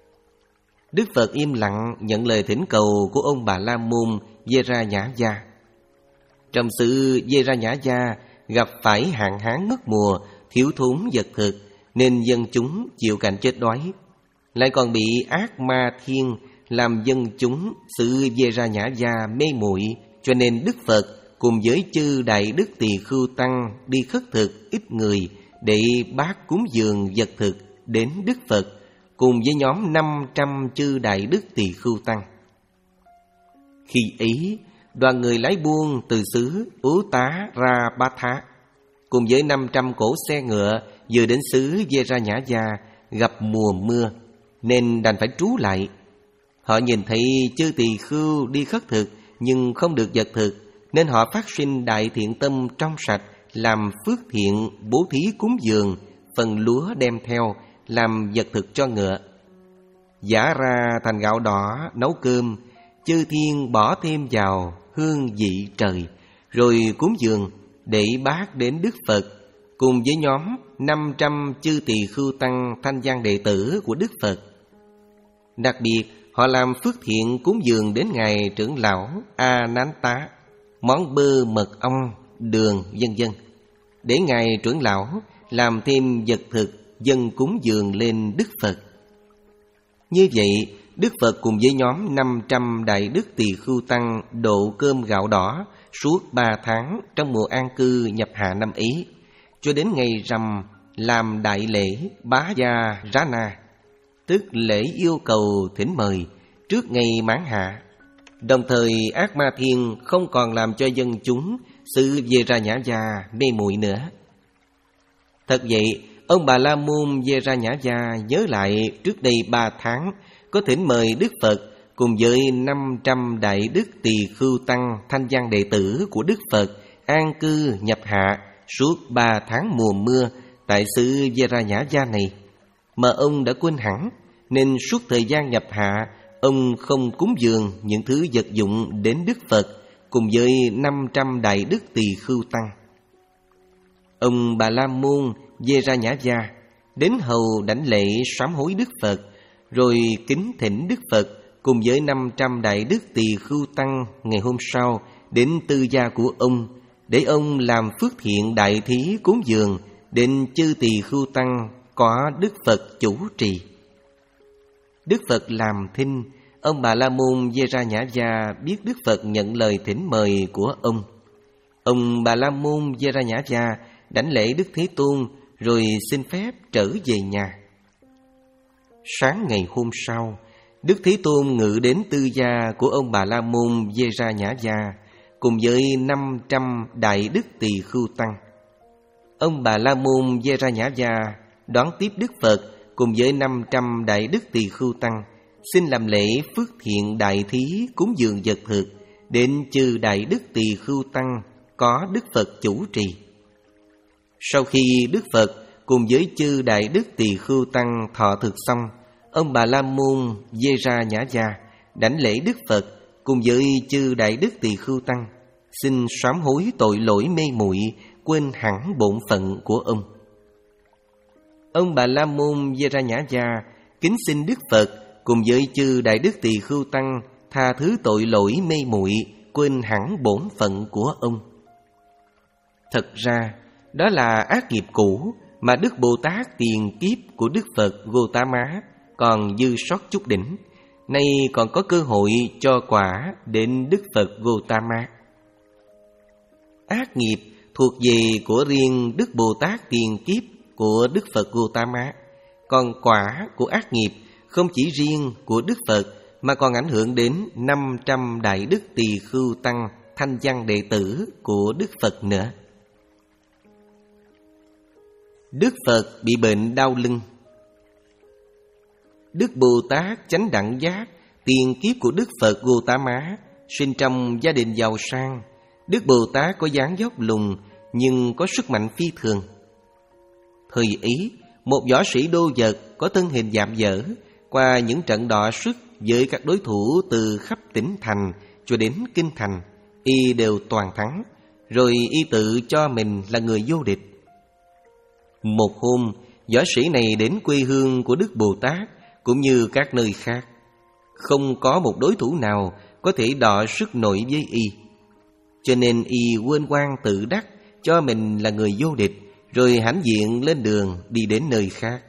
Đức Phật im lặng nhận lời thỉnh cầu của ông Bà La Môn Dê Ra Nhã Gia. Trong xứ Dê Ra Nhã Gia gặp phải hạn hán mất mùa, thiếu thốn vật thực, nên dân chúng chịu cảnh chết đói, lại còn bị ác ma thiên làm dân chúng xứ Dê Ra Nhã Gia mê muội, cho nên Đức Phật cùng với chư Đại Đức Tỳ Khưu Tăng đi khất thực ít người để bác cúng dường vật thực đến Đức Phật cùng với nhóm năm trăm chư Đại Đức Tỳ Khưu Tăng. Khi ấy, đoàn người lái buôn từ xứ Ú Tá Ra Bá Thá cùng với năm trăm cỗ xe ngựa vừa đến xứ Dê Ra Nhã Gia gặp mùa mưa nên đành phải trú lại. Họ nhìn thấy chư tỳ khưu đi khất thực nhưng không được vật thực, nên họ phát sinh đại thiện tâm trong sạch, làm phước thiện, bố thí cúng dường, phần lúa đem theo làm vật thực cho ngựa. Giã ra thành gạo đỏ nấu cơm, chư thiên bỏ thêm vào hương vị trời, rồi cúng dường để bác đến Đức Phật cùng với nhóm năm trăm chư tỳ khưu tăng thanh văn đệ tử của Đức Phật. Đặc biệt, họ làm phước thiện cúng dường đến ngài trưởng lão A Nán Tá, món bơ mật ong, đường, vân vân, để ngài trưởng lão làm thêm vật thực dâng cúng dường lên Đức Phật. Như vậy, Đức Phật cùng với nhóm năm trăm Đại Đức Tỳ Khưu Tăng độ cơm gạo đỏ suốt ba tháng trong mùa an cư nhập hạ năm ấy, cho đến ngày rằm làm đại lễ Bá Gia Rá Na, tức lễ yêu cầu thỉnh mời trước ngày mãn hạ. Đồng thời ác ma thiên không còn làm cho dân chúng xứ Dê Ra Nhã Gia mê muội nữa. Thật vậy, ông Bà La Môn Dê Ra Nhã Gia nhớ lại trước đây ba tháng có thỉnh mời Đức Phật cùng với năm trăm Đại Đức Tỳ Khưu Tăng thanh văn đệ tử của Đức Phật an cư nhập hạ suốt ba tháng mùa mưa tại xứ Dê Ra Nhã Gia này, mà ông đã quên hẳn, nên suốt thời gian nhập hạ ông không cúng dường những thứ vật dụng đến Đức Phật cùng với năm trăm Đại Đức Tỳ Khưu Tăng. Ông Bà La Môn Dê Ra Nhã Gia đến hầu đảnh lễ sám hối Đức Phật, rồi kính thỉnh Đức Phật cùng với năm trăm Đại Đức Tỳ Khưu Tăng ngày hôm sau đến tư gia của ông, để ông làm phước thiện đại thí cúng dường đến chư Tỳ Khưu Tăng có Đức Phật chủ trì. Đức Phật làm thinh, ông Bà La Môn Dê Ra Nhã Gia biết Đức Phật nhận lời thỉnh mời của ông. Ông Bà La Môn Dê Ra Nhã Gia đảnh lễ Đức Thế Tôn rồi xin phép trở về nhà. Sáng ngày hôm sau, Đức Thế Tôn ngự đến tư gia của ông Bà La Môn Dê Ra Nhã Gia cùng với năm trăm Đại Đức Tỳ Khưu Tăng. Ông Bà La Môn Dê Ra Nhã Gia đón tiếp Đức Phật cùng với năm trăm Đại Đức Tỳ Khưu Tăng, xin làm lễ phước thiện đại thí cúng dường vật thực đến chư Đại Đức Tỳ Khưu Tăng có Đức Phật chủ trì. Sau khi Đức Phật cùng với chư Đại Đức Tỳ Khưu Tăng thọ thực xong, ông Bà La Môn Dê Ra Nhã Gia đảnh lễ Đức Phật cùng với chư Đại Đức Tỳ Khưu Tăng, xin sám hối tội lỗi mê muội, quên hẳn bổn phận của ông. Ông Bà La Môn Vajrayana kính xin Đức Phật cùng với chư Đại Đức Tỳ Khưu Tăng tha thứ tội lỗi mê muội, quên hẳn bổn phận của ông. Thật ra, đó là ác nghiệp cũ mà Đức Bồ Tát tiền kiếp của Đức Phật Gotama còn dư sót chút đỉnh, nay còn có cơ hội cho quả đến Đức Phật Gotama. Ác nghiệp thuộc về của riêng Đức Bồ Tát tiền kiếp của Đức Phật Gotama, còn quả của ác nghiệp không chỉ riêng của Đức Phật mà còn ảnh hưởng đến năm trăm Đại Đức Tỳ Khưu Tăng thanh văn đệ tử của Đức Phật nữa. Đức Phật bị bệnh đau lưng. Đức Bồ Tát Chánh Đẳng Giác tiền kiếp của Đức Phật Gotama sinh trong gia đình giàu sang. Đức Bồ Tát có dáng dốc lùn nhưng có sức mạnh phi thường. Thời ý, một võ sĩ đô vật có thân hình dạm dở, qua những trận đọ sức với các đối thủ từ khắp tỉnh thành cho đến kinh thành, y đều toàn thắng, rồi y tự cho mình là người vô địch. Một hôm, võ sĩ này đến quê hương của Đức Bồ Tát cũng như các nơi khác. Không có một đối thủ nào có thể đọ sức nổi với y, cho nên y quên quang tự đắc cho mình là người vô địch, rồi hãnh diện lên đường đi đến nơi khác.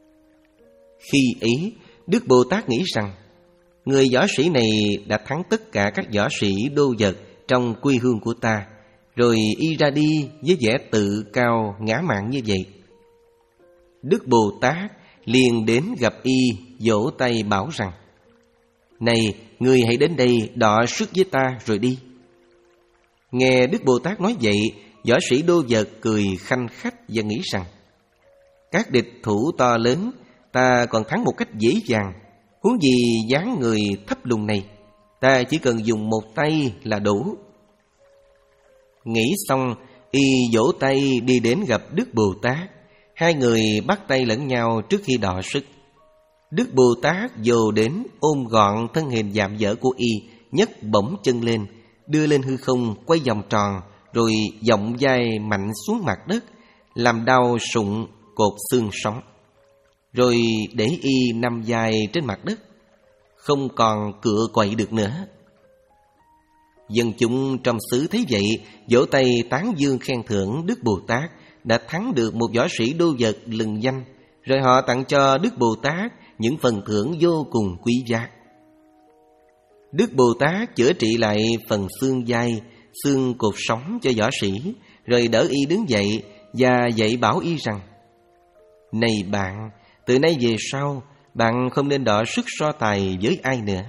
Khi ấy, Đức Bồ Tát nghĩ rằng người võ sĩ này đã thắng tất cả các võ sĩ đô vật trong quê hương của ta, rồi y ra đi với vẻ tự cao ngã mạn như vậy. Đức Bồ Tát liền đến gặp y, vỗ tay bảo rằng: "Này, ngươi hãy đến đây đọ sức với ta rồi đi." Nghe Đức Bồ Tát nói vậy, võ sĩ đô vật cười khanh khách và nghĩ rằng: các địch thủ to lớn ta còn thắng một cách dễ dàng, huống gì dáng người thấp lùn này, ta chỉ cần dùng một tay là đủ. Nghĩ xong, y vỗ tay đi đến gặp Đức Bồ Tát. Hai người bắt tay lẫn nhau trước khi đọ sức. Đức Bồ Tát dồ đến ôm gọn thân hình dạm dở của y, nhấc bổng chân lên, đưa lên hư không quay vòng tròn, rồi giọng vai mạnh xuống mặt đất, làm đau sụn cột xương sống. Rồi để y nằm dài trên mặt đất, không còn cựa quậy được nữa. Dân chúng trong xứ thấy vậy, vỗ tay tán dương khen thưởng Đức Bồ Tát đã thắng được một võ sĩ đô vật lừng danh, rồi họ tặng cho Đức Bồ Tát những phần thưởng vô cùng quý giá. Đức Bồ Tát chữa trị lại phần xương vai, xương cột sống cho võ sĩ, rồi đỡ y đứng dậy và dạy bảo y rằng: này bạn, từ nay về sau bạn không nên đọ sức so tài với ai nữa.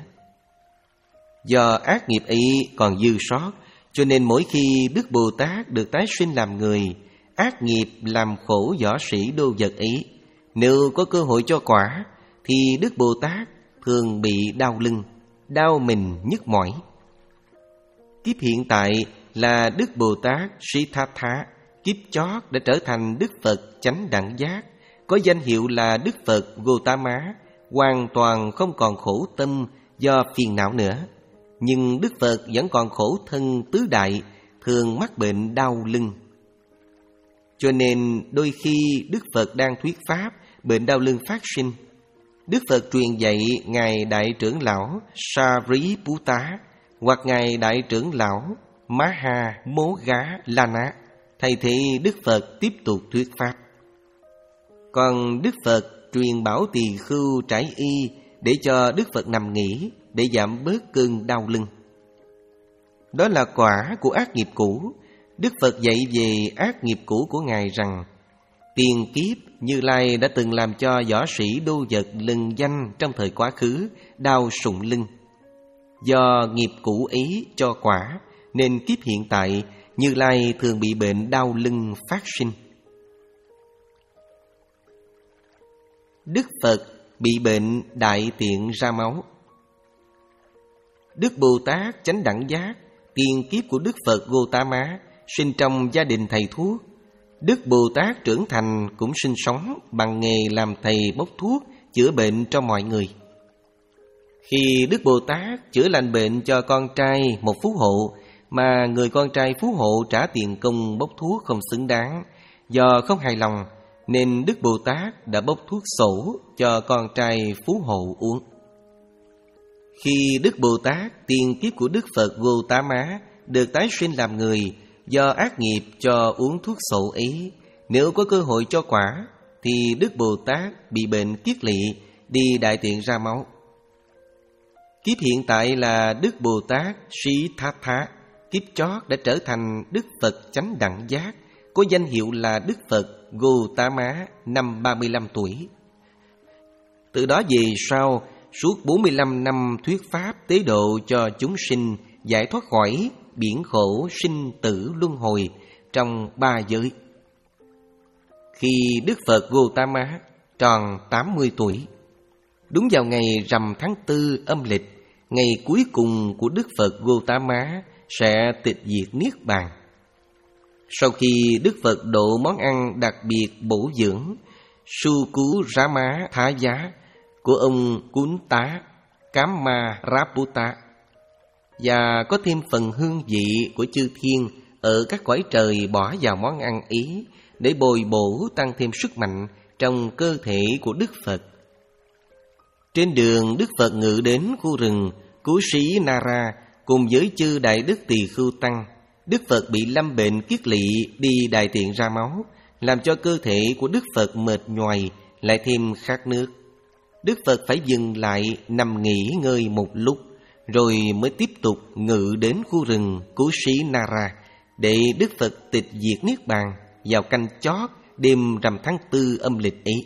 Do ác nghiệp ấy còn dư sót, cho nên mỗi khi Đức Bồ Tát được tái sinh làm người, ác nghiệp làm khổ võ sĩ đô vật ấy, nếu có cơ hội cho quả, thì Đức Bồ Tát thường bị đau lưng, đau mình nhức mỏi. Kiếp hiện tại là Đức Bồ Tát Siddhartha, kiếp chót đã trở thành Đức Phật Chánh Đẳng Giác, có danh hiệu là Đức Phật Gotama, hoàn toàn không còn khổ tâm do phiền não nữa. Nhưng Đức Phật vẫn còn khổ thân tứ đại, thường mắc bệnh đau lưng. Cho nên đôi khi Đức Phật đang thuyết pháp, bệnh đau lưng phát sinh. Đức Phật truyền dạy Ngài Đại trưởng lão Sariputta hoặc Ngài Đại trưởng lão Maha Moggallana thay thế Đức Phật tiếp tục thuyết pháp. Còn Đức Phật truyền bảo tỳ khưu trải y để cho Đức Phật nằm nghỉ, để giảm bớt cơn đau lưng. Đó là quả của ác nghiệp cũ. Đức Phật dạy về ác nghiệp cũ của Ngài rằng: tiền kiếp Như Lai đã từng làm cho võ sĩ đô vật lừng danh trong thời quá khứ đau sụn lưng. Do nghiệp cũ ấy cho quả, nên kiếp hiện tại Như Lai thường bị bệnh đau lưng phát sinh. Đức Phật bị bệnh đại tiện ra máu. Đức Bồ Tát Chánh Đẳng Giác, tiền kiếp của Đức Phật Gotama, sinh trong gia đình thầy thuốc. Đức Bồ Tát trưởng thành cũng sinh sống bằng nghề làm thầy bốc thuốc chữa bệnh cho mọi người. Khi Đức Bồ Tát chữa lành bệnh cho con trai một phú hộ, mà người con trai phú hộ trả tiền công bốc thuốc không xứng đáng, do không hài lòng nên Đức Bồ Tát đã bốc thuốc sổ cho con trai phú hộ uống. Khi Đức Bồ Tát tiền kiếp của Đức Phật Gotama được tái sinh làm người, do ác nghiệp cho uống thuốc sổ ấy, nếu có cơ hội cho quả thì Đức Bồ Tát bị bệnh kiết lỵ, đi đại tiện ra máu. Kiếp hiện tại là Đức Bồ Tát Siddhartha, kiếp chót đã trở thành Đức Phật chánh đẳng giác, có danh hiệu là Đức Phật Gotama năm ba mươi lăm tuổi. Từ đó về sau, suốt bốn mươi lăm năm thuyết pháp tế độ cho chúng sinh giải thoát khỏi biển khổ sinh tử luân hồi trong ba giới. Khi Đức Phật Gotama tròn tám mươi tuổi, đúng vào ngày rằm tháng tư âm lịch, ngày cuối cùng của Đức Phật Gotama sẽ tịch diệt niết bàn. Sau khi Đức Phật độ món ăn đặc biệt bổ dưỡng Suku Rama Thá Giá của ông Kunta Kama Raputa, và có thêm phần hương vị của chư thiên ở các cõi trời bỏ vào món ăn ý, để bồi bổ tăng thêm sức mạnh trong cơ thể của Đức Phật. Trên đường Đức Phật ngự đến khu rừng Cú Sĩ Nara cùng với chư Đại Đức Tỳ Khưu Tăng, Đức Phật bị lâm bệnh kiết lỵ, đi đại tiện ra máu, làm cho cơ thể của Đức Phật mệt nhoài, lại thêm khát nước. Đức Phật phải dừng lại nằm nghỉ ngơi một lúc, rồi mới tiếp tục ngự đến khu rừng Cú Sĩ Nara, để Đức Phật tịch diệt niết bàn vào canh chót đêm rằm tháng tư âm lịch ấy.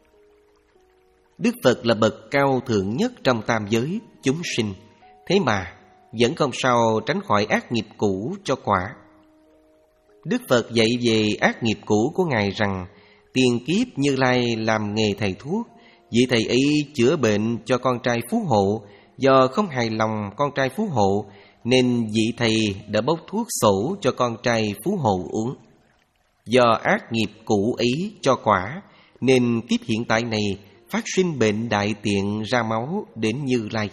Đức Phật là bậc cao thượng nhất trong tam giới chúng sinh, thế mà vẫn không sao tránh khỏi ác nghiệp cũ cho quả. Đức Phật dạy về ác nghiệp cũ của Ngài rằng, tiền kiếp Như Lai làm nghề thầy thuốc, vị thầy ấy chữa bệnh cho con trai phú hộ, do không hài lòng con trai phú hộ nên vị thầy đã bốc thuốc sổ cho con trai phú hộ uống. Do ác nghiệp cũ ấy cho quả nên kiếp hiện tại này phát sinh bệnh đại tiện ra máu đến Như Lai.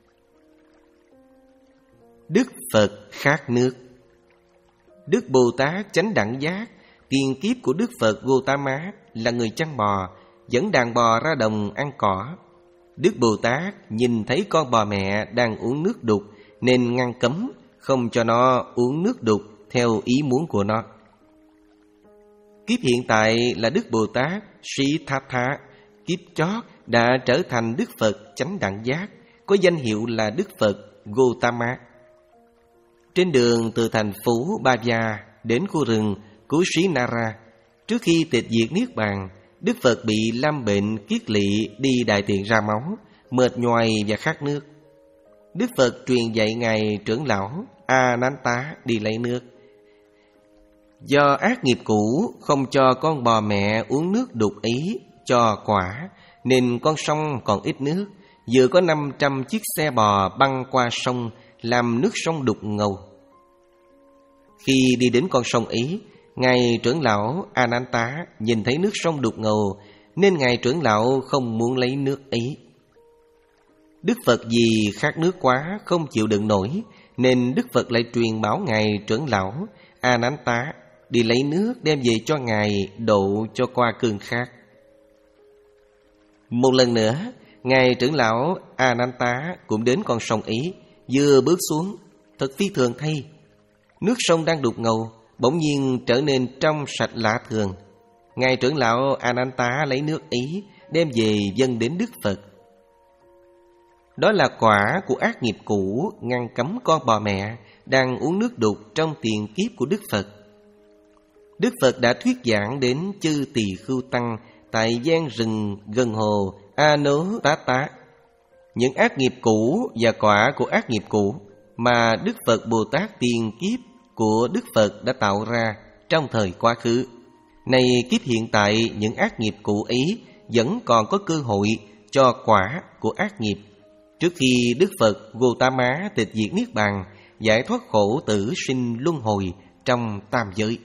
Đức Phật khát nước. Đức Bồ Tát chánh đẳng giác, tiền kiếp của Đức Phật Gotama là người chăn bò, dẫn đàn bò ra đồng ăn cỏ. Đức Bồ Tát nhìn thấy con bò mẹ đang uống nước đục nên ngăn cấm, không cho nó uống nước đục theo ý muốn của nó. Kiếp hiện tại là Đức Bồ Tát Siddhartha, kiếp chót đã trở thành Đức Phật chánh đẳng giác, có danh hiệu là Đức Phật Gotama. Trên đường từ thành phố Bava đến khu rừng Cú Sĩ Nara, trước khi tịch diệt niết bàn, Đức Phật bị lâm bệnh kiết lỵ, đi đại tiện ra máu, mệt nhoài và khát nước. Đức Phật truyền dạy Ngài trưởng lão A-nan-tá đi lấy nước. Do ác nghiệp cũ không cho con bò mẹ uống nước đục ấy cho quả, nên con sông còn ít nước. Vừa có năm trăm chiếc xe bò băng qua sông, làm nước sông đục ngầu. Khi đi đến con sông ấy, Ngài trưởng lão A-nan-tá nhìn thấy nước sông đục ngầu, nên Ngài trưởng lão không muốn lấy nước ấy. Đức Phật vì khát nước quá không chịu đựng nổi, nên Đức Phật lại truyền bảo Ngài trưởng lão A-nan-tá đi lấy nước đem về cho Ngài độ cho qua cơn khát. Một lần nữa, Ngài trưởng lão A-nan-tá cũng đến con sông ấy. Vừa bước xuống, thật phi thường thay, nước sông đang đục ngầu bỗng nhiên trở nên trong sạch lạ thường. Ngài trưởng lão A-nan-tá lấy nước ấy đem về dâng đến Đức Phật. Đó là quả của ác nghiệp cũ ngăn cấm con bò mẹ đang uống nước đục trong tiền kiếp của Đức Phật. Đức Phật đã thuyết giảng đến chư Tỳ Khưu Tăng tại gian rừng gần hồ A-nô-tá-tá. Những ác nghiệp cũ và quả của ác nghiệp cũ mà Đức Phật Bồ Tát tiền kiếp của Đức Phật đã tạo ra trong thời quá khứ. Này kiếp hiện tại, những ác nghiệp cũ ấy vẫn còn có cơ hội cho quả của ác nghiệp, trước khi Đức Phật Gotama tịch diệt niết bàn, giải thoát khổ tử sinh luân hồi trong tam giới.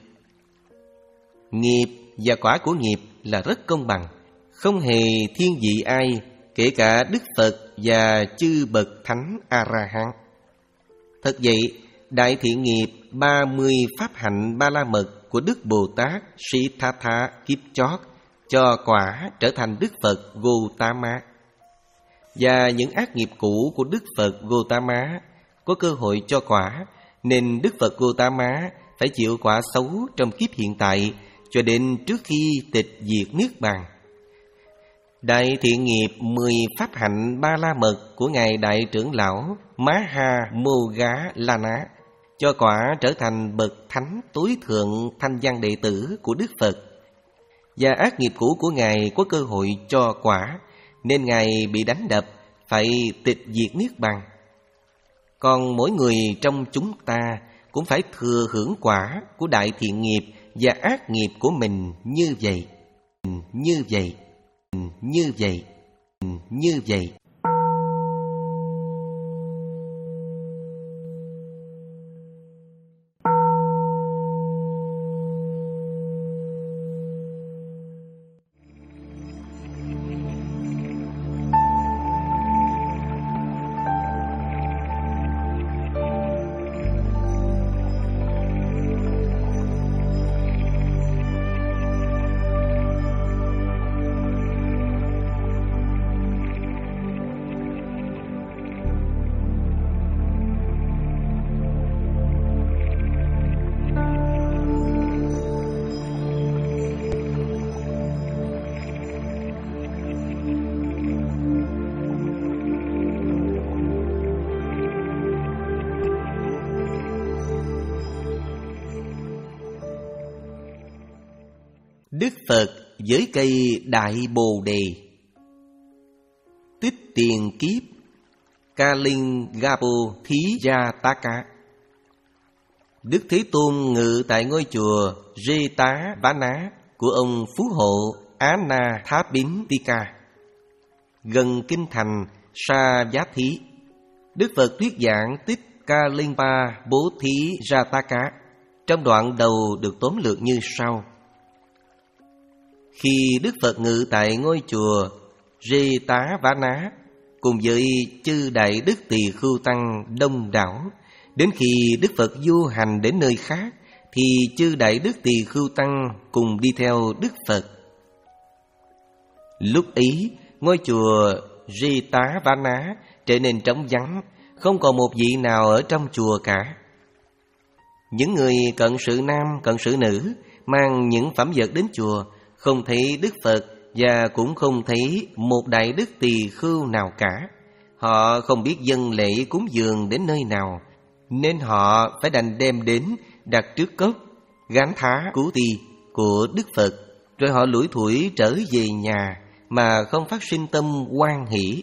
Nghiệp và quả của nghiệp là rất công bằng, không hề thiên vị ai, kể kể cả Đức Phật và chư bậc thánh A-la-hán. Thật vậy, đại thiện nghiệp ba mươi pháp hạnh ba la mật của Đức Bồ Tát Siddhartha kiếp chót cho quả trở thành Đức Phật Gotama. Và những ác nghiệp cũ của Đức Phật Gotama có cơ hội cho quả, nên Đức Phật Gotama phải chịu quả xấu trong kiếp hiện tại cho đến trước khi tịch diệt niết bàn. Đại thiện nghiệp mười pháp hạnh ba la mật của Ngài Đại trưởng lão Maha Moggallana cho quả trở thành bậc thánh tối thượng thanh văn đệ tử của Đức Phật. Và ác nghiệp cũ của Ngài có cơ hội cho quả, nên Ngài bị đánh đập, phải tịch diệt niết bàn. Còn mỗi người trong chúng ta cũng phải thừa hưởng quả của đại thiện nghiệp và ác nghiệp của mình như vậy, như vậy, như vậy, như vậy. Đức Phật với cây Đại Bồ Đề. Tích tiền kiếp Kalingapo Thí Gia Taka. Đức Thế Tôn ngự tại ngôi chùa Jetavana của ông Phú Hộ Anathapindika, gần kinh thành Savatthi. Đức Phật thuyết giảng tích Kalinpa Bố Thí Jataka. Trong đoạn đầu được tóm lược như sau. Khi Đức Phật ngự tại ngôi chùa Jetavana cùng với chư đại đức tỳ khưu tăng đông đảo, đến khi Đức Phật du hành đến nơi khác thì chư đại đức tỳ khưu tăng cùng đi theo Đức Phật. Lúc ấy, ngôi chùa Jetavana trở nên trống vắng, không còn một vị nào ở trong chùa cả. Những người cận sự nam, cận sự nữ mang những phẩm vật đến chùa không thấy Đức Phật và cũng không thấy một đại đức tỳ khưu nào cả. Họ không biết dâng lễ cúng dường đến nơi nào, nên họ phải đành đem đến đặt trước cốc gánh thá cú tỳ của Đức Phật, rồi họ lủi thủi trở về nhà mà không phát sinh tâm hoan hỷ.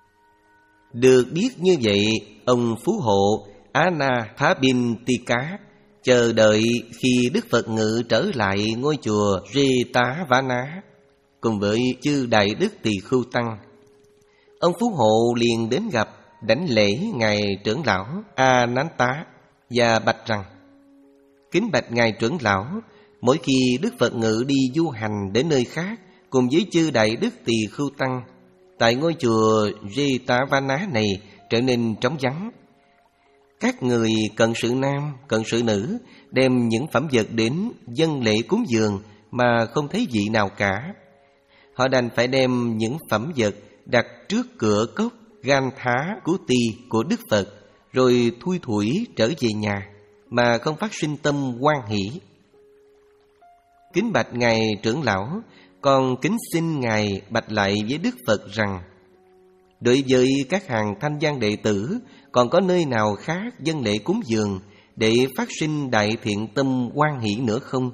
Được biết như vậy, ông Phú Hộ Anathapindika chờ đợi khi Đức Phật ngự trở lại ngôi chùa Jetavana cùng với chư đại đức tỳ khưu tăng. Ông Phú Hộ liền đến gặp, đảnh lễ ngài trưởng lão Ananta và bạch rằng: kính bạch ngài trưởng lão, mỗi khi Đức Phật ngự đi du hành đến nơi khác cùng với chư đại đức tỳ khưu tăng, tại ngôi chùa Jetavana này trở nên trống vắng. Các người cận sự nam, cận sự nữ đem những phẩm vật đến dâng lễ cúng dường mà không thấy vị nào cả. Họ đành phải đem những phẩm vật đặt trước cửa cốc gan thá cú tỳ của Đức Phật, rồi thui thủi trở về nhà mà không phát sinh tâm hoan hỷ. Kính bạch ngài trưởng lão, con kính xin ngài bạch lại với Đức Phật rằng: đối với các hàng thanh văn đệ tử, còn có nơi nào khác dâng lễ cúng dường để phát sinh đại thiện tâm hoan hỷ nữa không?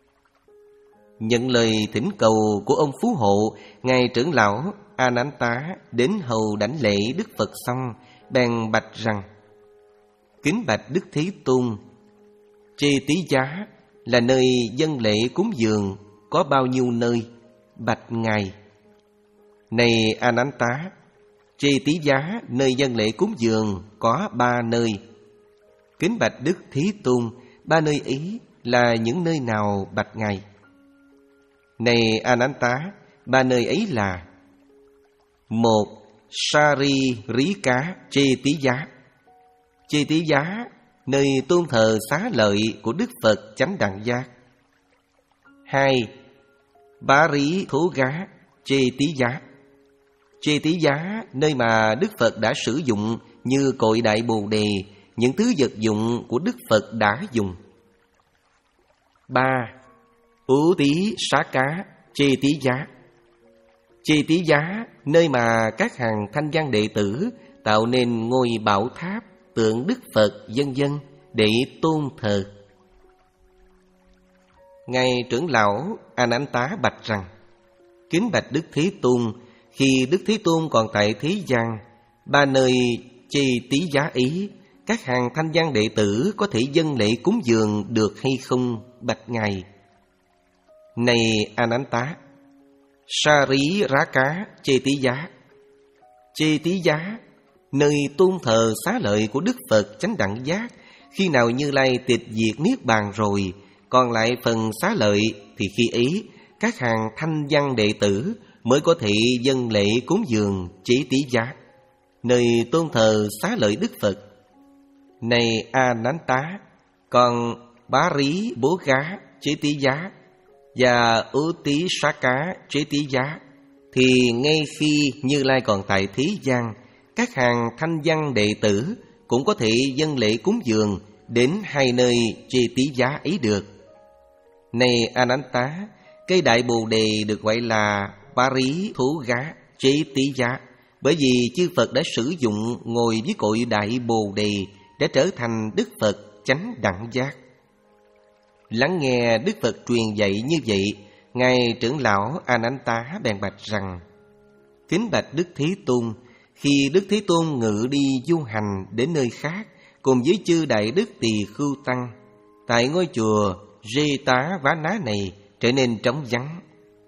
Nhận lời thỉnh cầu của ông Phú Hộ, ngài trưởng lão Ananta đến hầu đảnh lễ Đức Phật xong, bèn bạch rằng: kính bạch Đức Thế Tôn, Trê Tí Giá là nơi dâng lễ cúng dường có bao nhiêu nơi? Bạch ngài: này Ananta, Trê Tí Giá nơi dâng lễ cúng dường có ba nơi. Kính bạch Đức Thế Tôn, ba nơi ấy là những nơi nào bạch ngài? Này Ananta, ba nơi ấy là: Một, Sari Rí Cá Chê Tí Giá. Chê Tí Giá, nơi tôn thờ xá lợi của Đức Phật Chánh Đẳng Giác. Hai, Bá Rí Thố Gá Chê Tí Giá. Chê Tí Giá, nơi mà Đức Phật đã sử dụng như cội Đại Bồ Đề những thứ vật dụng của Đức Phật đã dùng. Ba, Ú Tí Xá Cá Chê Tí Giá. Chê Tí Giá, nơi mà các hàng thanh văn đệ tử tạo nên ngôi bảo tháp, tượng Đức Phật vân vân để tôn thờ. Ngài trưởng lão Ananta bạch rằng: kính bạch Đức Thế Tôn, khi Đức Thế Tôn còn tại thế gian, ba nơi Chê Tí Giá ấy, các hàng thanh văn đệ tử có thể dâng lễ cúng dường được hay không, bạch Ngài? Này Ananta, Sa Rí Rá Cá Chê Tí Giá. Chê Tí Giá, nơi tôn thờ xá lợi của Đức Phật Chánh Đẳng Giác, khi nào Như Lai tịch diệt niết bàn rồi, còn lại phần xá lợi thì khi ấy các hàng thanh văn đệ tử mới có thể dâng lễ cúng dường Chê Tí Giá, nơi tôn thờ xá lợi Đức Phật. Này Ananta, còn Bá Rí Bố Gá Chê Tí Giá và Ú Tí Xá Cá Chê Tí Giá thì ngay khi Như Lai còn tại thế gian, các hàng thanh văn đệ tử cũng có thể dâng lễ cúng dường đến hai nơi Chê Tí Giá ấy được. Này Ananta, cây Đại Bồ Đề được gọi là Bá Rí Thố Gá Chê Tí Giá, bởi vì chư Phật đã sử dụng ngồi với cội Đại Bồ Đề để trở thành Đức Phật Chánh Đẳng Giác. Lắng nghe Đức Phật truyền dạy như vậy, Ngài trưởng lão Ananta bèn bạch rằng: kính bạch Đức Thế Tôn, khi Đức Thế Tôn ngự đi du hành đến nơi khác cùng với chư đại đức tỳ khưu tăng, tại ngôi chùa Rê Tá Vá Ná này trở nên trống vắng.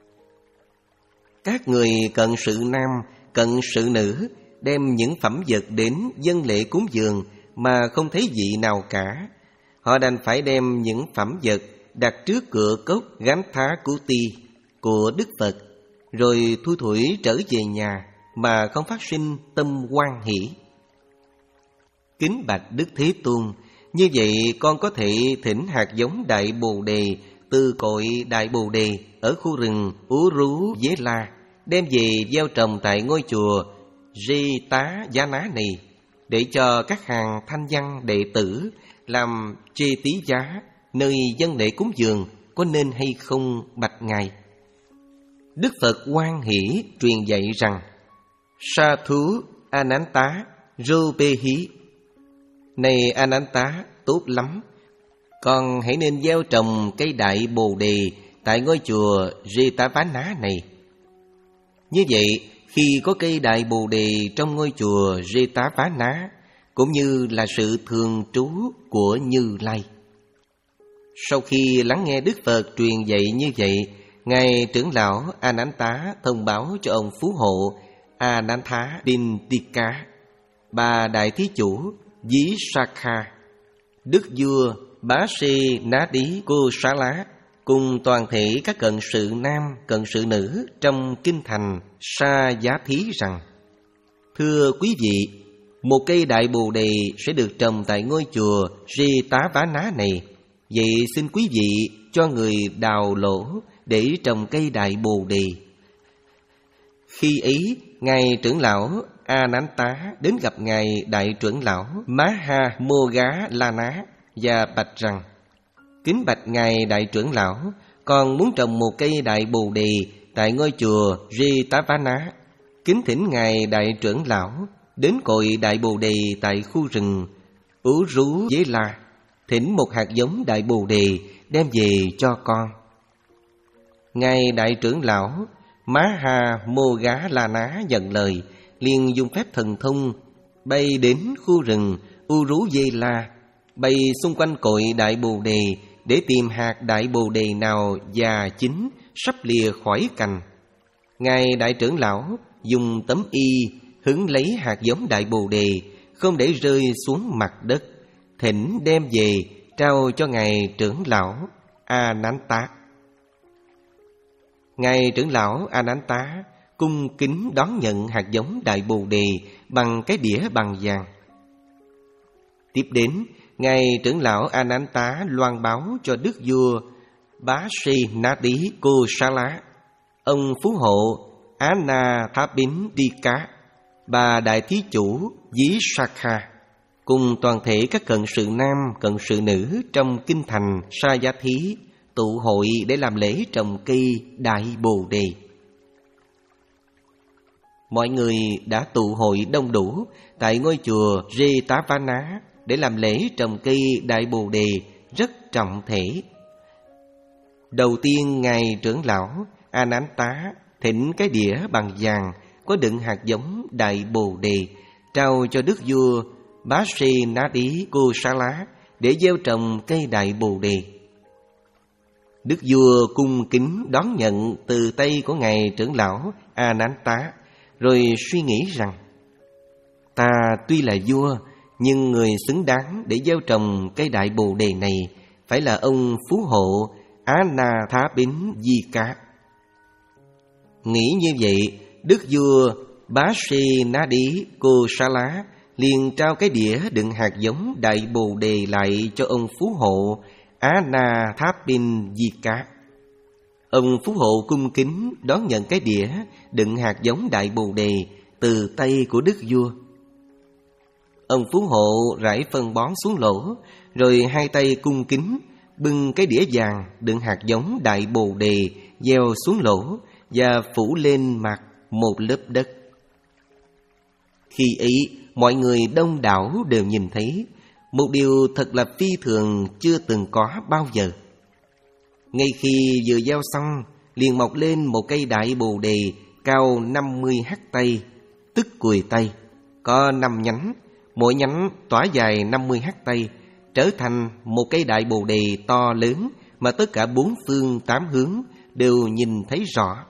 Các người cận sự nam, cận sự nữ đem những phẩm vật đến dâng lễ cúng dường mà không thấy vị nào cả. Họ đành phải đem những phẩm vật đặt trước cửa cốc Gánh Thá Cú Ti của Đức Phật, rồi thui thủi trở về nhà mà không phát sinh tâm hoan hỷ. Kính bạch Đức Thế Tôn, như vậy con có thể thỉnh hạt giống Đại Bồ Đề từ cội Đại Bồ Đề ở khu rừng Ú Rú Dế La, đem về gieo trồng tại ngôi chùa Rê Tá Giá Ná này, để cho các hàng thanh văn đệ tử làm Chê Tí Giá, nơi dâng lễ cúng dường, có nên hay không, bạch Ngài? Đức Phật hoan hỷ truyền dạy rằng: Sa thú Ananta Rô Bê Hí. Này Ananta, tốt lắm, con hãy nên gieo trồng cây Đại Bồ Đề tại ngôi chùa Rê Tá Vá Ná này. Như vậy, khi có cây Đại Bồ Đề trong ngôi chùa Rê Tá Vá Ná, cũng như là sự thường trú của Như Lai. Sau khi lắng nghe Đức Phật truyền dạy như vậy, Ngài trưởng lão Ananta thông báo cho ông phú hộ Anantha Dintika, bà đại thí chủ Dí Sakha, đức vua Bá Sê Ná Đí Cô Xá Lá, cùng toàn thể các cận sự nam, cận sự nữ trong kinh thành Sa Giá Thí rằng: thưa quý vị, một cây Đại Bồ Đề sẽ được trồng tại ngôi chùa Rê Tá Vá Ná này. Vậy xin quý vị cho người đào lỗ để trồng cây Đại Bồ Đề. Khi ấy, Ngài trưởng lão Ananta đến gặp Ngài đại trưởng lão Maha Mô Gá La Ná và bạch rằng: kính bạch Ngài đại trưởng lão, con muốn trồng một cây Đại Bồ Đề tại ngôi chùa Rê Tá Vá Ná. Kính thỉnh Ngài đại trưởng lão đến cội Đại Bồ Đề tại khu rừng Ú Rú Dế La, thỉnh một hạt giống Đại Bồ Đề đem về cho con. Ngài đại trưởng lão Má Hà Mô Gá La Ná nhận lời, liền dùng phép thần thông bay đến khu rừng U Rú Dê La, bay xung quanh cội Đại Bồ Đề để tìm hạt Đại Bồ Đề nào già chín sắp lìa khỏi cành. Ngài đại trưởng lão dùng tấm y hứng lấy hạt giống Đại Bồ Đề, không để rơi xuống mặt đất, thỉnh đem về trao cho Ngài trưởng lão Ananta. Ngài trưởng lão Ananta cung kính đón nhận hạt giống Đại Bồ Đề bằng cái đĩa bằng vàng. Tiếp đến, Ngài trưởng lão Ananta loan báo cho đức vua Bá Sĩ Ná Đí Cô Sa Lá, ông phú hộ Anathapindika, bà đại thí chủ Dí Sakha, cùng toàn thể các cận sự nam, cận sự nữ trong kinh thành Sa Giá Thí tụ hội để làm lễ trồng cây Đại Bồ Đề. Mọi người đã tụ hội đông đủ tại ngôi chùa Jetavana để làm lễ trồng cây Đại Bồ Đề rất trọng thể. Đầu tiên, Ngài trưởng lão Ananta thỉnh cái đĩa bằng vàng có đựng hạt giống Đại Bồ Đề trao cho đức vua Bá Sĩ Ná Đí Cô Sa Lá để gieo trồng cây Đại Bồ Đề. Đức vua cung kính đón nhận từ tay của Ngài trưởng lão Ananta, rồi suy nghĩ rằng: ta tuy là vua, nhưng người xứng đáng để gieo trồng cây Đại Bồ Đề này phải là ông phú hộ Anathapindika. Nghĩ như vậy, đức vua Bá Sĩ Ná Đí Cô Sa Lá liền trao cái đĩa đựng hạt giống Đại Bồ Đề lại cho ông phú hộ Anathapindika. Ông phú hộ cung kính đón nhận cái đĩa đựng hạt giống Đại Bồ Đề từ tay của đức vua. Ông phú hộ rải phân bón xuống lỗ, rồi hai tay cung kính bưng cái đĩa vàng đựng hạt giống Đại Bồ Đề gieo xuống lỗ và phủ lên mặt một lớp đất. Khi ấy, mọi người đông đảo đều nhìn thấy một điều thật là phi thường chưa từng có bao giờ. Ngay khi vừa gieo xong, liền mọc lên một cây Đại Bồ Đề cao năm mươi hắc tay, tức cùi tay, có năm nhánh, mỗi nhánh tỏa dài năm mươi hắc tay, trở thành một cây Đại Bồ Đề to lớn mà tất cả bốn phương tám hướng đều nhìn thấy rõ.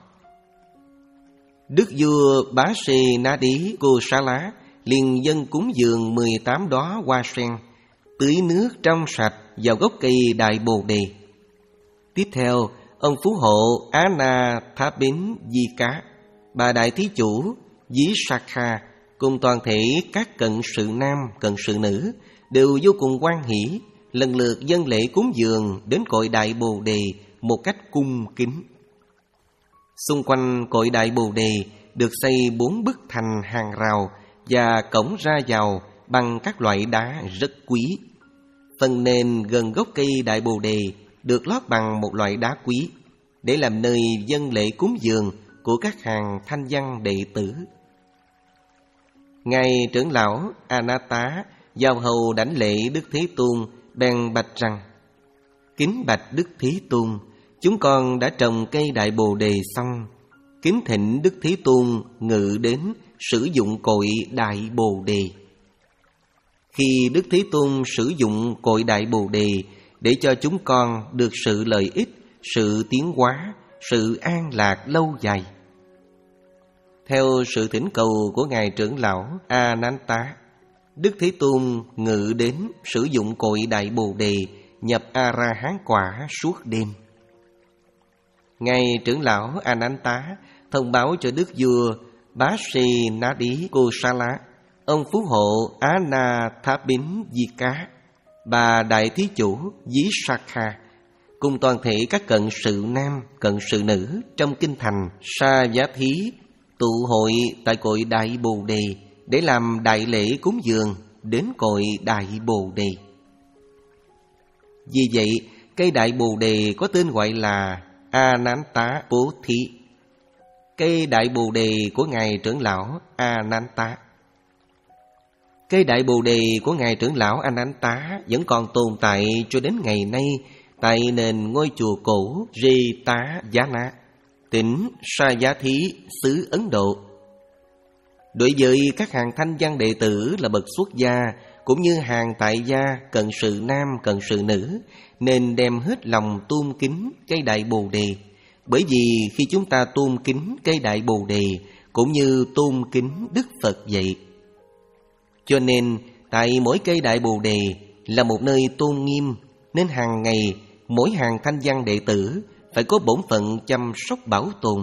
Đức vua Bá Sĩ Ná Đí Cô Sa Lá liền dâng cúng dường mười tám đóa hoa sen, tưới nước trong sạch vào gốc cây Đại Bồ Đề. Tiếp theo, ông phú hộ Anathapindika, bà đại thí chủ Dí Sakha cùng toàn thể các cận sự nam, cận sự nữ đều vô cùng hoan hỷ, lần lượt dâng lễ cúng dường đến cội Đại Bồ Đề một cách cung kính. Xung quanh cội Đại Bồ Đề được xây bốn bức thành hàng rào và cổng ra vào bằng các loại đá rất quý. Phần nền gần gốc cây Đại Bồ Đề được lót bằng một loại đá quý để làm nơi dâng lễ cúng dường của các hàng thanh văn đệ tử. Ngài trưởng lão Ananta vào hầu đảnh lễ Đức Thế Tôn, bèn bạch rằng: kính bạch Đức Thế Tôn, chúng con đã trồng cây Đại Bồ Đề xong, kính thỉnh Đức Thế Tôn ngự đến sử dụng cội Đại Bồ Đề. Khi Đức Thế Tôn sử dụng cội Đại Bồ Đề để cho chúng con được sự lợi ích, sự tiến hóa, sự an lạc lâu dài. Theo sự thỉnh cầu của Ngài trưởng lão Ananta, Đức Thế Tôn ngự đến sử dụng cội Đại Bồ Đề nhập A-ra-hán quả suốt đêm. Ngài trưởng lão Ananta thông báo cho đức vua Bá Sĩ Ná Đí Cô Sa Lá, ông phú hộ Anathapindika, bà đại thí chủ Dí Sakha cùng toàn thể các cận sự nam, cận sự nữ trong kinh thành Sa Giá Thí tụ hội tại cội Đại Bồ Đề để làm đại lễ cúng dường đến cội Đại Bồ Đề. Vì vậy, cây Đại Bồ Đề có tên gọi là Ananta Bố Thí, cây Đại Bồ Đề của Ngài trưởng lão Ananta. Cây Đại Bồ Đề của Ngài trưởng lão Ananta vẫn còn tồn tại cho đến ngày nay tại nền ngôi chùa cổ Jetavana, tỉnh Sa Giá Thí, xứ Ấn Độ. Đối với các hàng thanh văn đệ tử là bậc xuất gia, cũng như hàng tại gia, cận sự nam, cận sự nữ, nên đem hết lòng tôn kính cây Đại Bồ Đề. Bởi vì khi chúng ta tôn kính cây Đại Bồ Đề cũng như tôn kính Đức Phật vậy. Cho nên tại mỗi cây Đại Bồ Đề là một nơi tôn nghiêm, nên hàng ngày mỗi hàng thanh văn đệ tử phải có bổn phận chăm sóc bảo tồn,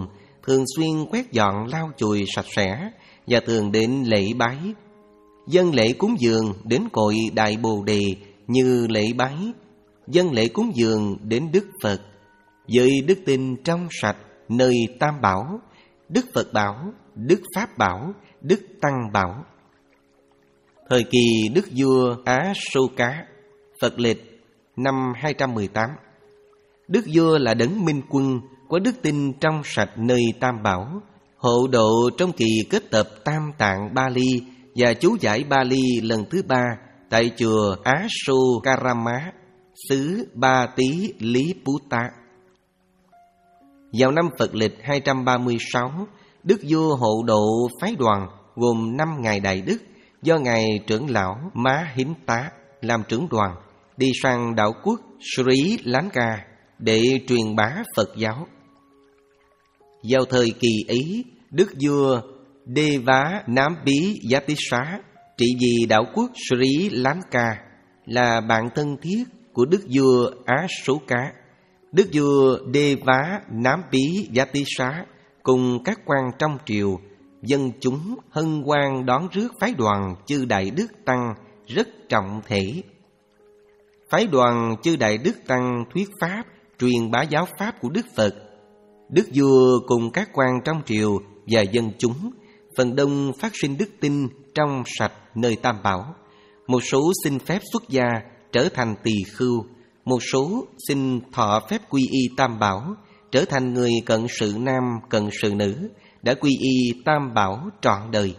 thường xuyên quét dọn lau chùi sạch sẽ và thường đến lễ bái. Dâng lễ cúng dường đến cội Đại Bồ Đề như lễ bái, dâng lễ cúng dường đến Đức Phật với đức tin trong sạch nơi Tam Bảo, Đức Phật Bảo, Đức Pháp Bảo, Đức Tăng Bảo. Thời kỳ Đức vua Ashoka, Phật lịch năm hai trăm mười tám. Đức vua là đấng minh quân, có đức tin trong sạch nơi Tam Bảo, hộ độ trong kỳ kết tập Tam Tạng Bali và chú giải Bali lần thứ ba tại chùa Ashokarama, xứ Ba Tý Lý Puta. Vào năm Phật lịch hai trăm ba mươi sáu, Đức vua hộ độ phái đoàn gồm năm ngài Đại Đức do ngài trưởng lão Má Hính Tá làm trưởng đoàn đi sang đảo quốc Sri Lanka để truyền bá Phật giáo. Vào thời kỳ ấy, Đức vua Deva Nam Bí Yatisa trị vì đảo quốc Sri Lanka là bạn thân thiết của Đức vua Ashoka. Đức vua Deva Nam Bí Yatisa cùng các quan trong triều, dân chúng hân hoan đón rước phái đoàn chư Đại Đức Tăng rất trọng thể. Phái đoàn chư Đại Đức Tăng thuyết pháp, truyền bá giáo pháp của Đức Phật. Đức vua cùng các quan trong triều và dân chúng phần đông phát sinh đức tin trong sạch nơi Tam Bảo. Một số xin phép xuất gia trở thành tỳ khưu, một số xin thọ phép quy y Tam Bảo, trở thành người cận sự nam cận sự nữ, đã quy y Tam Bảo trọn đời.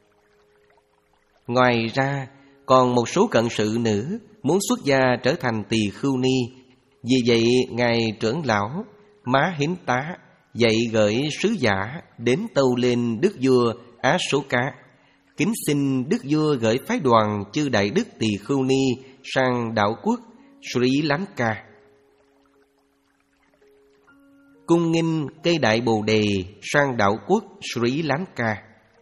Ngoài ra, còn một số cận sự nữ muốn xuất gia trở thành tỳ khưu ni. Vì vậy, ngài trưởng lão Má Hính Tá dạy gửi sứ giả đến tâu lên Đức vua Ashoka, kính xin Đức vua gửi phái đoàn chư Đại Đức Tỳ Khưu Ni sang đảo quốc Sri Lanka. Cung nghinh cây Đại Bồ Đề sang đảo quốc Sri Lanka.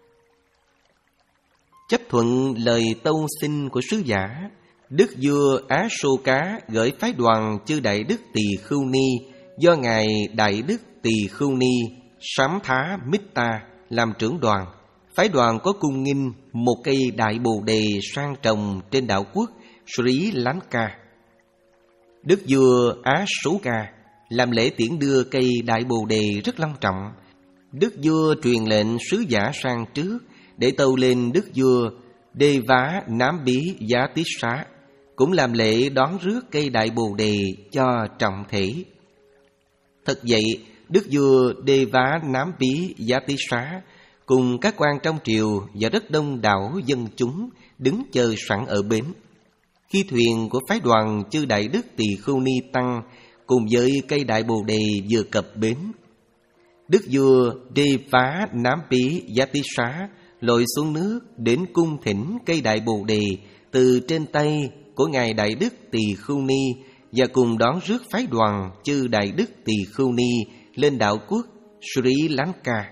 Chấp thuận lời tâu xin của sứ giả, Đức vua Ashoka gửi phái đoàn chư Đại Đức Tỳ Khưu Ni do ngài Đại Đức Tỳ Khưu Ni Sám Thá Mitta làm trưởng đoàn. Phái đoàn có cung nghinh một cây Đại Bồ Đề sang trồng trên đảo quốc Sri Lanka. Đức vua Ashoka làm lễ tiễn đưa cây Đại Bồ Đề rất long trọng. Đức vua truyền lệnh sứ giả sang trước để tâu lên Đức vua Deva Nám Bí Giá Tiết Xá, cũng làm lễ đón rước cây Đại Bồ Đề cho trọng thể. Thật vậy, Đức vua Deva Nám Bí Giá Tiết Xá cùng các quan trong triều và rất đông đảo dân chúng đứng chờ sẵn ở bến. Khi thuyền của phái đoàn chư Đại Đức Tỳ Khưu Ni Tăng cùng với cây Đại Bồ Đề vừa cập bến, Đức vua Deva Nám Bí Giá Tiết Xá lội xuống nước đến cung thỉnh cây Đại Bồ Đề từ trên tay của ngài Đại Đức Tỳ Khưu Ni và cùng đón rước phái đoàn chư Đại Đức Tỳ Khưu Ni lên đảo quốc Sri Lanka.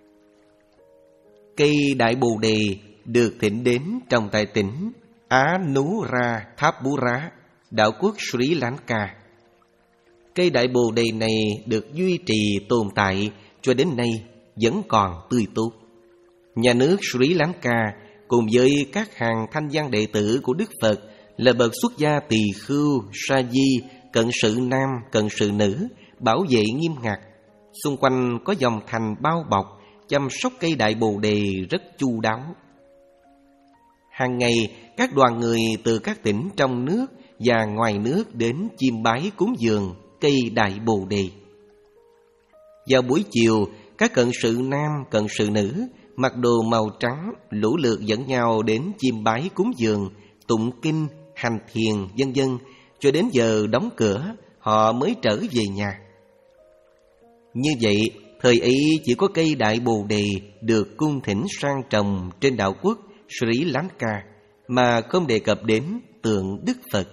Cây Đại Bồ Đề được thỉnh đến trồng tại tỉnh Anuradhapura, đảo quốc Sri Lanka. Cây Đại Bồ Đề này được duy trì tồn tại cho đến nay vẫn còn tươi tốt. Nhà nước Sri Lanka cùng với các hàng thanh văn đệ tử của Đức Phật là bậc xuất gia tỳ khưu, sa di, cận sự nam, cận sự nữ, bảo vệ nghiêm ngặt. Xung quanh có dòng thành bao bọc, chăm sóc cây Đại Bồ Đề rất chu đáo. Hàng ngày, các đoàn người từ các tỉnh trong nước và ngoài nước đến chiêm bái cúng dường cây Đại Bồ Đề. Vào buổi chiều, các cận sự nam, cận sự nữ mặc đồ màu trắng lũ lượt dẫn nhau đến chiêm bái cúng dường, tụng kinh, hành thiền, vân vân, cho đến giờ đóng cửa họ mới trở về nhà. Như vậy, thời ấy chỉ có cây Đại Bồ Đề được cung thỉnh sang trồng trên đảo quốc Sri Lanka mà không đề cập đến tượng Đức Phật.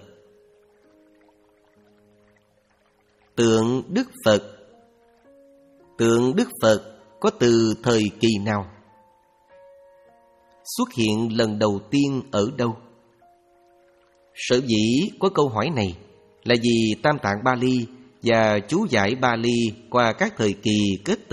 Tượng Đức Phật. Tượng Đức Phật có từ thời kỳ nào? Xuất hiện lần đầu tiên ở đâu? Sở dĩ có câu hỏi này là vì Tam Tạng Bali và chú giải Bali qua các thời kỳ kết tập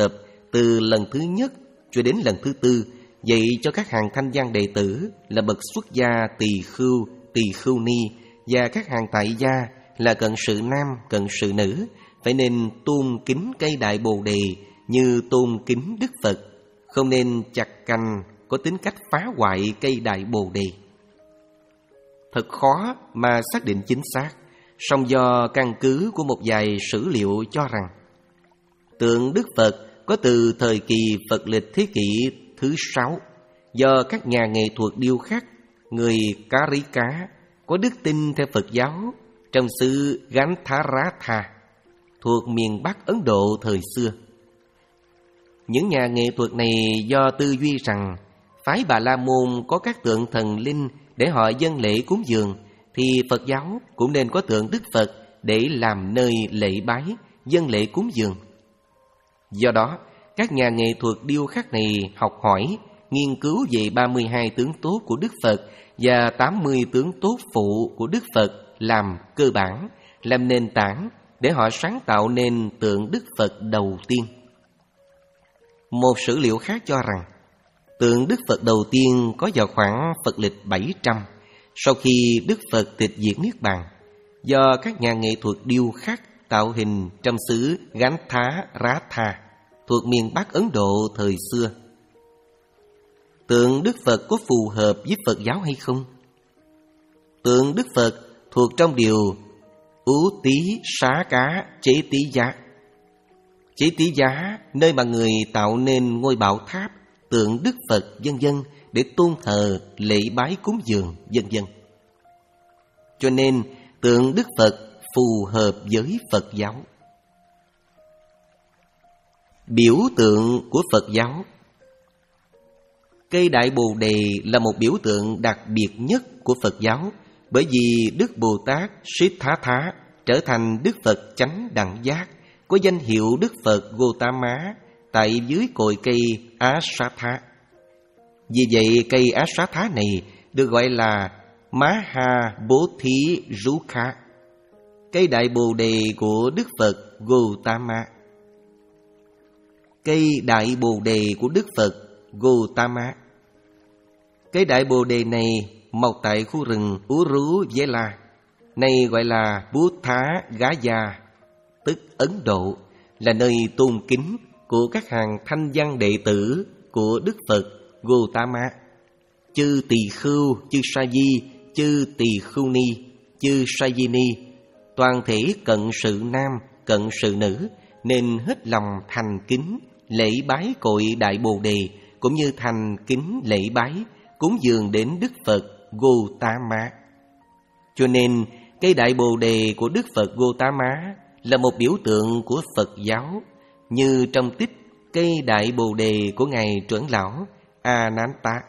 từ lần thứ nhất cho đến lần thứ tư, dạy cho các hàng thanh văn đệ tử là bậc xuất gia tỳ khưu, tỳ khưu ni và các hàng tại gia là cận sự nam, cận sự nữ phải nên tôn kính cây Đại Bồ Đề như tôn kính Đức Phật, không nên chặt cành có tính cách phá hoại cây Đại Bồ Đề. Thật khó mà xác định chính xác, song do căn cứ của một vài sử liệu cho rằng tượng Đức Phật có từ thời kỳ Phật lịch thế kỷ thứ sáu, do các nhà nghệ thuật điêu khắc người Karika có đức tin theo Phật giáo trong xứ Gandharatha thuộc miền Bắc Ấn Độ thời xưa. Những nhà nghệ thuật này do tư duy rằng phái Bà La Môn có các tượng thần linh để họ dâng lễ cúng dường, thì Phật giáo cũng nên có tượng Đức Phật để làm nơi lễ bái, dâng lễ cúng dường. Do đó, các nhà nghệ thuật điêu khắc này học hỏi, nghiên cứu về ba mươi hai tướng tốt của Đức Phật và tám mươi tướng tốt phụ của Đức Phật làm cơ bản, làm nền tảng để họ sáng tạo nên tượng Đức Phật đầu tiên. Một sử liệu khác cho rằng tượng Đức Phật đầu tiên có vào khoảng Phật lịch bảy trăm, sau khi Đức Phật tịch diệt Niết Bàn, do các nhà nghệ thuật điêu khắc tạo hình trong xứ Gandharatha thuộc miền Bắc Ấn Độ thời xưa. Tượng Đức Phật có phù hợp với Phật giáo hay không? Tượng Đức Phật thuộc trong điều Ú Tí Xá Cá Chế Tí Giá. Chế Tí Giá, nơi mà người tạo nên ngôi bảo tháp, tượng Đức Phật vân vân để tôn thờ, lễ bái cúng dường vân vân. Cho nên tượng Đức Phật phù hợp với Phật giáo. Biểu tượng của Phật giáo. Cây Đại Bồ Đề là một biểu tượng đặc biệt nhất của Phật giáo, bởi vì Đức Bồ Tát Siddhartha trở thành Đức Phật chánh đẳng giác, có danh hiệu Đức Phật Gotama tại dưới cội cây Asatha. Vì vậy cây Asatha này được gọi là Maha Bodhi Rukha, cây Đại Bồ Đề của Đức Phật Gotama. Cây Đại Bồ Đề của Đức Phật Gotama. Cây Đại Bồ Đề này mọc tại khu rừng Uruvela, này gọi là Buddha Gaya, tức Ấn Độ, là nơi tôn kính của các hàng thanh văn đệ tử của Đức Phật Gotama. Chư Tỳ Khưu, chư Sa Di, chư Tỳ Khưu Ni, chư Sa Di Ni, toàn thể cận sự nam, cận sự nữ nên hết lòng thành kính lễ bái cội Đại Bồ Đề, cũng như thành kính lễ bái cúng dường đến Đức Phật Gotama. Cho nên cây Đại Bồ Đề của Đức Phật Gotama là một biểu tượng của Phật giáo, như trong tích cây Đại Bồ Đề của ngài trưởng lão Ananta.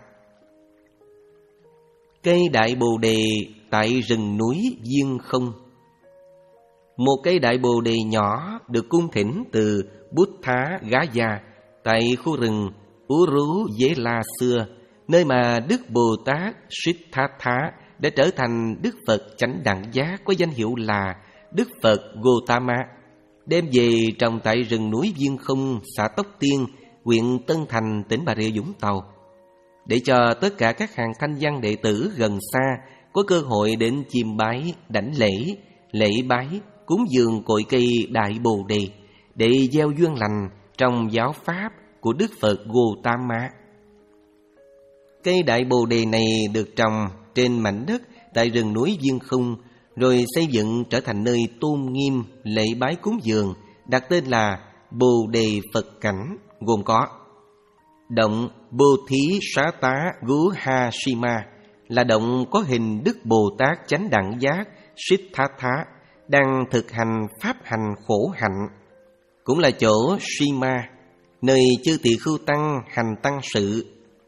Cây Đại Bồ Đề tại rừng núi Diên Không. Một cây Đại Bồ Đề nhỏ được cung thỉnh từ Buddha Gaya tại khu rừng Uruvela xưa, nơi mà Đức Bồ Tát Siddhartha đã trở thành Đức Phật chánh đẳng giác có danh hiệu là Đức Phật Gotama, đem về trồng tại rừng núi Diên Không, xã Tóc Tiên, huyện Tân Thành, tỉnh Bà Rịa Vũng Tàu, để cho tất cả các hàng thanh văn đệ tử gần xa có cơ hội đến chiêm bái, đảnh lễ, lễ bái, cúng dường cội cây Đại Bồ Đề để gieo duyên lành trong giáo pháp của Đức Phật Gotama. Cây Đại Bồ Đề này được trồng trên mảnh đất tại rừng núi Diên Không, rồi xây dựng trở thành nơi tôn nghiêm lễ bái cúng dường, đặt tên là Bồ Đề Phật Cảnh, gồm có động Bồ Thí Xá Tá Guha Sima, là động có hình Đức Bồ Tát chánh đẳng giác Siddhartha đang thực hành pháp hành khổ hạnh, cũng là chỗ Sima, nơi chư tỳ khưu tăng hành tăng sự.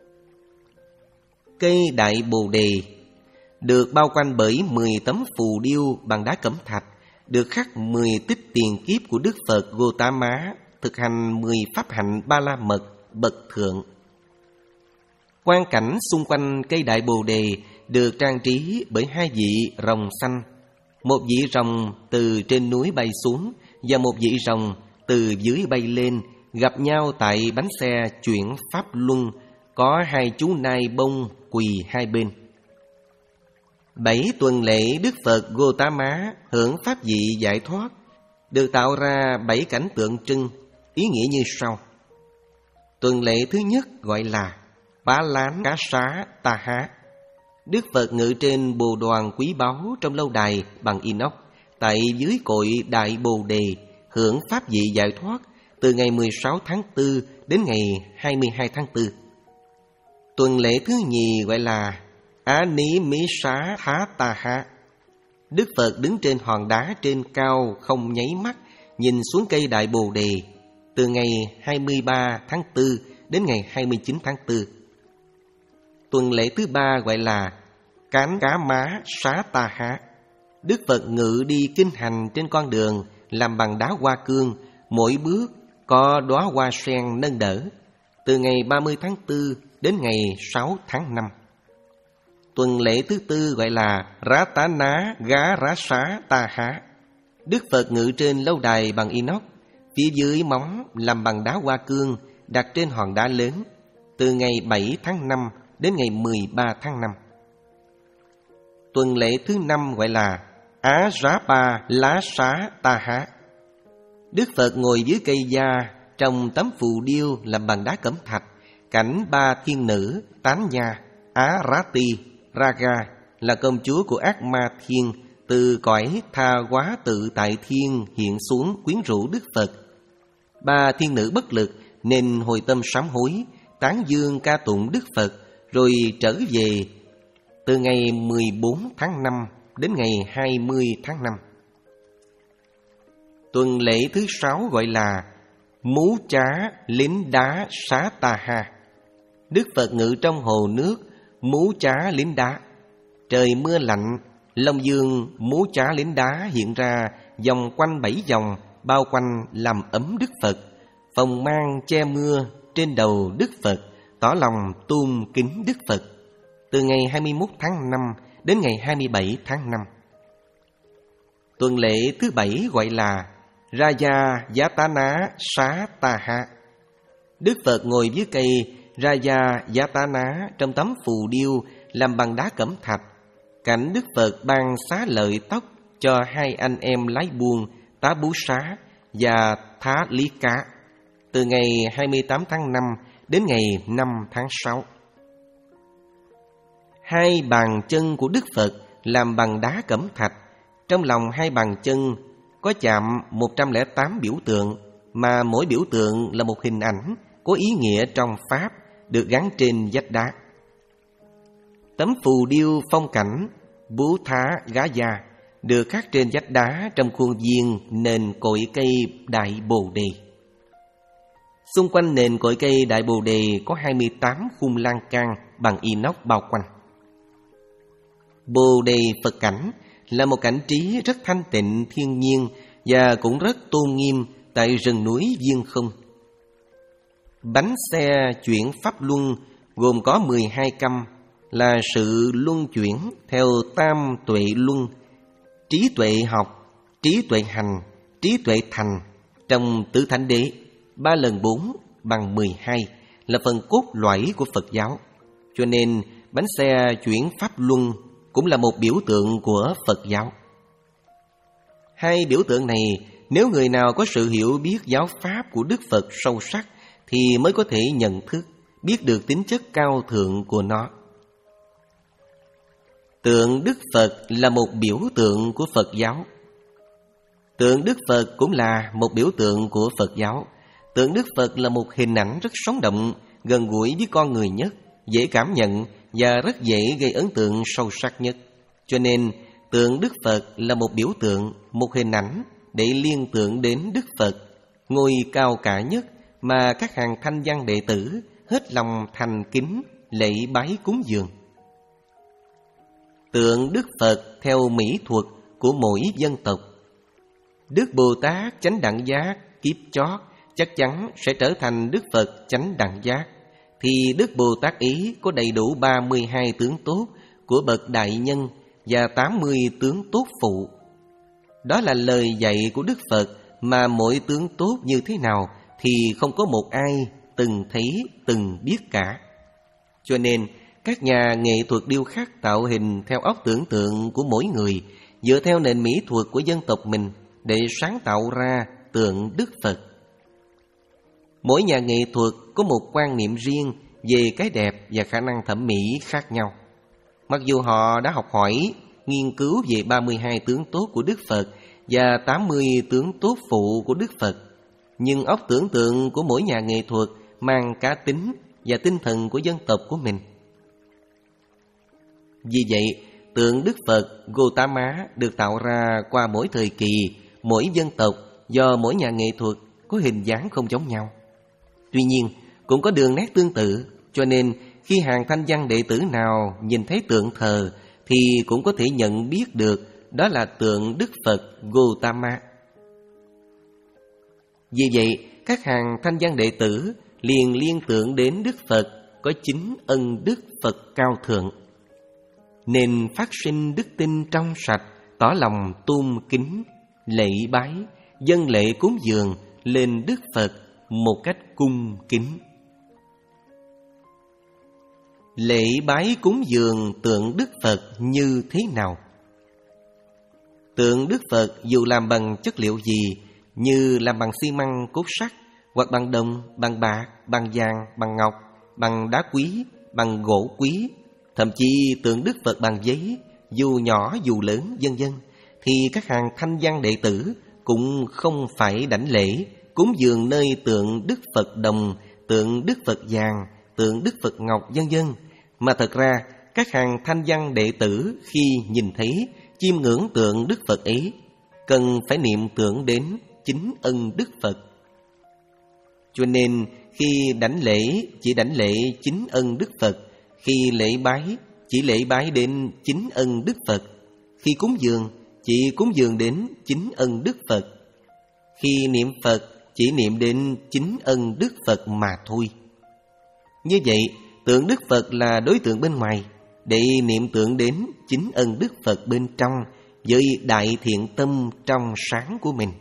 Cây Đại Bồ Đề được bao quanh bởi mười tấm phù điêu bằng đá cẩm thạch, được khắc mười tích tiền kiếp của Đức Phật Gotama thực hành mười pháp hạnh ba la mật bậc thượng. Quang cảnh xung quanh cây Đại Bồ Đề được trang trí bởi hai vị rồng xanh, một vị rồng từ trên núi bay xuống và một vị rồng từ dưới bay lên, gặp nhau tại bánh xe chuyển pháp luân, có hai chú nai bông quỳ hai bên. Bảy tuần lễ Đức Phật Gotama hưởng pháp vị giải thoát được tạo ra bảy cảnh tượng trưng, ý nghĩa như sau. Tuần lễ thứ nhất gọi là Bá Lán Cá Xá Ta Há. Đức Phật ngự trên bồ đoàn quý báu trong lâu đài bằng inox tại dưới cội Đại Bồ Đề, hưởng pháp vị giải thoát từ ngày mười sáu tháng tư đến ngày hai mươi hai tháng tư. Tuần lễ thứ nhì gọi là Á Ní Mí Xá Thá Ta Há. Đức Phật đứng trên hòn đá trên cao không nháy mắt, nhìn xuống cây Đại Bồ Đề từ ngày hai mươi ba tháng tư đến ngày hai mươi chín tháng tư. Tuần lễ thứ ba gọi là Cán Cá Má Xá Ta Há. Đức Phật ngự đi kinh hành trên con đường làm bằng đá hoa cương, mỗi bước có đóa hoa sen nâng đỡ, từ ngày ba mươi tháng tư đến ngày sáu tháng năm. Tuần lễ thứ tư gọi là Rá Tá Ná Gá Rá Xá Ta Há. Đức Phật ngự trên lâu đài bằng inox, phía dưới móng làm bằng đá hoa cương, đặt trên hòn đá lớn, từ ngày bảy tháng năm đến ngày mười ba tháng năm. Tuần lễ thứ năm gọi là Á Rá Pa Lá Xá Ta Há. Đức Phật ngồi dưới cây gia trong tấm phù điêu làm bằng đá cẩm thạch, cảnh ba thiên nữ Tán Nha, Á Rá Ti, Raga là công chúa của ác ma thiên từ cõi tha hóa tự tại thiên hiện xuống quyến rũ Đức Phật. Ba thiên nữ bất lực nên hồi tâm sám hối, tán dương ca tụng Đức Phật, rồi trở về từ ngày mười bốn tháng năm đến ngày hai mươi tháng năm. Tuần lễ thứ sáu gọi là Mú Chá Lính Đá Xá Ta Ha. Đức Phật ngự trong hồ nước Mú Chá Lính Đá. Trời mưa lạnh, Long Dương Mú Chá Lính Đá hiện ra vòng quanh bảy vòng, bao quanh làm ấm Đức Phật. Phòng mang che mưa trên đầu Đức Phật, tỏ lòng tôn kính Đức Phật, từ ngày hai mươi mốt tháng năm đến ngày hai mươi bảy tháng năm. Tuần lễ thứ bảy gọi là Raja Yatana Xá Ta Ha. Đức Phật ngồi dưới cây Raja Yatana trong tấm phù điêu làm bằng đá cẩm thạch, cảnh Đức Phật ban xá lợi tóc cho hai anh em lái buôn Tá Bú Xá và Thá Lý Cá, từ ngày hai mươi tám tháng năm đến ngày năm tháng sáu. Hai bàn chân của Đức Phật làm bằng đá cẩm thạch, trong lòng hai bàn chân có chạm một trăm lẻ tám biểu tượng, mà mỗi biểu tượng là một hình ảnh có ý nghĩa trong Pháp, được gắn trên vách đá. Tấm phù điêu phong cảnh Bú Thá Gá Gia được khắc trên vách đá trong khuôn viên nền cội cây Đại Bồ Đề. Xung quanh nền cội cây Đại Bồ Đề có hai mươi tám khung lan can bằng inox bao quanh. Bồ Đề Phật cảnh là một cảnh trí rất thanh tịnh thiên nhiên và cũng rất tôn nghiêm tại rừng núi Viên Không. Bánh xe chuyển pháp luân gồm có mười hai căm, là sự luân chuyển theo tam tuệ luân, trí tuệ học, trí tuệ hành, trí tuệ thành trong tứ thánh đế. Ba lần bốn bằng mười hai là phần cốt lõi của Phật giáo. Cho nên bánh xe chuyển pháp luân cũng là một biểu tượng của Phật giáo. Hai biểu tượng này, nếu người nào có sự hiểu biết giáo pháp của Đức Phật sâu sắc thì mới có thể nhận thức, biết được tính chất cao thượng của nó. Tượng Đức Phật là một biểu tượng của Phật giáo. Tượng Đức Phật cũng là một biểu tượng của Phật giáo. Tượng Đức Phật là một hình ảnh rất sống động, gần gũi với con người nhất, dễ cảm nhận và rất dễ gây ấn tượng sâu sắc nhất. Cho nên tượng Đức Phật là một biểu tượng, một hình ảnh để liên tưởng đến Đức Phật, ngôi cao cả nhất mà các hàng thanh văn đệ tử hết lòng thành kính lễ bái cúng dường. Tượng Đức Phật theo mỹ thuật của mỗi dân tộc. Đức Bồ Tát Chánh Đẳng Giác kiếp chót chắc chắn sẽ trở thành Đức Phật Chánh Đẳng Giác, thì Đức Bồ Tát ý có đầy đủ ba mươi hai tướng tốt của bậc đại nhân và tám mươi tướng tốt phụ. Đó là lời dạy của Đức Phật, mà mỗi tướng tốt như thế nào thì không có một ai từng thấy, từng biết cả. Cho nên các nhà nghệ thuật điêu khắc tạo hình theo óc tưởng tượng của mỗi người, dựa theo nền mỹ thuật của dân tộc mình để sáng tạo ra tượng Đức Phật. Mỗi nhà nghệ thuật có một quan niệm riêng về cái đẹp và khả năng thẩm mỹ khác nhau. Mặc dù họ đã học hỏi, nghiên cứu về ba mươi hai tướng tốt của Đức Phật và tám mươi tướng tốt phụ của Đức Phật, nhưng óc tưởng tượng của mỗi nhà nghệ thuật mang cá tính và tinh thần của dân tộc của mình. Vì vậy, tượng Đức Phật Gautama được tạo ra qua mỗi thời kỳ, mỗi dân tộc do mỗi nhà nghệ thuật có hình dáng không giống nhau. Tuy nhiên, cũng có đường nét tương tự, cho nên khi hàng thanh văn đệ tử nào nhìn thấy tượng thờ thì cũng có thể nhận biết được đó là tượng Đức Phật Gautama. Vì vậy, các hàng thanh văn đệ tử liền liên tưởng đến Đức Phật có chính ân đức Phật cao thượng, nên phát sinh đức tin trong sạch, tỏ lòng tôn kính, lễ bái, dâng lễ cúng dường lên Đức Phật một cách cung kính. Lễ bái cúng dường tượng Đức Phật như thế nào? Tượng Đức Phật dù làm bằng chất liệu gì, như làm bằng xi măng cốt sắt, hoặc bằng đồng, bằng bạc, bằng vàng, bằng ngọc, bằng đá quý, bằng gỗ quý, thậm chí tượng Đức Phật bằng giấy, dù nhỏ dù lớn, vân vân, thì các hàng thanh văn đệ tử cũng không phải đảnh lễ cúng dường nơi tượng Đức Phật đồng, tượng Đức Phật vàng, tượng Đức Phật ngọc, vân vân, mà thật ra các hàng thanh văn đệ tử khi nhìn thấy, chiêm ngưỡng tượng Đức Phật ấy, cần phải niệm tưởng đến chính ân Đức Phật. Cho nên khi đảnh lễ chỉ đảnh lễ chính ân Đức Phật, khi lễ bái chỉ lễ bái đến chính ân Đức Phật, khi cúng dường chỉ cúng dường đến chính ân Đức Phật, khi niệm Phật chỉ niệm đến chính ân Đức Phật mà thôi. Như vậy, tượng Đức Phật là đối tượng bên ngoài, để niệm tưởng đến chính ân Đức Phật bên trong với đại thiện tâm trong sáng của mình.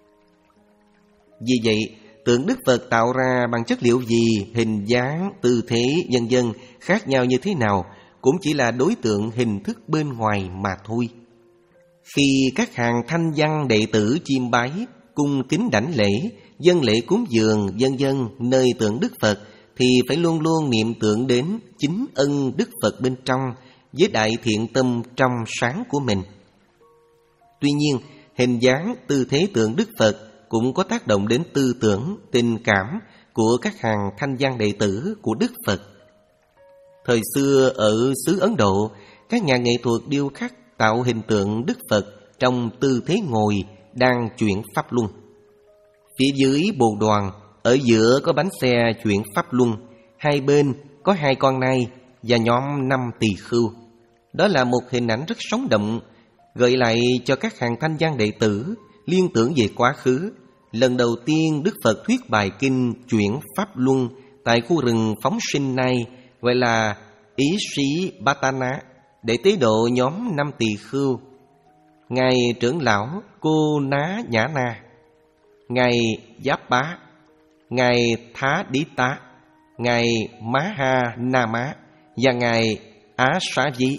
Vì vậy, tượng Đức Phật tạo ra bằng chất liệu gì, hình dáng, tư thế, vân vân khác nhau như thế nào cũng chỉ là đối tượng hình thức bên ngoài mà thôi. Khi các hàng thanh văn đệ tử chiêm bái, cung kính đảnh lễ, dâng lễ cúng dường, vân vân nơi tượng Đức Phật, thì phải luôn luôn niệm tưởng đến chính ân Đức Phật bên trong với đại thiện tâm trong sáng của mình. Tuy nhiên, hình dáng, tư thế tượng Đức Phật cũng có tác động đến tư tưởng, tình cảm của các hàng thanh văn đệ tử của Đức Phật. Thời xưa ở xứ Ấn Độ, các nhà nghệ thuật điêu khắc tạo hình tượng Đức Phật trong tư thế ngồi đang chuyển pháp luân. Phía dưới bồ đoàn, ở giữa có bánh xe chuyển pháp luân, hai bên có hai con nai và nhóm năm tỳ khưu. Đó là một hình ảnh rất sống động, gợi lại cho các hàng thanh văn đệ tử liên tưởng về quá khứ. Lần đầu tiên Đức Phật thuyết bài kinh chuyển pháp luân tại khu rừng phóng sinh này gọi là Ý Sĩ Batana, để tế độ nhóm năm tỳ khưu: Ngài trưởng lão Cô Ná Nhã Na, Ngài Giáp Bá, Ngài Thá Đí Tá, Ngài Má Ha Na Má và Ngài Á Xá Dí.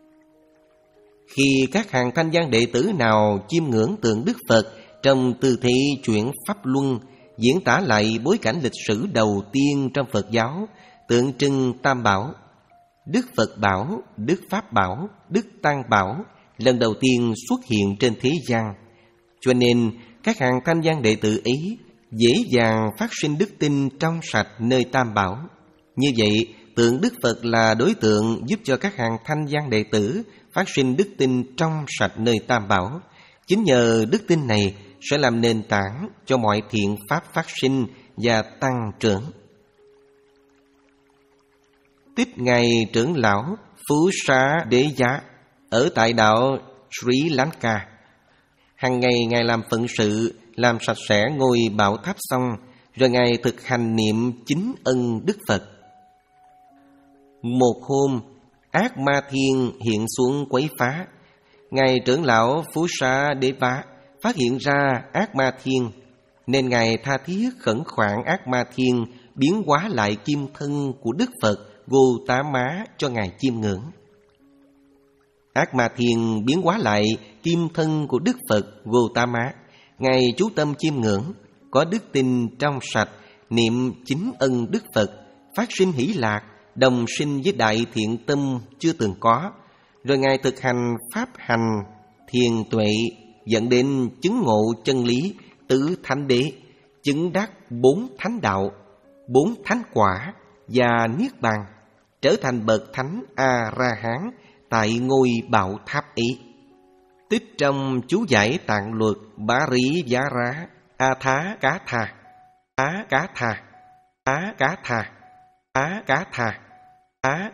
Khi các hàng thanh văn đệ tử nào chiêm ngưỡng tượng Đức Phật trong tư thế chuyển pháp luân, diễn tả lại bối cảnh lịch sử đầu tiên trong Phật giáo, tượng trưng Tam Bảo: Đức Phật Bảo, Đức Pháp Bảo, Đức Tăng Bảo lần đầu tiên xuất hiện trên thế gian. Cho nên các hàng thanh văn đệ tử ấy dễ dàng phát sinh đức tin trong sạch nơi Tam Bảo. Như vậy, tượng Đức Phật là đối tượng giúp cho các hàng thanh văn đệ tử phát sinh đức tin trong sạch nơi Tam Bảo. Chính nhờ đức tin này sẽ làm nền tảng cho mọi thiện pháp phát sinh và tăng trưởng. Tích Ngài trưởng lão Phú Xá Đế Giá ở tại đạo Sri Lanka. Hàng ngày Ngài làm phận sự, làm sạch sẽ ngôi bảo tháp xong, rồi Ngài thực hành niệm chính ân Đức Phật. Một hôm, ác ma thiên hiện xuống quấy phá. Ngài trưởng lão Phú Sa Đế Vá phát hiện ra ác ma thiên, nên Ngài tha thiết khẩn khoản Ác Ma Thiên biến hóa lại kim thân của Đức Phật Gotama cho Ngài chiêm ngưỡng. Ác Ma Thiên biến hóa lại kim thân của Đức Phật Gotama, Ngài chú tâm chiêm ngưỡng, có đức tin trong sạch, niệm chính ân Đức Phật, phát sinh hỷ lạc, đồng sinh với đại thiện tâm chưa từng có. Rồi Ngài thực hành pháp hành thiền tuệ, dẫn đến chứng ngộ chân lý tứ thánh đế, chứng đắc bốn thánh đạo, bốn thánh quả và niết bàn, trở thành bậc thánh A La Hán tại ngôi Bảo Tháp ấy. Tích trong chú giải Tạng Luật Bá Rí Giá Rá A Thá Cá Thà, Á Cá Thà, Á Cá Thà, Á Cá Thà, Á.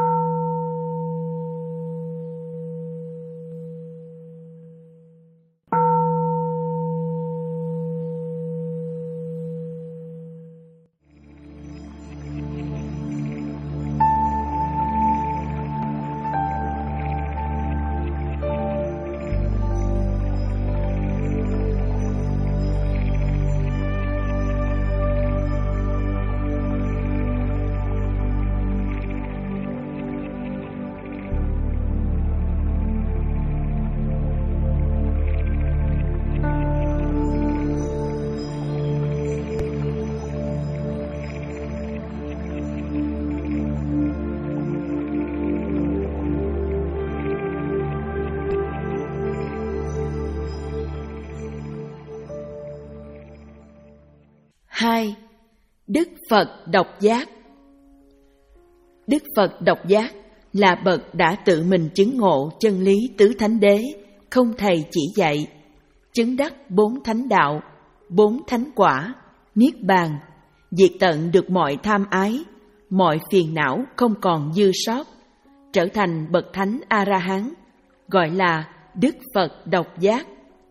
Hai. Đức Phật độc giác. Đức Phật độc giác là bậc đã tự mình chứng ngộ chân lý tứ thánh đế, không thầy chỉ dạy, chứng đắc bốn thánh đạo, bốn thánh quả, niết bàn, diệt tận được mọi tham ái, mọi phiền não không còn dư sót, trở thành bậc thánh A-la-hán, gọi là Đức Phật độc giác.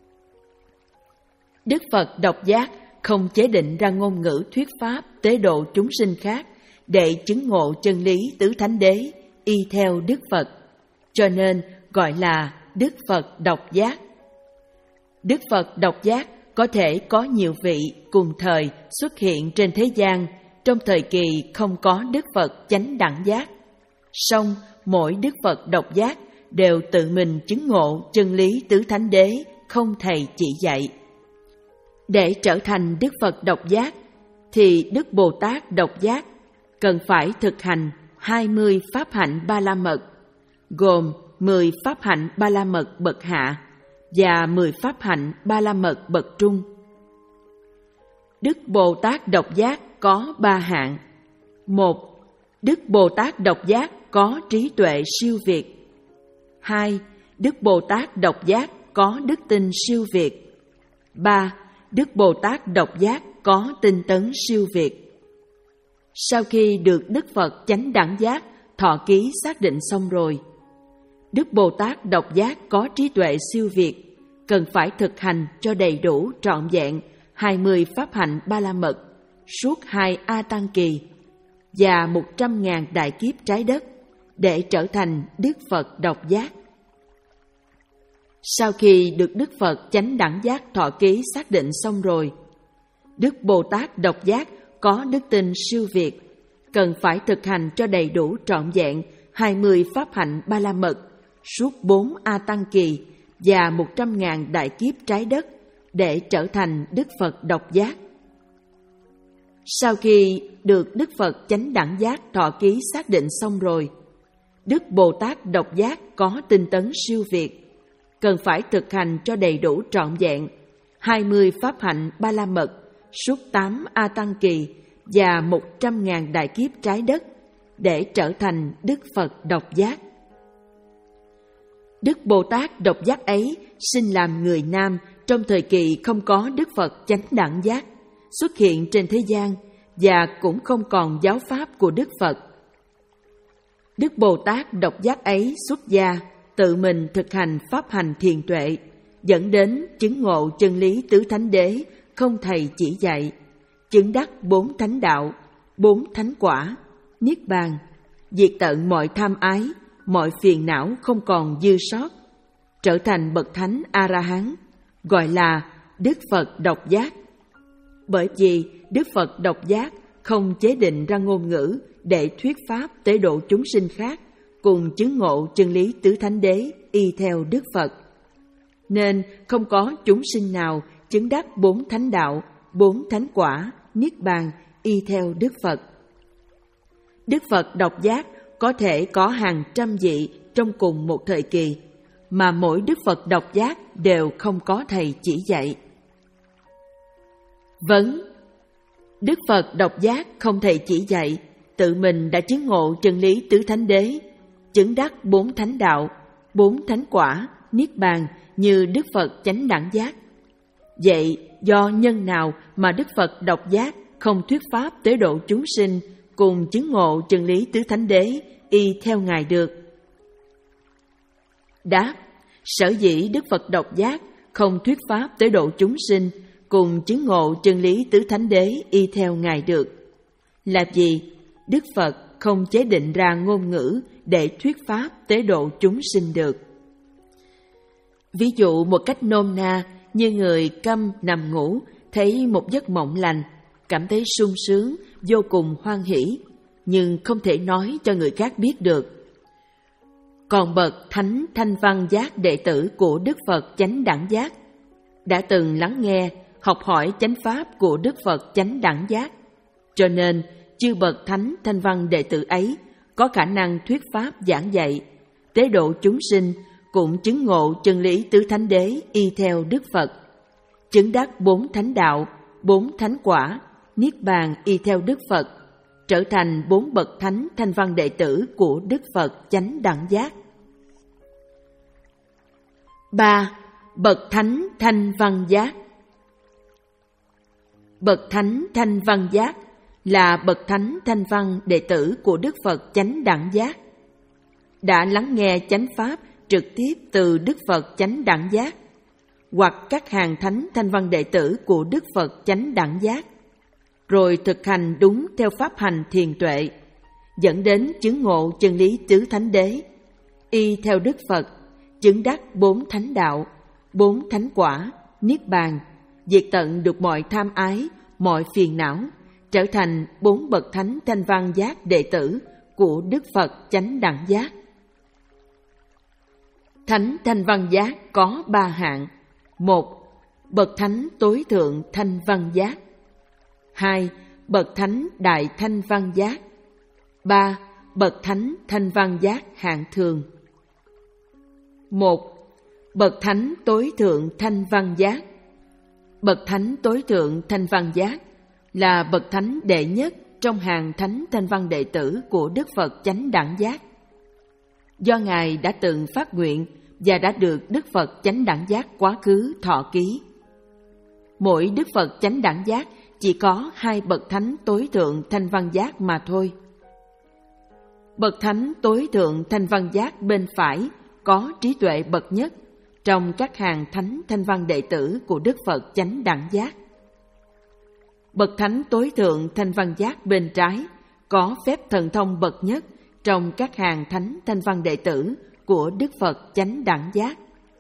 Đức Phật độc giác không chế định ra ngôn ngữ thuyết pháp tế độ chúng sinh khác để chứng ngộ chân lý tứ thánh đế y theo Đức Phật, cho nên gọi là Đức Phật độc giác. Đức Phật độc giác có thể có nhiều vị cùng thời xuất hiện trên thế gian trong thời kỳ không có Đức Phật chánh đẳng giác. Song mỗi Đức Phật độc giác đều tự mình chứng ngộ chân lý tứ thánh đế không thầy chỉ dạy. Để trở thành Đức Phật độc giác thì Đức Bồ Tát độc giác cần phải thực hành hai mươi pháp hạnh ba la mật, gồm mười pháp hạnh ba la mật bậc hạ và mười pháp hạnh ba la mật bậc trung. Đức Bồ Tát độc giác có ba hạng. Một, Đức Bồ Tát độc giác có trí tuệ siêu việt. Hai, Đức Bồ Tát độc giác có đức tin siêu việt. Ba, Đức Bồ Tát độc giác có tinh tấn siêu việt. Sau khi được Đức Phật chánh đẳng giác thọ ký xác định xong rồi, Đức Bồ Tát độc giác có trí tuệ siêu việt cần phải thực hành cho đầy đủ trọn vẹn hai mươi pháp hạnh ba la mật suốt hai A Tăng kỳ và một trăm ngàn đại kiếp trái đất để trở thành Đức Phật độc giác. Sau khi được Đức Phật chánh đẳng giác thọ ký xác định xong rồi, Đức Bồ Tát độc giác có đức tin siêu việt cần phải thực hành cho đầy đủ trọn vẹn hai mươi pháp hạnh ba la mật suốt bốn A Tăng kỳ và một trăm ngàn đại kiếp trái đất để trở thành Đức Phật độc giác. Sau khi được Đức Phật chánh đẳng giác thọ ký xác định xong rồi, Đức Bồ Tát độc giác có tinh tấn siêu việt cần phải thực hành cho đầy đủ trọn vẹn hai mươi pháp hạnh ba la mật suốt tám A Tăng kỳ và một trăm ngàn đại kiếp trái đất để trở thành Đức Phật độc giác. Đức Bồ Tát độc giác ấy sinh làm người nam trong thời kỳ không có Đức Phật chánh đẳng giác xuất hiện trên thế gian và cũng không còn giáo pháp của Đức Phật. Đức Bồ Tát độc giác ấy xuất gia, tự mình thực hành pháp hành thiền tuệ, dẫn đến chứng ngộ chân lý tứ thánh đế không thầy chỉ dạy, chứng đắc bốn thánh đạo, bốn thánh quả, niết bàn, diệt tận mọi tham ái, mọi phiền não không còn dư sót, trở thành bậc thánh A-la-hán, gọi là Đức Phật độc giác. Bởi vì Đức Phật độc giác không chế định ra ngôn ngữ để thuyết pháp tới độ chúng sinh khác cùng chứng ngộ chân lý tứ thánh đế y theo Đức Phật. Nên không có chúng sinh nào chứng đắc bốn thánh đạo, bốn thánh quả, niết bàn y theo Đức Phật. Đức Phật độc giác có thể có hàng trăm vị trong cùng một thời kỳ, mà mỗi Đức Phật độc giác đều không có thầy chỉ dạy. Vấn: Đức Phật độc giác không thầy chỉ dạy, tự mình đã chứng ngộ chân lý tứ thánh đế, chứng đắc bốn thánh đạo, bốn thánh quả, niết bàn như Đức Phật chánh đẳng giác. Vậy do nhân nào mà Đức Phật độc giác không thuyết pháp tới độ chúng sinh cùng chứng ngộ chân lý tứ thánh đế y theo Ngài được? Đáp: sở dĩ Đức Phật độc giác không thuyết pháp tới độ chúng sinh cùng chứng ngộ chân lý tứ thánh đế y theo Ngài được là vì Đức Phật không chế định ra ngôn ngữ để thuyết pháp tới độ chúng sinh được. Ví dụ một cách nôm na như người câm nằm ngủ thấy một giấc mộng lành, cảm thấy sung sướng, vô cùng hoan hỷ, nhưng không thể nói cho người khác biết được. Còn bậc thánh thanh văn giác đệ tử của Đức Phật chánh đẳng giác đã từng lắng nghe, học hỏi chánh pháp của Đức Phật chánh đẳng giác, cho nên chư bậc thánh thanh văn đệ tử ấy có khả năng thuyết pháp giảng dạy, tế độ chúng sinh cũng chứng ngộ chân lý tứ thánh đế y theo Đức Phật, chứng đắc bốn thánh đạo, bốn thánh quả, niết bàn y theo Đức Phật, trở thành bốn bậc thánh thanh văn đệ tử của Đức Phật chánh đẳng giác. Ba. Bậc thánh thanh văn giác. Bậc thánh thanh văn giác là bậc thánh thanh văn đệ tử của Đức Phật chánh đẳng giác, đã lắng nghe chánh pháp trực tiếp từ Đức Phật chánh đẳng giác, hoặc các hàng thánh thanh văn đệ tử của Đức Phật chánh đẳng giác, rồi thực hành đúng theo pháp hành thiền tuệ, dẫn đến chứng ngộ chân lý tứ thánh đế, y theo Đức Phật, chứng đắc bốn thánh đạo, bốn thánh quả, niết bàn, diệt tận được mọi tham ái, mọi phiền não, trở thành bốn bậc thánh thanh văn giác đệ tử của Đức Phật chánh đẳng giác. Thánh thanh văn giác có ba hạng: một. Bậc thánh tối thượng thanh văn giác. Hai. Bậc thánh đại thanh văn giác. Ba. Bậc thánh thanh văn giác hạng thường. Một. Bậc thánh tối thượng thanh văn giác. Bậc thánh tối thượng thanh văn giác là bậc thánh đệ nhất trong hàng thánh thanh văn đệ tử của Đức Phật chánh đẳng giác. Do Ngài đã từng phát nguyện và đã được Đức Phật chánh đẳng giác quá khứ thọ ký. Mỗi Đức Phật chánh đẳng giác chỉ có hai bậc thánh tối thượng thanh văn giác mà thôi. Bậc thánh tối thượng thanh văn giác bên phải có trí tuệ bậc nhất trong các hàng thánh thanh văn đệ tử của Đức Phật chánh đẳng giác. Bậc thánh tối thượng thanh văn giác bên trái có phép thần thông bậc nhất trong các hàng thánh thanh văn đệ tử của Đức Phật chánh đẳng giác.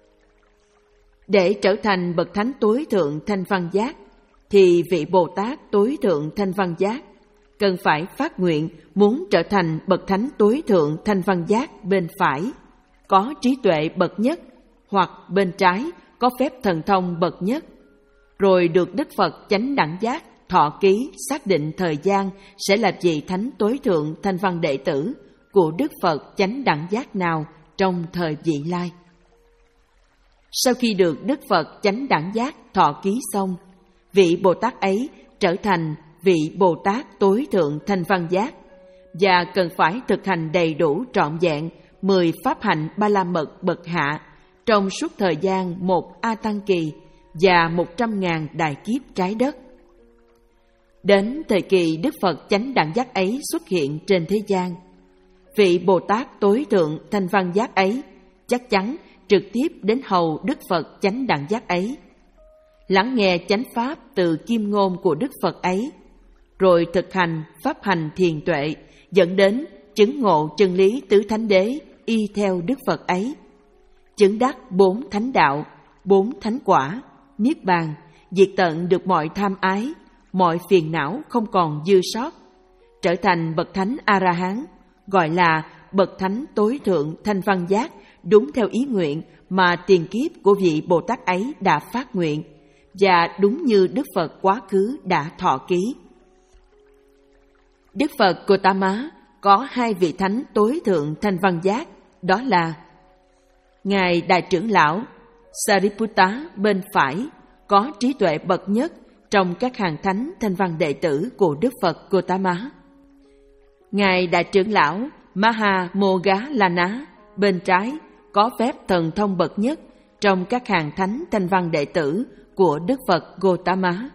Để trở thành bậc thánh tối thượng thanh văn giác thì vị Bồ Tát tối thượng thanh văn giác cần phải phát nguyện muốn trở thành bậc thánh tối thượng thanh văn giác bên phải có trí tuệ bậc nhất, hoặc bên trái có phép thần thông bậc nhất, rồi được Đức Phật chánh đẳng giác thọ ký xác định thời gian sẽ là vị thánh tối thượng thanh văn đệ tử của Đức Phật chánh đẳng giác nào trong thời vị lai. Sau khi được Đức Phật chánh đẳng giác thọ ký xong, vị Bồ Tát ấy trở thành vị Bồ Tát tối thượng thanh văn giác và cần phải thực hành đầy đủ trọn vẹn mười pháp hạnh ba la mật bậc hạ trong suốt thời gian một A Tăng kỳ và một trăm ngàn đại kiếp trái đất. Đến thời kỳ Đức Phật chánh đẳng giác ấy xuất hiện trên thế gian, vị Bồ Tát tối thượng thanh văn giác ấy chắc chắn trực tiếp đến hầu Đức Phật chánh đẳng giác ấy, lắng nghe chánh pháp từ kim ngôn của Đức Phật ấy, rồi thực hành pháp hành thiền tuệ, dẫn đến chứng ngộ chân lý tứ thánh đế y theo Đức Phật ấy, chứng đắc bốn thánh đạo, bốn thánh quả, niết bàn, diệt tận được mọi tham ái, mọi phiền não không còn dư sót, trở thành bậc thánh A-la-hán, gọi là bậc thánh tối thượng thanh văn giác, đúng theo ý nguyện mà tiền kiếp của vị Bồ Tát ấy đã phát nguyện, và đúng như Đức Phật quá khứ đã thọ ký. Đức Phật Gotama có hai vị thánh tối thượng thanh văn giác, đó là Ngài Đại trưởng lão Sariputta bên phải, có trí tuệ bậc nhất trong các hàng thánh thanh văn đệ tử của Đức Phật Gotama. Ngài Đại trưởng lão Maha Moggallana bên trái, có phép thần thông bậc nhất trong các hàng thánh thanh văn đệ tử của Đức Phật Gotama.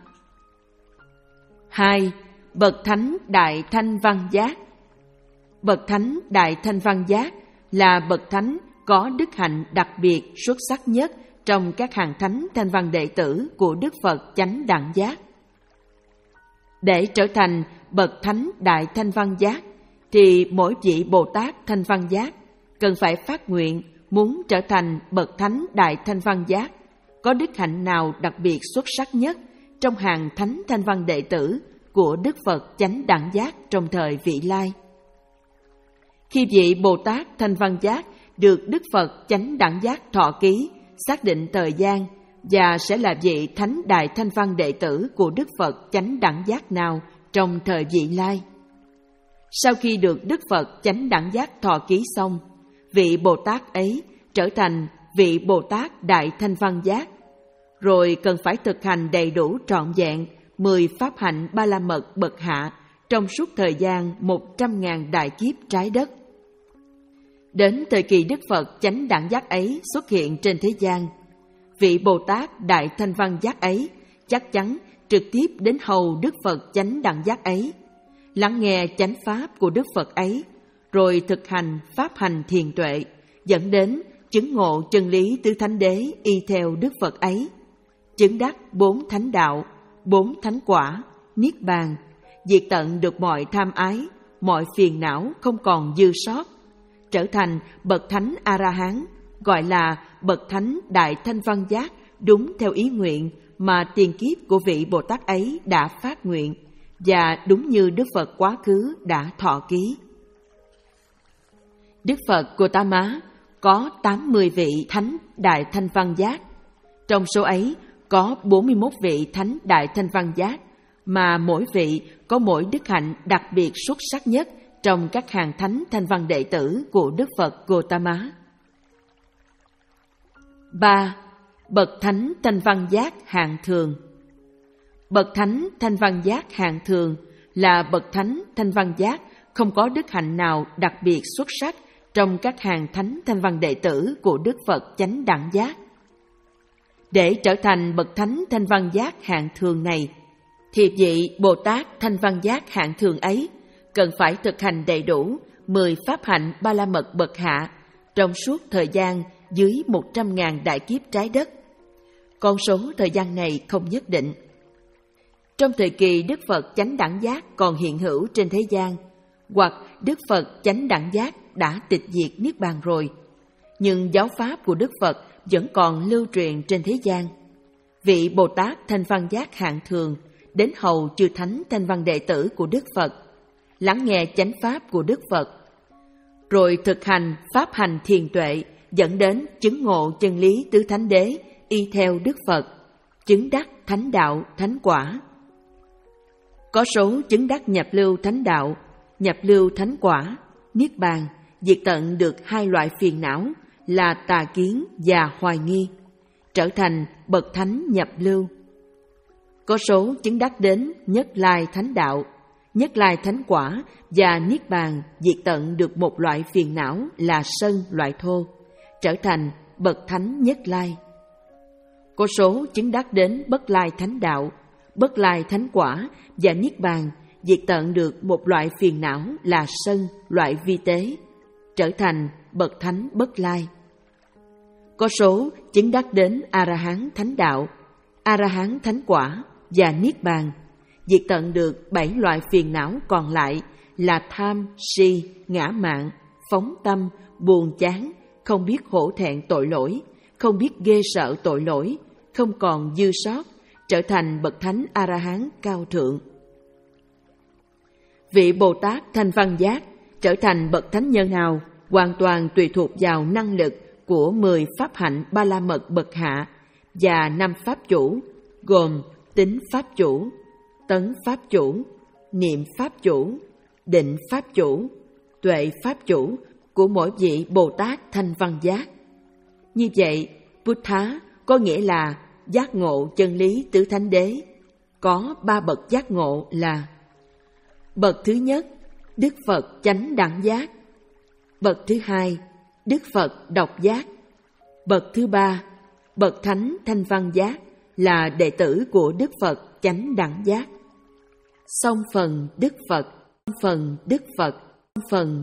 Hai, bậc thánh Đại thanh văn giác. Bậc thánh Đại thanh văn giác là bậc thánh có đức hạnh đặc biệt xuất sắc nhất trong các hàng thánh thanh văn đệ tử của Đức Phật chánh đẳng giác. Để trở thành bậc thánh Đại thanh văn giác thì mỗi vị Bồ Tát thanh văn giác cần phải phát nguyện muốn trở thành bậc thánh Đại thanh văn giác, có đức hạnh nào đặc biệt xuất sắc nhất trong hàng thánh thanh văn đệ tử của Đức Phật chánh đẳng giác trong thời vị lai. Khi vị Bồ Tát thanh văn giác được Đức Phật chánh đẳng giác thọ ký, xác định thời gian và sẽ là vị thánh Đại thanh văn đệ tử của Đức Phật chánh đẳng giác nào trong thời vị lai. Sau khi được Đức Phật chánh đẳng giác thọ ký xong, vị Bồ Tát ấy trở thành vị Bồ Tát Đại thanh văn giác, rồi cần phải thực hành đầy đủ trọn vẹn mười pháp hạnh ba la mật bậc hạ trong suốt thời gian một trăm ngàn đại kiếp trái đất. Đến thời kỳ Đức Phật chánh đẳng giác ấy xuất hiện trên thế gian, vị Bồ Tát Đại thanh văn giác ấy chắc chắn trực tiếp đến hầu Đức Phật chánh đẳng giác ấy, lắng nghe chánh pháp của Đức Phật ấy, rồi thực hành pháp hành thiền tuệ, dẫn đến chứng ngộ chân lý tứ thánh đế y theo Đức Phật ấy, chứng đắc bốn thánh đạo, bốn thánh quả, niết bàn, diệt tận được mọi tham ái, mọi phiền não không còn dư sót, trở thành bậc thánh A-la-hán, gọi là bậc thánh Đại thanh văn giác, đúng theo ý nguyện mà tiền kiếp của vị Bồ Tát ấy đã phát nguyện, và đúng như Đức Phật quá khứ đã thọ ký. Đức Phật Gotama có tám mươi vị thánh Đại thanh văn giác. Trong số ấy có bốn mươi mốt vị thánh Đại thanh văn giác, mà mỗi vị có mỗi đức hạnh đặc biệt xuất sắc nhất trong các hàng thánh thanh văn đệ tử của Đức Phật Gotama. Ba. Bậc thánh thanh văn giác hạng thường. Bậc thánh thanh văn giác hạng thường là bậc thánh thanh văn giác không có đức hạnh nào đặc biệt xuất sắc trong các hàng thánh thanh văn đệ tử của Đức Phật chánh đẳng giác. Để trở thành bậc thánh thanh văn giác hạng thường này, thì vị Bồ Tát thanh văn giác hạng thường ấy cần phải thực hành đầy đủ mười pháp hạnh ba la mật bậc hạ trong suốt thời gian dưới một trăm ngàn đại kiếp trái đất. Con số thời gian này không nhất định. Trong thời kỳ Đức Phật chánh đẳng giác còn hiện hữu trên thế gian, hoặc Đức Phật chánh đẳng giác đã tịch diệt niết bàn rồi, nhưng giáo pháp của Đức Phật vẫn còn lưu truyền trên thế gian, vị Bồ Tát thanh văn giác hạng thường đến hầu chư thánh thanh văn đệ tử của Đức Phật, lắng nghe chánh pháp của Đức Phật, rồi thực hành pháp hành thiền tuệ, dẫn đến chứng ngộ chân lý tứ thánh đế y theo Đức Phật, chứng đắc thánh đạo thánh quả. Có số chứng đắc nhập lưu thánh đạo, nhập lưu thánh quả, niết bàn, diệt tận được hai loại phiền não là tà kiến và hoài nghi, trở thành bậc thánh nhập lưu. Có số chứng đắc đến nhất lai thánh đạo, nhất lai thánh quả và niết bàn, diệt tận được một loại phiền não là sân loại thô, trở thành bậc thánh nhất lai. Có số chứng đắc đến bất lai thánh đạo, bất lai thánh quả và niết bàn, diệt tận được một loại phiền não là sân loại vi tế, trở thành bậc thánh bất lai. Có số chứng đắc đến A-la-hán thánh đạo, A-la-hán thánh quả và niết bàn, diệt tận được bảy loại phiền não còn lại là tham, si, ngã mạn, phóng tâm, buồn chán, không biết hổ thẹn tội lỗi, không biết ghê sợ tội lỗi, không còn dư sót, trở thành bậc thánh A-la-hán cao thượng. Vị Bồ Tát Thanh Văn Giác trở thành bậc thánh nhân nào hoàn toàn tùy thuộc vào năng lực của mười pháp hạnh ba la mật bậc hạ và năm pháp chủ, gồm tính pháp chủ, tấn pháp chủ, niệm pháp chủ, định pháp chủ, tuệ pháp chủ của mỗi vị Bồ Tát Thanh Văn Giác. Như vậy, Buddha có nghĩa là giác ngộ chân lý tứ thánh đế. Có ba bậc giác ngộ là: bậc thứ nhất, Đức Phật chánh đẳng giác; bậc thứ hai, Đức Phật độc giác; bậc thứ ba, bậc thánh Thanh Văn Giác là đệ tử của Đức Phật chánh đẳng giác. Song phần Đức Phật, phần Đức Phật, phần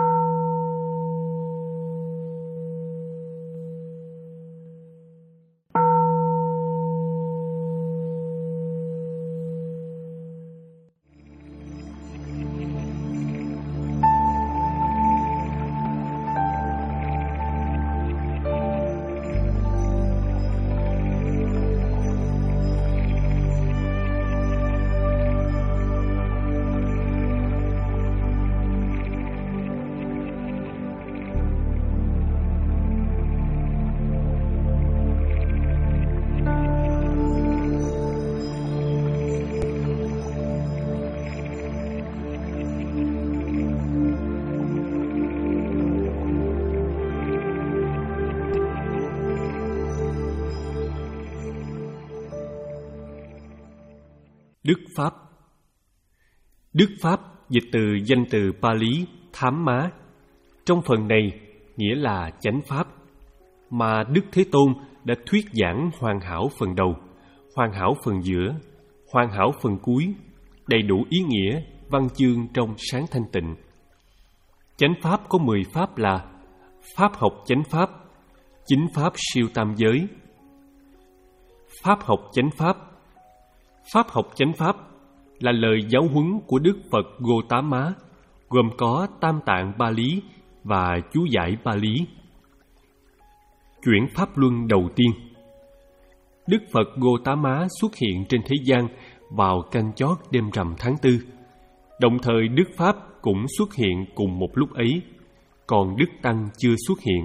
Đức Pháp. Đức Pháp dịch từ danh từ Pali Thám Má. Trong phần này nghĩa là chánh Pháp, mà Đức Thế Tôn đã thuyết giảng hoàn hảo phần đầu, hoàn hảo phần giữa, hoàn hảo phần cuối, đầy đủ ý nghĩa, văn chương trong sáng thanh tịnh. Chánh Pháp có mười Pháp là Pháp học chánh Pháp, chính Pháp siêu tam giới. Pháp học chánh Pháp. Pháp học chánh Pháp là lời giáo huấn của Đức Phật Gotama, gồm có Tam Tạng Pali và chú giải Pali. Chuyển Pháp Luân đầu tiên. Đức Phật Gotama xuất hiện trên thế gian vào canh chót đêm rằm tháng tư. Đồng thời Đức Pháp cũng xuất hiện cùng một lúc ấy, còn Đức Tăng chưa xuất hiện.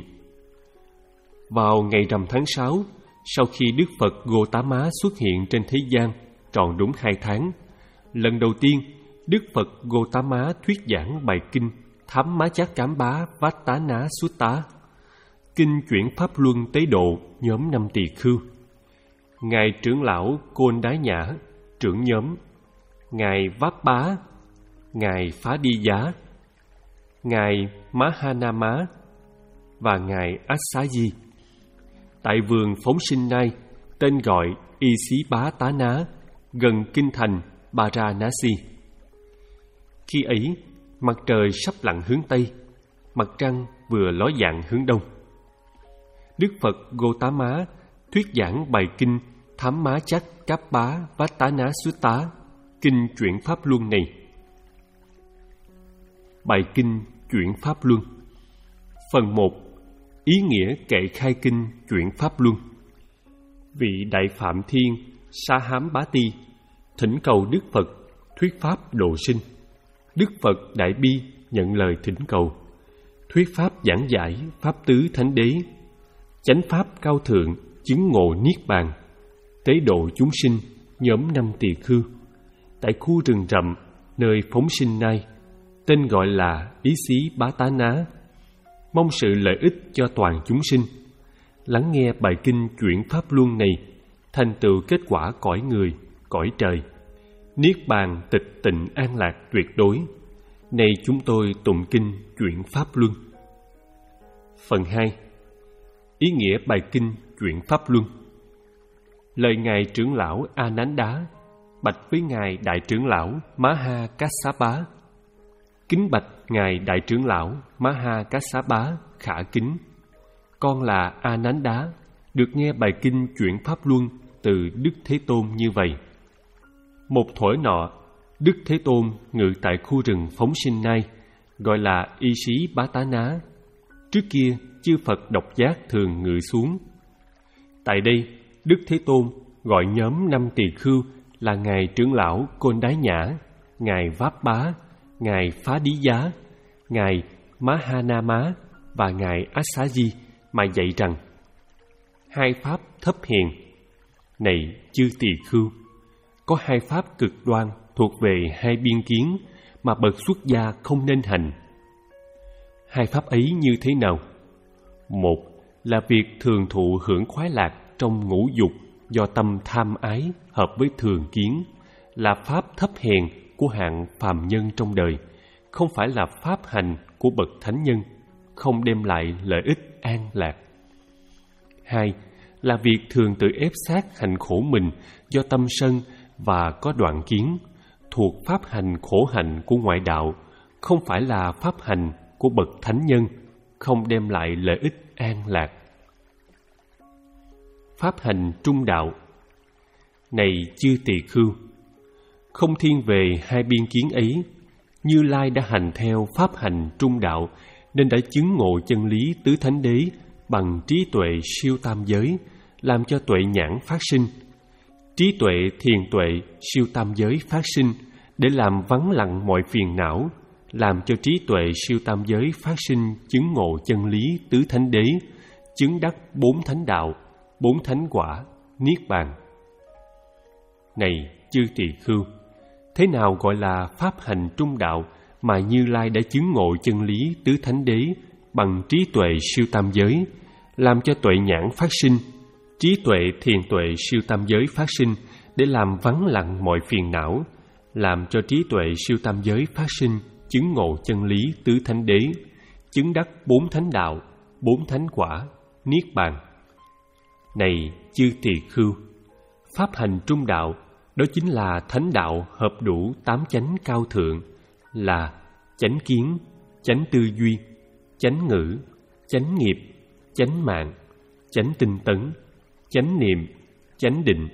Vào ngày rằm tháng sáu, sau khi Đức Phật Gotama xuất hiện trên thế gian tròn đúng hai tháng, lần đầu tiên Đức Phật Gotama thuyết giảng bài kinh Thám Má Chát Cám Bá Vát Tá Ná Sutta, kinh chuyển Pháp Luân Tế Độ nhóm năm tỳ khưu. Ngài trưởng lão Côn Đái Nhã, trưởng nhóm; Ngài Váp Bá; Ngài Phá Đi Giá; Ngài Mahanama và Ngài Asaji. Tại vườn Phóng Sinh Nai, tên gọi Y Xí Bá Tá Ná, gần kinh thành Varanasi. Khi ấy, mặt trời sắp lặn hướng Tây, mặt trăng vừa ló dạng hướng Đông. Đức Phật Gotama thuyết giảng bài kinh Thám Má Chát Cáp Bá Vát Tá Ná Sutta, kinh chuyển Pháp Luân này. Bài kinh chuyển Pháp Luân. Phần một. Ý nghĩa kệ khai kinh chuyển Pháp Luân. Vị Đại Phạm Thiên Sa Hám Bá Ti thỉnh cầu Đức Phật thuyết pháp độ sinh. Đức Phật Đại Bi nhận lời thỉnh cầu, thuyết pháp giảng giải pháp tứ thánh đế, chánh pháp cao thượng chứng ngộ niết bàn, tế độ chúng sinh nhóm năm tỳ khưu tại khu rừng rậm nơi Phóng Sinh Nai, tên gọi là Ý Xí Bá Tá Ná, mong sự lợi ích cho toàn chúng sinh. Lắng nghe bài kinh chuyển Pháp Luân này, thành tựu kết quả cõi người, cõi trời, niết bàn tịch tịnh an lạc tuyệt đối. Nay chúng tôi tụng kinh chuyển Pháp Luân. Phần hai. Ý nghĩa bài kinh chuyển Pháp Luân. Lời Ngài trưởng lão A Nán Đá bạch với Ngài Đại trưởng lão Maha Kassapa: Kính bạch Ngài Đại trưởng lão Maha Kassapa khả kính, con là A Nán Đá, được nghe bài kinh chuyển Pháp Luân từ Đức Thế Tôn như vậy. Một thuở nọ, Đức Thế Tôn ngự tại khu rừng Phóng Sinh Nai, gọi là Y Xí Bá Tá Ná. Trước kia, chư Phật độc giác thường ngự xuống. Tại đây, Đức Thế Tôn gọi nhóm năm tỳ khưu là Ngài Trưởng lão Côn Đái Nhã, Ngài Váp Bá, Ngài Phá Đí Giá, Ngài Mahanama và Ngài Asaji mà dạy rằng: hai pháp thấp hèn. Này chư tỳ khưu, có hai pháp cực đoan thuộc về hai biên kiến mà bậc xuất gia không nên hành. Hai pháp ấy như thế nào? Một là việc thường thụ hưởng khoái lạc trong ngũ dục do tâm tham ái hợp với thường kiến, là pháp thấp hèn của hạng phàm nhân trong đời, không phải là pháp hành của bậc thánh nhân, không đem lại lợi ích an lạc. Hai là việc thường tự ép sát hành khổ mình do tâm sân và có đoạn kiến, thuộc pháp hành khổ hạnh của ngoại đạo, không phải là pháp hành của bậc thánh nhân, không đem lại lợi ích an lạc. Pháp hành trung đạo. Này chư tỳ khưu, không thiên về hai biên kiến ấy, Như Lai đã hành theo pháp hành trung đạo, nên đã chứng ngộ chân lý tứ thánh đế bằng trí tuệ siêu tam giới, làm cho tuệ nhãn phát sinh. Trí tuệ thiền tuệ siêu tam giới phát sinh để làm vắng lặng mọi phiền não, làm cho trí tuệ siêu tam giới phát sinh chứng ngộ chân lý tứ thánh đế, chứng đắc bốn thánh đạo, bốn thánh quả, niết bàn. Này chư tỳ khưu, thế nào gọi là pháp hành trung đạo mà Như Lai đã chứng ngộ chân lý tứ thánh đế bằng trí tuệ siêu tam giới, làm cho tuệ nhãn phát sinh? Trí tuệ thiền tuệ siêu tam giới phát sinh để làm vắng lặng mọi phiền não, làm cho trí tuệ siêu tam giới phát sinh chứng ngộ chân lý tứ thánh đế, chứng đắc bốn thánh đạo, bốn thánh quả, niết bàn. Này chư tỳ khưu, pháp hành trung đạo đó chính là thánh đạo hợp đủ tám chánh cao thượng, là chánh kiến, chánh tư duy, chánh ngữ, chánh nghiệp, chánh mạng, chánh tinh tấn, chánh niệm, chánh định.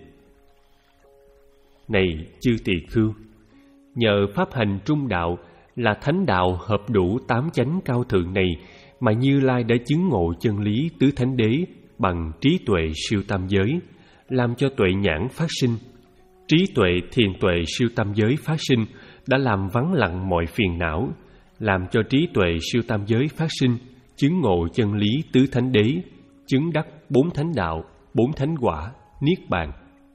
Này chư tỳ khưu, nhờ pháp hành trung đạo là thánh đạo hợp đủ tám chánh cao thượng này mà Như Lai đã chứng ngộ chân lý tứ thánh đế bằng trí tuệ siêu tam giới, làm cho tuệ nhãn phát sinh. Trí tuệ thiền tuệ siêu tam giới phát sinh đã làm vắng lặng mọi phiền não, làm cho trí tuệ siêu tam giới phát sinh chứng ngộ chân lý tứ thánh đế, chứng đắc bốn thánh đạo, bốn thánh quả, niết bàn.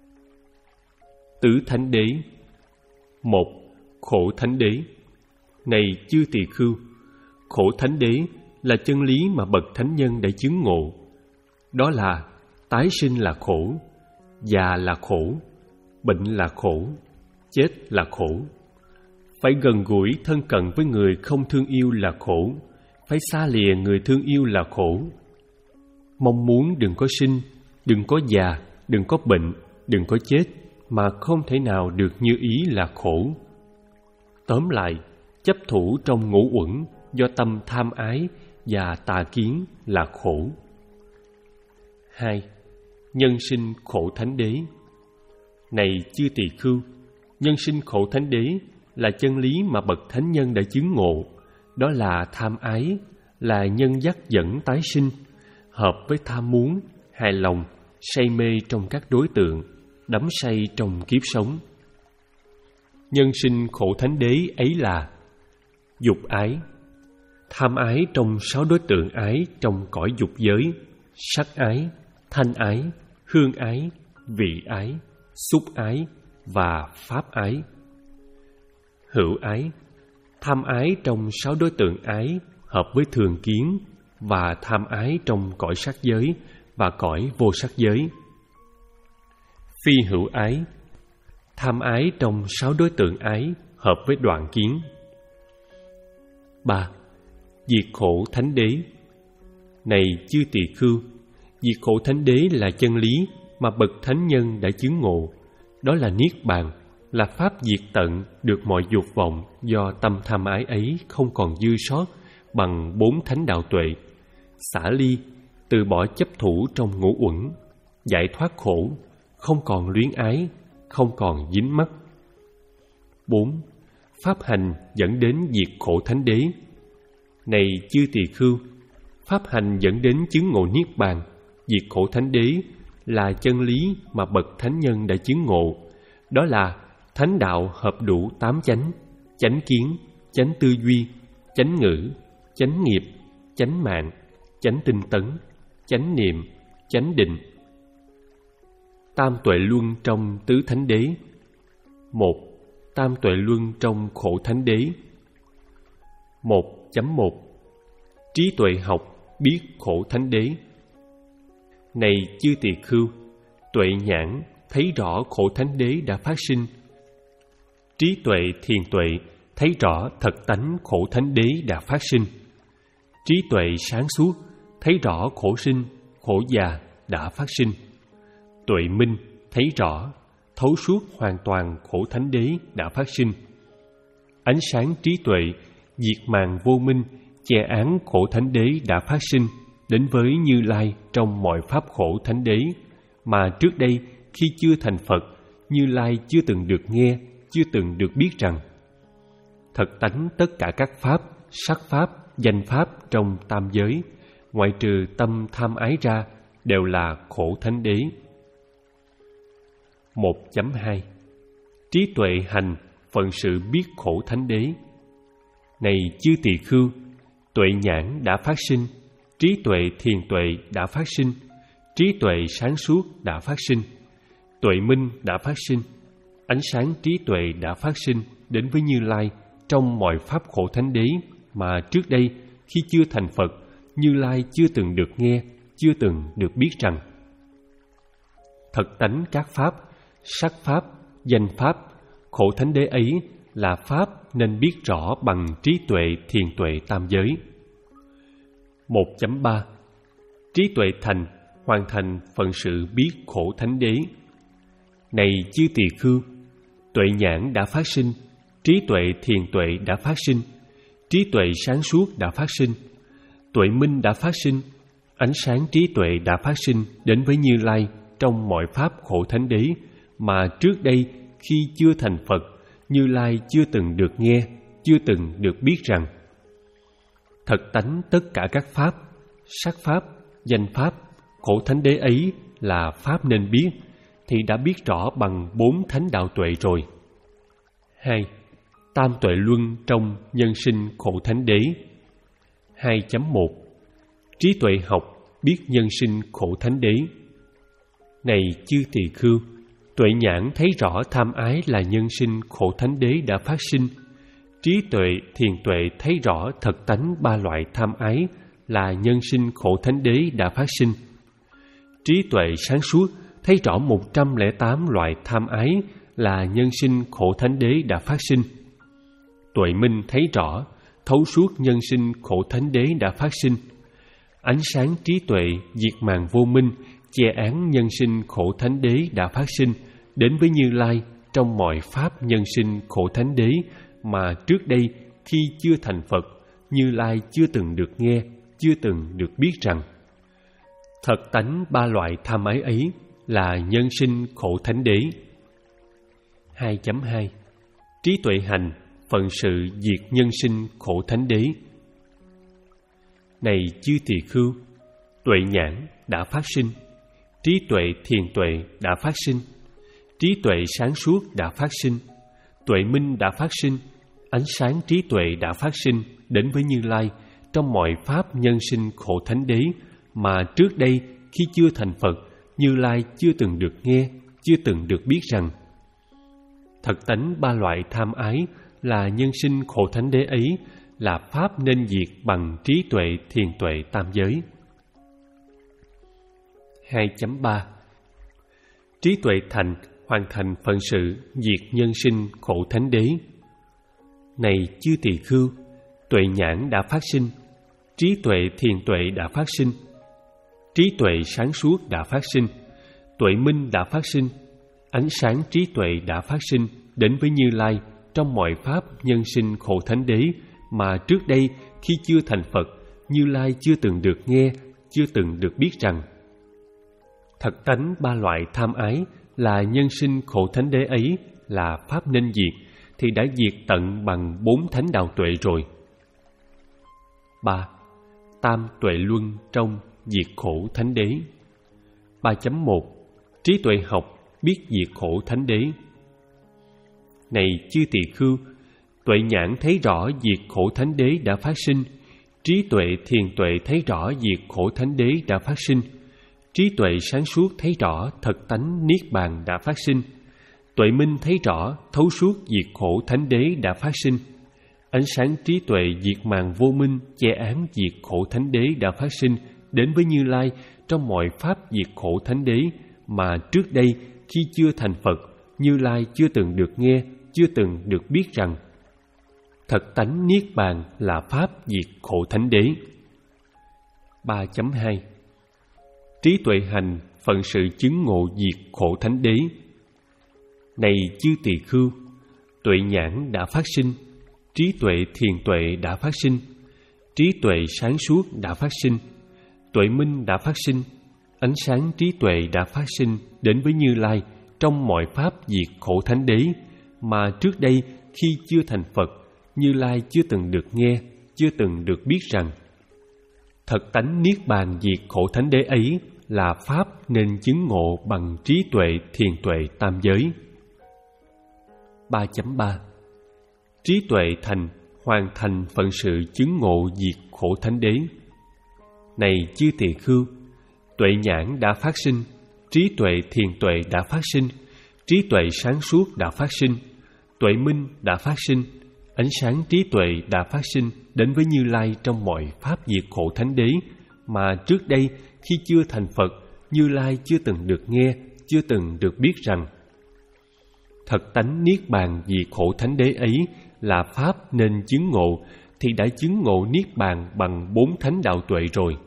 Tứ thánh đế. Một, khổ thánh đế. Này chư tỳ khưu, khổ thánh đế là chân lý mà bậc thánh nhân đã chứng ngộ. Đó là tái sinh là khổ, già là khổ, bệnh là khổ, chết là khổ. Phải gần gũi thân cận với người không thương yêu là khổ, phải xa lìa người thương yêu là khổ. Mong muốn đừng có sinh, đừng có già, đừng có bệnh, đừng có chết mà không thể nào được như ý là khổ. Tóm lại, chấp thủ trong ngũ uẩn do tâm tham ái và tà kiến là khổ. Hai, nhân sinh khổ thánh đế. Này chư tỳ khưu, nhân sinh khổ thánh đế là chân lý mà bậc thánh nhân đã chứng ngộ. Đó là tham ái, là nhân dắt dẫn tái sinh, hợp với tham muốn, hài lòng, say mê trong các đối tượng, đắm say trong kiếp sống. Nhân sinh khổ thánh đế ấy là dục ái, tham ái trong sáu đối tượng ái trong cõi dục giới: sắc ái, thanh ái, hương ái, vị ái, xúc ái và pháp ái. Hữu ái, tham ái trong sáu đối tượng ái hợp với thường kiến và tham ái trong cõi sắc giới và cõi vô sắc giới. Phi hữu ái, tham ái trong sáu đối tượng ái hợp với đoạn kiến. Ba, diệt khổ thánh đế. Này chư tỳ khưu, diệt khổ thánh đế là chân lý mà bậc thánh nhân đã chứng ngộ. Đó là niết bàn, là pháp diệt tận được mọi dục vọng do tâm tham ái ấy không còn dư sót bằng bốn thánh đạo tuệ, xả ly, từ bỏ chấp thủ trong ngũ uẩn, giải thoát khổ, không còn luyến ái, không còn dính mắc. Bốn, pháp hành dẫn đến diệt khổ thánh đế. Này chư tỳ khưu, pháp hành dẫn đến chứng ngộ niết bàn, diệt khổ thánh đế là chân lý mà bậc thánh nhân đã chứng ngộ. Đó là thánh đạo hợp đủ tám chánh: chánh kiến, chánh tư duy, chánh ngữ, chánh nghiệp, chánh mạng, chánh tinh tấn, chánh niệm, chánh định. Tam tuệ luân trong tứ thánh đế. Một. Tam tuệ luân trong khổ thánh đế. một chấm một. Trí tuệ học biết khổ thánh đế. Này chư tỳ khưu, tuệ nhãn thấy rõ khổ thánh đế đã phát sinh. Trí tuệ thiền tuệ thấy rõ thật tánh khổ thánh đế đã phát sinh. Trí tuệ sáng suốt thấy rõ khổ sinh, khổ già đã phát sinh. Tuệ minh thấy rõ, thấu suốt hoàn toàn khổ thánh đế đã phát sinh. Ánh sáng trí tuệ diệt màn vô minh, che án khổ thánh đế đã phát sinh đến với Như Lai trong mọi pháp khổ thánh đế mà trước đây khi chưa thành Phật, Như Lai chưa từng được nghe, chưa từng được biết rằng thật tánh tất cả các pháp, sắc pháp, danh pháp trong tam giới, ngoại trừ tâm tham ái ra, đều là khổ thánh đế. một chấm hai. Trí tuệ hành phận sự biết khổ thánh đế. Này chư tỳ khưu, tuệ nhãn đã phát sinh, trí tuệ thiền tuệ đã phát sinh, trí tuệ sáng suốt đã phát sinh, tuệ minh đã phát sinh, ánh sáng trí tuệ đã phát sinh đến với Như Lai trong mọi pháp khổ thánh đế mà trước đây khi chưa thành Phật, Như Lai chưa từng được nghe, chưa từng được biết rằng thật tánh các pháp, sắc pháp, danh pháp, khổ thánh đế ấy là pháp nên biết rõ bằng trí tuệ thiền tuệ tam giới. một chấm ba. Trí tuệ thành hoàn thành phận sự biết khổ thánh đế. Này chư tỳ khưu, tuệ nhãn đã phát sinh, trí tuệ thiền tuệ đã phát sinh, trí tuệ sáng suốt đã phát sinh, tuệ minh đã phát sinh, ánh sáng trí tuệ đã phát sinh đến với Như Lai trong mọi pháp khổ thánh đế mà trước đây khi chưa thành Phật, Như Lai chưa từng được nghe, chưa từng được biết rằng thật tánh tất cả các pháp, sắc pháp, danh pháp, khổ thánh đế ấy là pháp nên biết, thì đã biết rõ bằng bốn thánh đạo tuệ rồi. Hai. Tam tuệ luân trong nhân sinh khổ thánh đế. hai chấm một. Trí tuệ học biết nhân sinh khổ thánh đế. Này chư tỳ khưu, tuệ nhãn thấy rõ tham ái là nhân sinh khổ thánh đế đã phát sinh. Trí tuệ thiền tuệ thấy rõ thật tánh ba loại tham ái là nhân sinh khổ thánh đế đã phát sinh. Trí tuệ sáng suốt thấy rõ một trăm lẻ tám loại tham ái là nhân sinh khổ thánh đế đã phát sinh. Tuệ minh thấy rõ, thấu suốt nhân sinh khổ thánh đế đã phát sinh. Ánh sáng trí tuệ diệt màn vô minh, che án nhân sinh khổ thánh đế đã phát sinh đến với Như Lai trong mọi pháp nhân sinh khổ thánh đế mà trước đây khi chưa thành Phật, Như Lai chưa từng được nghe, chưa từng được biết rằng thật tánh ba loại tham ái ấy là nhân sinh khổ thánh đế. hai chấm hai. Trí tuệ hành phận sự diệt nhân sinh khổ thánh đế. Này chư tỳ khưu, tuệ nhãn đã phát sinh, trí tuệ thiền tuệ đã phát sinh, trí tuệ sáng suốt đã phát sinh, tuệ minh đã phát sinh, ánh sáng trí tuệ đã phát sinh đến với Như Lai trong mọi pháp nhân sinh khổ thánh đế mà trước đây khi chưa thành Phật, Như Lai chưa từng được nghe, chưa từng được biết rằng thật tánh ba loại tham ái là nhân sinh khổ thánh đế ấy là pháp nên diệt bằng trí tuệ thiền tuệ tam giới. hai chấm ba. Trí tuệ thành hoàn thành phận sự diệt nhân sinh khổ thánh đế. Này chư tỳ khưu, tuệ nhãn đã phát sinh, trí tuệ thiền tuệ đã phát sinh, trí tuệ sáng suốt đã phát sinh, tuệ minh đã phát sinh, ánh sáng trí tuệ đã phát sinh đến với Như Lai trong mọi pháp nhân sinh khổ thánh đế mà trước đây khi chưa thành Phật, Như Lai chưa từng được nghe, chưa từng được biết rằng thật tánh ba loại tham ái là nhân sinh khổ thánh đế ấy là pháp nên diệt, thì đã diệt tận bằng bốn thánh đạo tuệ rồi. ba. Tam tuệ luân trong diệt khổ thánh đế. ba chấm một. trí tuệ học biết diệt khổ thánh đế. Này chư tỳ khưu, tuệ nhãn thấy rõ diệt khổ thánh đế đã phát sinh, trí tuệ thiền tuệ thấy rõ diệt khổ thánh đế đã phát sinh, trí tuệ sáng suốt thấy rõ thật tánh niết bàn đã phát sinh, tuệ minh thấy rõ thấu suốt diệt khổ thánh đế đã phát sinh, ánh sáng trí tuệ diệt màn vô minh che án diệt khổ thánh đế đã phát sinh đến với Như Lai trong mọi pháp diệt khổ thánh đế mà trước đây khi chưa thành Phật, Như Lai chưa từng được nghe, chưa từng được biết rằng thật tánh niết bàn là pháp diệt khổ thánh đế. ba chấm hai Trí tuệ hành phận sự chứng ngộ diệt khổ thánh đế. Này chư tỳ khưu, tuệ nhãn đã phát sinh, trí tuệ thiền tuệ đã phát sinh, trí tuệ sáng suốt đã phát sinh, tuệ minh đã phát sinh, ánh sáng trí tuệ đã phát sinh đến với Như Lai trong mọi pháp diệt khổ thánh đế mà trước đây khi chưa thành Phật, Như Lai chưa từng được nghe, chưa từng được biết rằng thật tánh niết bàn diệt khổ thánh đế ấy là pháp nên chứng ngộ bằng trí tuệ thiền tuệ tam giới. ba chấm ba Trí tuệ thành hoàn thành phận sự chứng ngộ diệt khổ thánh đế. Này chư tỳ khưu, tuệ nhãn đã phát sinh, trí tuệ thiền tuệ đã phát sinh, trí tuệ sáng suốt đã phát sinh, tuệ minh đã phát sinh, ánh sáng trí tuệ đã phát sinh đến với Như Lai trong mọi pháp diệt khổ thánh đế mà trước đây khi chưa thành Phật, Như Lai chưa từng được nghe, chưa từng được biết rằng thật tánh niết bàn diệt khổ thánh đế ấy là pháp nên chứng ngộ thì đã chứng ngộ niết bàn bằng bốn thánh đạo tuệ rồi.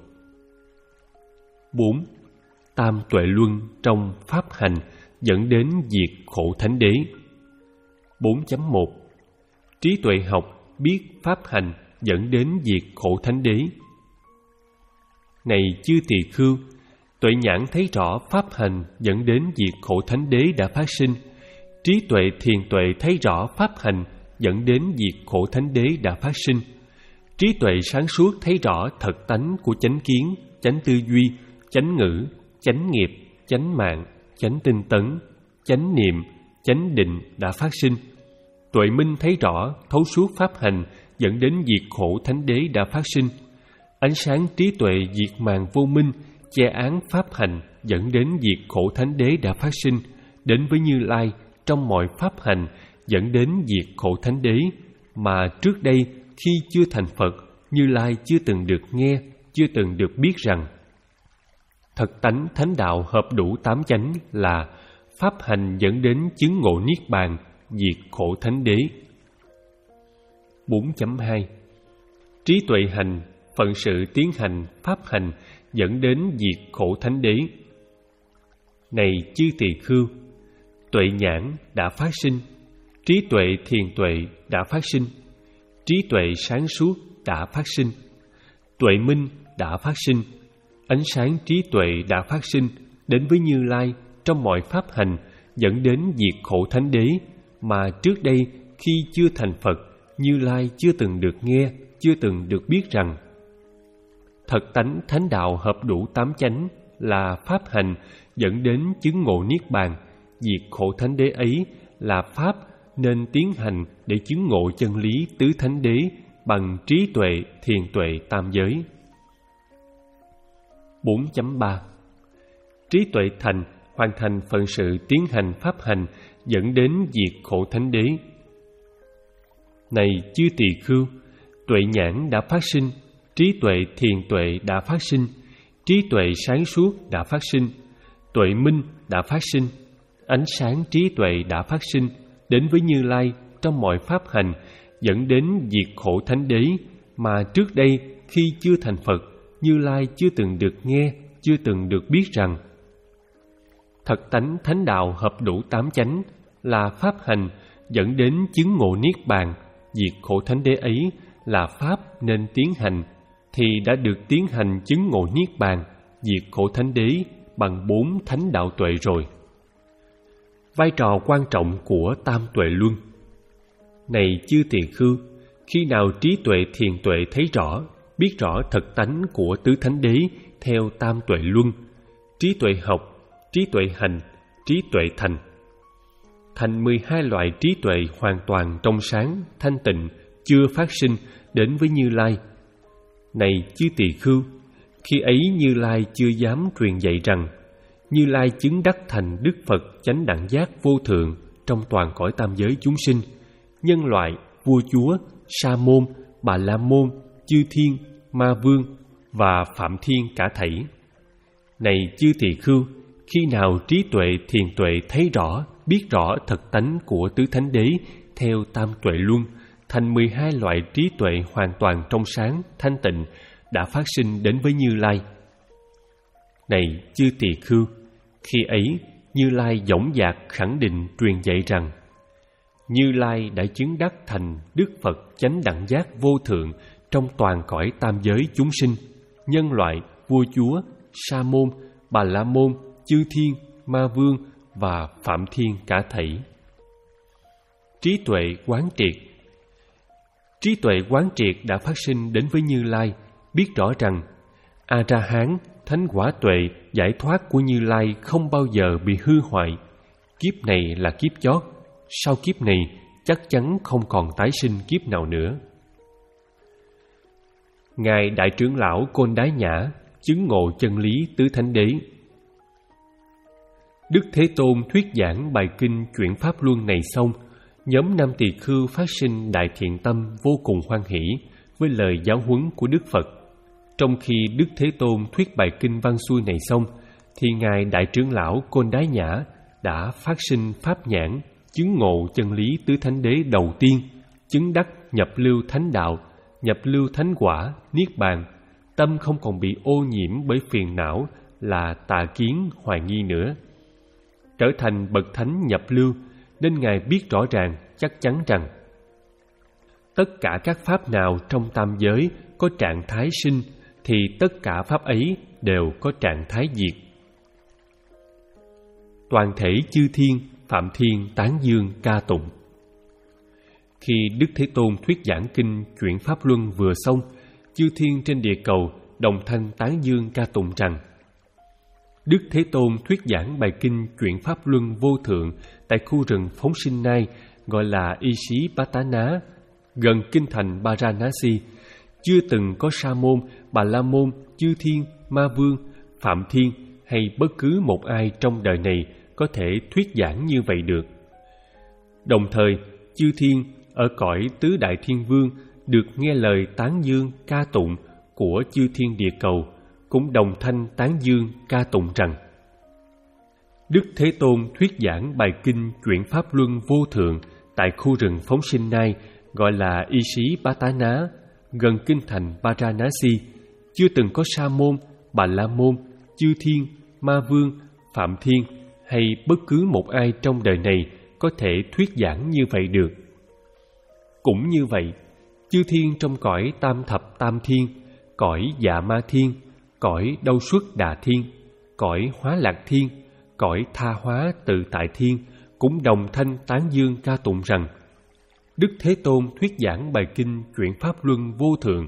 bốn. Tam tuệ luân trong pháp hành dẫn đến diệt khổ thánh đế. bốn chấm một Trí tuệ học biết pháp hành dẫn đến diệt khổ thánh đế. Này chư tỳ khưu, tuệ nhãn thấy rõ pháp hành dẫn đến diệt khổ thánh đế đã phát sinh, trí tuệ thiền tuệ thấy rõ pháp hành dẫn đến diệt khổ thánh đế đã phát sinh, trí tuệ sáng suốt thấy rõ thật tánh của chánh kiến, chánh tư duy, chánh ngữ, chánh nghiệp, chánh mạng, chánh tinh tấn, chánh niệm, chánh định đã phát sinh. Tuệ minh thấy rõ thấu suốt pháp hành dẫn đến diệt khổ thánh đế đã phát sinh. Ánh sáng trí tuệ diệt màn vô minh che án pháp hành dẫn đến diệt khổ thánh đế đã phát sinh đến với Như Lai trong mọi pháp hành dẫn đến diệt khổ thánh đế mà trước đây khi chưa thành Phật, Như Lai chưa từng được nghe, chưa từng được biết rằng thật tánh thánh đạo hợp đủ tám chánh là pháp hành dẫn đến chứng ngộ niết bàn diệt khổ thánh đế. bốn chấm hai Trí tuệ hành phận sự tiến hành pháp hành dẫn đến diệt khổ thánh đế. Này chư tỳ khưu, tuệ nhãn đã phát sinh, trí tuệ thiền tuệ đã phát sinh, trí tuệ sáng suốt đã phát sinh, tuệ minh đã phát sinh, ánh sáng trí tuệ đã phát sinh đến với Như Lai trong mọi pháp hành dẫn đến diệt khổ thánh đế mà trước đây khi chưa thành Phật, Như Lai chưa từng được nghe, chưa từng được biết rằng thật tánh thánh đạo hợp đủ tám chánh là pháp hành dẫn đến chứng ngộ niết bàn diệt khổ thánh đế ấy là pháp nên tiến hành để chứng ngộ chân lý tứ thánh đế bằng trí tuệ thiền tuệ tam giới. bốn chấm ba Trí tuệ thành hoàn thành phận sự tiến hành pháp hành dẫn đến diệt khổ thánh đế. Này chư tỳ khưu, tuệ nhãn đã phát sinh, trí tuệ thiền tuệ đã phát sinh, trí tuệ sáng suốt đã phát sinh, tuệ minh đã phát sinh, ánh sáng trí tuệ đã phát sinh đến với Như Lai trong mọi pháp hành dẫn đến diệt khổ thánh đế mà trước đây khi chưa thành Phật, Như Lai chưa từng được nghe, chưa từng được biết rằng thật tánh thánh đạo hợp đủ tám chánh là pháp hành dẫn đến chứng ngộ niết bàn diệt khổ thánh đế ấy là pháp nên tiến hành thì đã được tiến hành chứng ngộ niết bàn diệt khổ thánh đế bằng bốn thánh đạo tuệ rồi. Vai trò quan trọng của tam tuệ luân. Này chư tỳ khưu, khi nào trí tuệ thiền tuệ thấy rõ, biết rõ thật tánh của tứ thánh đế theo tam tuệ luân, trí tuệ học trí tuệ hành, trí tuệ thành. Thành mười hai loại trí tuệ hoàn toàn trong sáng, thanh tịnh, chưa phát sinh đến với Như Lai. Này chư tỳ khưu, khi ấy Như Lai chưa dám truyền dạy rằng Như Lai chứng đắc thành Đức Phật chánh đẳng giác vô thượng trong toàn cõi tam giới chúng sinh, nhân loại, vua chúa, sa môn, bà la môn, chư thiên, ma vương và phạm thiên cả thảy. Này chư tỳ khưu, khi nào trí tuệ thiền tuệ thấy rõ, biết rõ thật tánh của tứ thánh đế theo tam tuệ luân, thành mười hai loại trí tuệ hoàn toàn trong sáng, thanh tịnh đã phát sinh đến với Như Lai. Này chư tỳ khưu, khi ấy Như Lai dõng dạc khẳng định truyền dạy rằng Như Lai đã chứng đắc thành Đức Phật chánh đẳng giác vô thượng trong toàn cõi tam giới chúng sinh, nhân loại, vua chúa, sa môn, bà la môn, chư thiên, ma vương và phạm thiên cả thảy. Trí tuệ quán triệt. Trí tuệ quán triệt đã phát sinh đến với Như Lai, biết rõ rằng A-ra-hán, thánh quả tuệ, giải thoát của Như Lai không bao giờ bị hư hoại. Kiếp này là kiếp chót, sau kiếp này chắc chắn không còn tái sinh kiếp nào nữa. Ngài Đại trưởng lão Côn Đái Nhã chứng ngộ chân lý tứ thánh đế. Đức Thế Tôn thuyết giảng bài kinh chuyển pháp luân này xong, nhóm nam tỳ khưu phát sinh đại thiện tâm vô cùng hoan hỷ với lời giáo huấn của Đức Phật. Trong khi Đức Thế Tôn thuyết bài kinh văn xuôi này xong, thì Ngài Đại trưởng lão Côn Đái Nhã đã phát sinh pháp nhãn, chứng ngộ chân lý tứ thánh đế đầu tiên, chứng đắc nhập lưu thánh đạo, nhập lưu thánh quả, niết bàn. Tâm không còn bị ô nhiễm bởi phiền não là tà kiến hoài nghi nữa, trở thành bậc thánh nhập lưu. Nên Ngài biết rõ ràng, chắc chắn rằng tất cả các pháp nào trong tam giới có trạng thái sinh thì tất cả pháp ấy đều có trạng thái diệt. Toàn thể chư thiên, phạm thiên tán dương ca tụng. Khi Đức Thế Tôn thuyết giảng kinh chuyển pháp luân vừa xong, chư thiên trên địa cầu đồng thanh tán dương ca tụng rằng Đức Thế Tôn thuyết giảng bài kinh chuyển pháp luân vô thượng tại khu rừng phóng sinh Nai, gọi là Isipatana, gần kinh thành Varanasi. Chưa từng có sa môn, bà la môn, chư thiên, ma vương, phạm thiên hay bất cứ một ai trong đời này có thể thuyết giảng như vậy được. Đồng thời, chư thiên ở cõi tứ đại thiên vương được nghe lời tán dương ca tụng của chư thiên địa cầu, cũng đồng thanh tán dương ca tụng rằng Đức Thế Tôn thuyết giảng bài kinh chuyển pháp luân vô thượng tại khu rừng phóng sinh Nai, gọi là Isipatana, gần kinh thành Varanasi. Chưa từng có sa môn, bà la môn, chư thiên, ma vương, phạm thiên hay bất cứ một ai trong đời này có thể thuyết giảng như vậy được. Cũng như vậy, chư thiên trong cõi tam thập tam thiên, cõi dạ ma thiên, cõi đâu xuất đà thiên, cõi hóa lạc thiên, cõi tha hóa tự tại thiên cũng đồng thanh tán dương ca tụng rằng Đức Thế Tôn thuyết giảng bài kinh chuyển pháp luân vô thượng.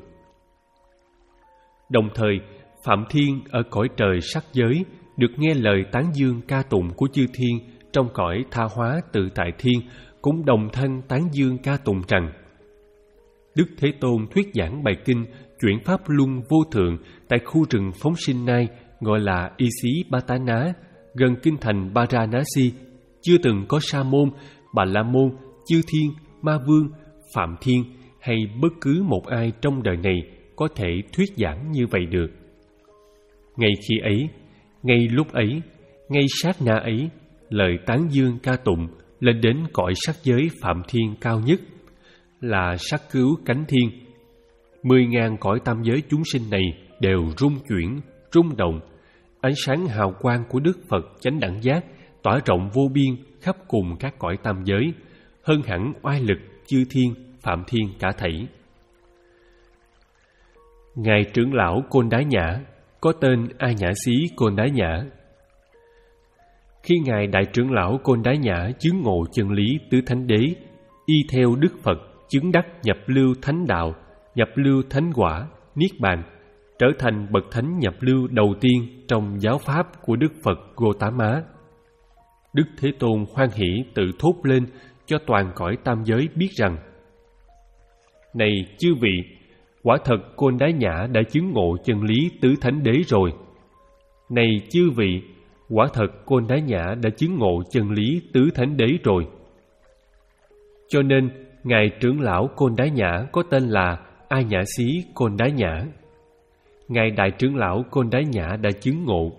Đồng thời, phạm thiên ở cõi trời sắc giới được nghe lời tán dương ca tụng của chư thiên trong cõi tha hóa tự tại thiên cũng đồng thanh tán dương ca tụng rằng Đức Thế Tôn thuyết giảng bài kinh chuyển pháp luân vô thượng tại khu rừng phóng sinh Nai, gọi là Isipatana, gần kinh thành Varanasi. Chưa từng có sa môn, bà la môn, chư thiên, ma vương, phạm thiên hay bất cứ một ai trong đời này có thể thuyết giảng như vậy được. Ngay khi ấy, ngay lúc ấy, ngay sát na ấy, lời tán dương ca tụng lên đến cõi sắc giới phạm thiên cao nhất là sắc cứu cánh thiên. Mười ngàn cõi tam giới chúng sinh này đều rung chuyển, rung động. Ánh sáng hào quang của Đức Phật chánh đẳng giác tỏa rộng vô biên khắp cùng các cõi tam giới, hơn hẳn oai lực chư thiên, phạm thiên cả thảy. Ngài trưởng lão Côn Đái Nhã, có tên A Nhã Xí Côn Đái Nhã. Khi Ngài Đại trưởng lão Côn Đái Nhã chứng ngộ chân lý tứ thánh đế, y theo Đức Phật chứng đắc nhập lưu thánh đạo, nhập lưu thánh quả, niết bàn, trở thành bậc thánh nhập lưu đầu tiên trong giáo pháp của Đức Phật Gotama. Đức Thế Tôn hoan hỷ tự thốt lên cho toàn cõi tam giới biết rằng: Này chư vị, quả thật Côn Đái Nhã đã chứng ngộ chân lý tứ thánh đế rồi. Này chư vị, quả thật Côn Đái Nhã đã chứng ngộ chân lý tứ thánh đế rồi. Cho nên ngài trưởng lão Côn Đái Nhã có tên là A Nhã Xí Côn Đái Nhã. Ngài đại trưởng lão Côn Đái Nhã đã chứng ngộ.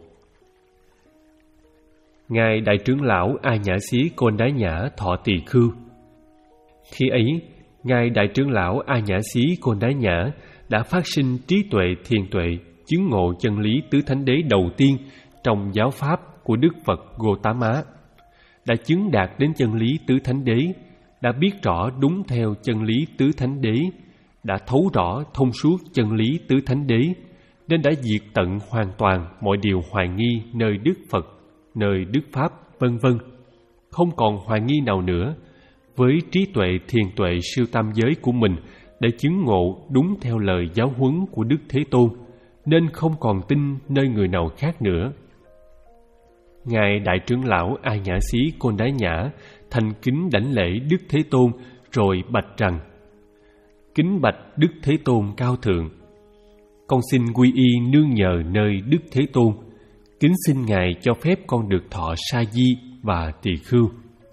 Ngài đại trưởng lão A Nhã Xí Côn Đái Nhã thọ tỳ khưu. Khi ấy, ngài đại trưởng lão A Nhã Xí Côn Đái Nhã đã phát sinh trí tuệ thiền tuệ, chứng ngộ chân lý tứ thánh đế đầu tiên trong giáo pháp của Đức Phật Gotama, đã chứng đạt đến chân lý tứ thánh đế, đã biết rõ đúng theo chân lý tứ thánh đế, đã thấu rõ thông suốt chân lý tứ thánh đế, nên đã diệt tận hoàn toàn mọi điều hoài nghi nơi Đức Phật, nơi Đức Pháp, vân vân, không còn hoài nghi nào nữa. Với trí tuệ thiền tuệ siêu tam giới của mình để chứng ngộ đúng theo lời giáo huấn của Đức Thế Tôn, nên không còn tin nơi người nào khác nữa. Ngài đại trưởng lão A Nhã Xí Côn Đái Nhã thành kính đảnh lễ Đức Thế Tôn, rồi bạch rằng: Kính bạch Đức Thế Tôn cao thượng, con xin quy y nương nhờ nơi Đức Thế Tôn, kính xin Ngài cho phép con được thọ sa di và tỳ khưu.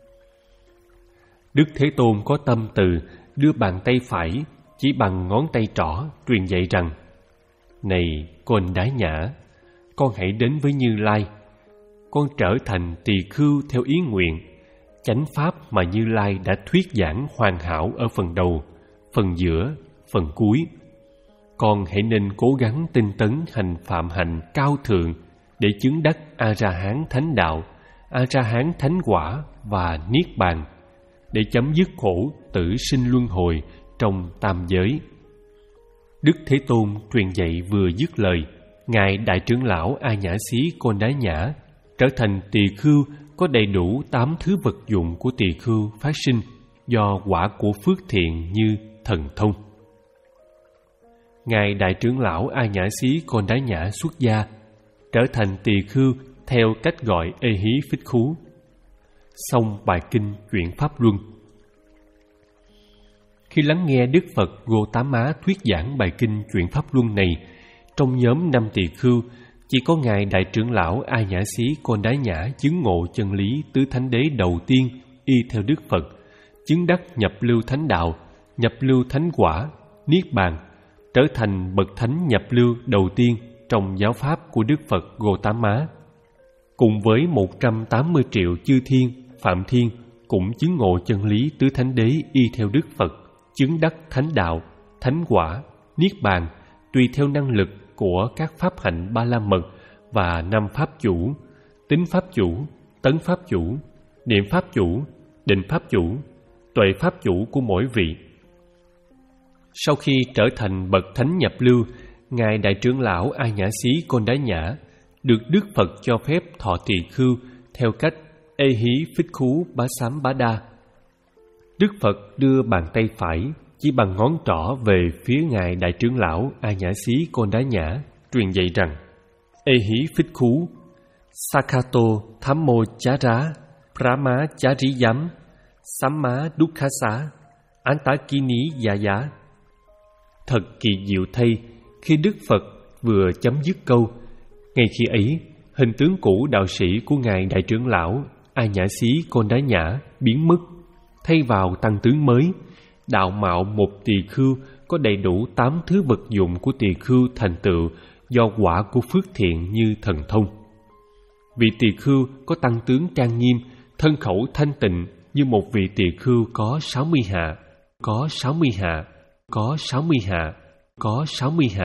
Đức Thế Tôn có tâm từ đưa bàn tay phải chỉ bằng ngón tay trỏ truyền dạy rằng: Này Côn Đái Nhã, con hãy đến với Như Lai. Con trở thành tỳ khưu theo ý nguyện, chánh pháp mà Như Lai đã thuyết giảng hoàn hảo ở phần đầu, phần giữa, phần cuối. Con hãy nên cố gắng tinh tấn hành phạm hạnh cao thượng để chứng đắc A-ra-hán thánh đạo, A-ra-hán thánh quả và niết bàn, để chấm dứt khổ tử sinh luân hồi trong tam giới. Đức Thế Tôn truyền dạy vừa dứt lời, ngài đại trưởng lão A Nhã Xí Côn Đái Nhã trở thành tỳ khưu có đầy đủ tám thứ vật dụng của tỳ khưu phát sinh do quả của phước thiện như thần thông. Ngài đại trưởng lão A Nhã Xí Côn Đái Nhã xuất gia, trở thành tỳ khưu theo cách gọi ê hí phích khú. Xong bài kinh chuyển pháp luân. Khi lắng nghe Đức Phật Gotama thuyết giảng bài kinh chuyển pháp luân này, trong nhóm năm tỳ khưu chỉ có ngài đại trưởng lão A Nhã Xí Côn Đái Nhã chứng ngộ chân lý tứ thánh đế đầu tiên y theo Đức Phật, chứng đắc nhập lưu thánh đạo, nhập lưu thánh quả, niết bàn, trở thành bậc thánh nhập lưu đầu tiên trong giáo pháp của Đức Phật Gotama. Cùng với một trăm tám mươi triệu chư thiên, phạm thiên cũng chứng ngộ chân lý tứ thánh đế y theo Đức Phật, chứng đắc thánh đạo, thánh quả, niết bàn tùy theo năng lực của các pháp hạnh ba la mật và năm pháp chủ, tính pháp chủ, tấn pháp chủ, niệm pháp chủ, định pháp chủ, tuệ pháp chủ của mỗi vị. Sau khi trở thành bậc thánh nhập lưu, ngài đại trưởng lão A Nhã Xí Côn Đái Nhã được Đức Phật cho phép thọ tỳ khưu theo cách ê hí phích khú bá sám bá đa. Đức Phật đưa bàn tay phải chỉ bằng ngón trỏ về phía ngài đại trưởng lão A Nhã Xí Côn Đái Nhã, truyền dạy rằng: ê hí phích khú Sakato Thammo Chara Brahma Chari Yam Samma Dukkasa Antakini Yaya. Thật kỳ diệu thay, khi Đức Phật vừa chấm dứt câu, ngay khi ấy, hình tướng cũ đạo sĩ của ngài đại trưởng lão A Nhã Xí Côn Đái Nhã biến mất, thay vào tăng tướng mới, đạo mạo một tỳ khưu có đầy đủ tám thứ vật dụng của tỳ khưu thành tựu do quả của phước thiện như thần thông. Vị tỳ khưu có tăng tướng trang nghiêm, thân khẩu thanh tịnh như một vị tỳ khưu có sáu mươi hạ, có sáu mươi hạ, có sáu mươi hạ, có sáu mươi hạ.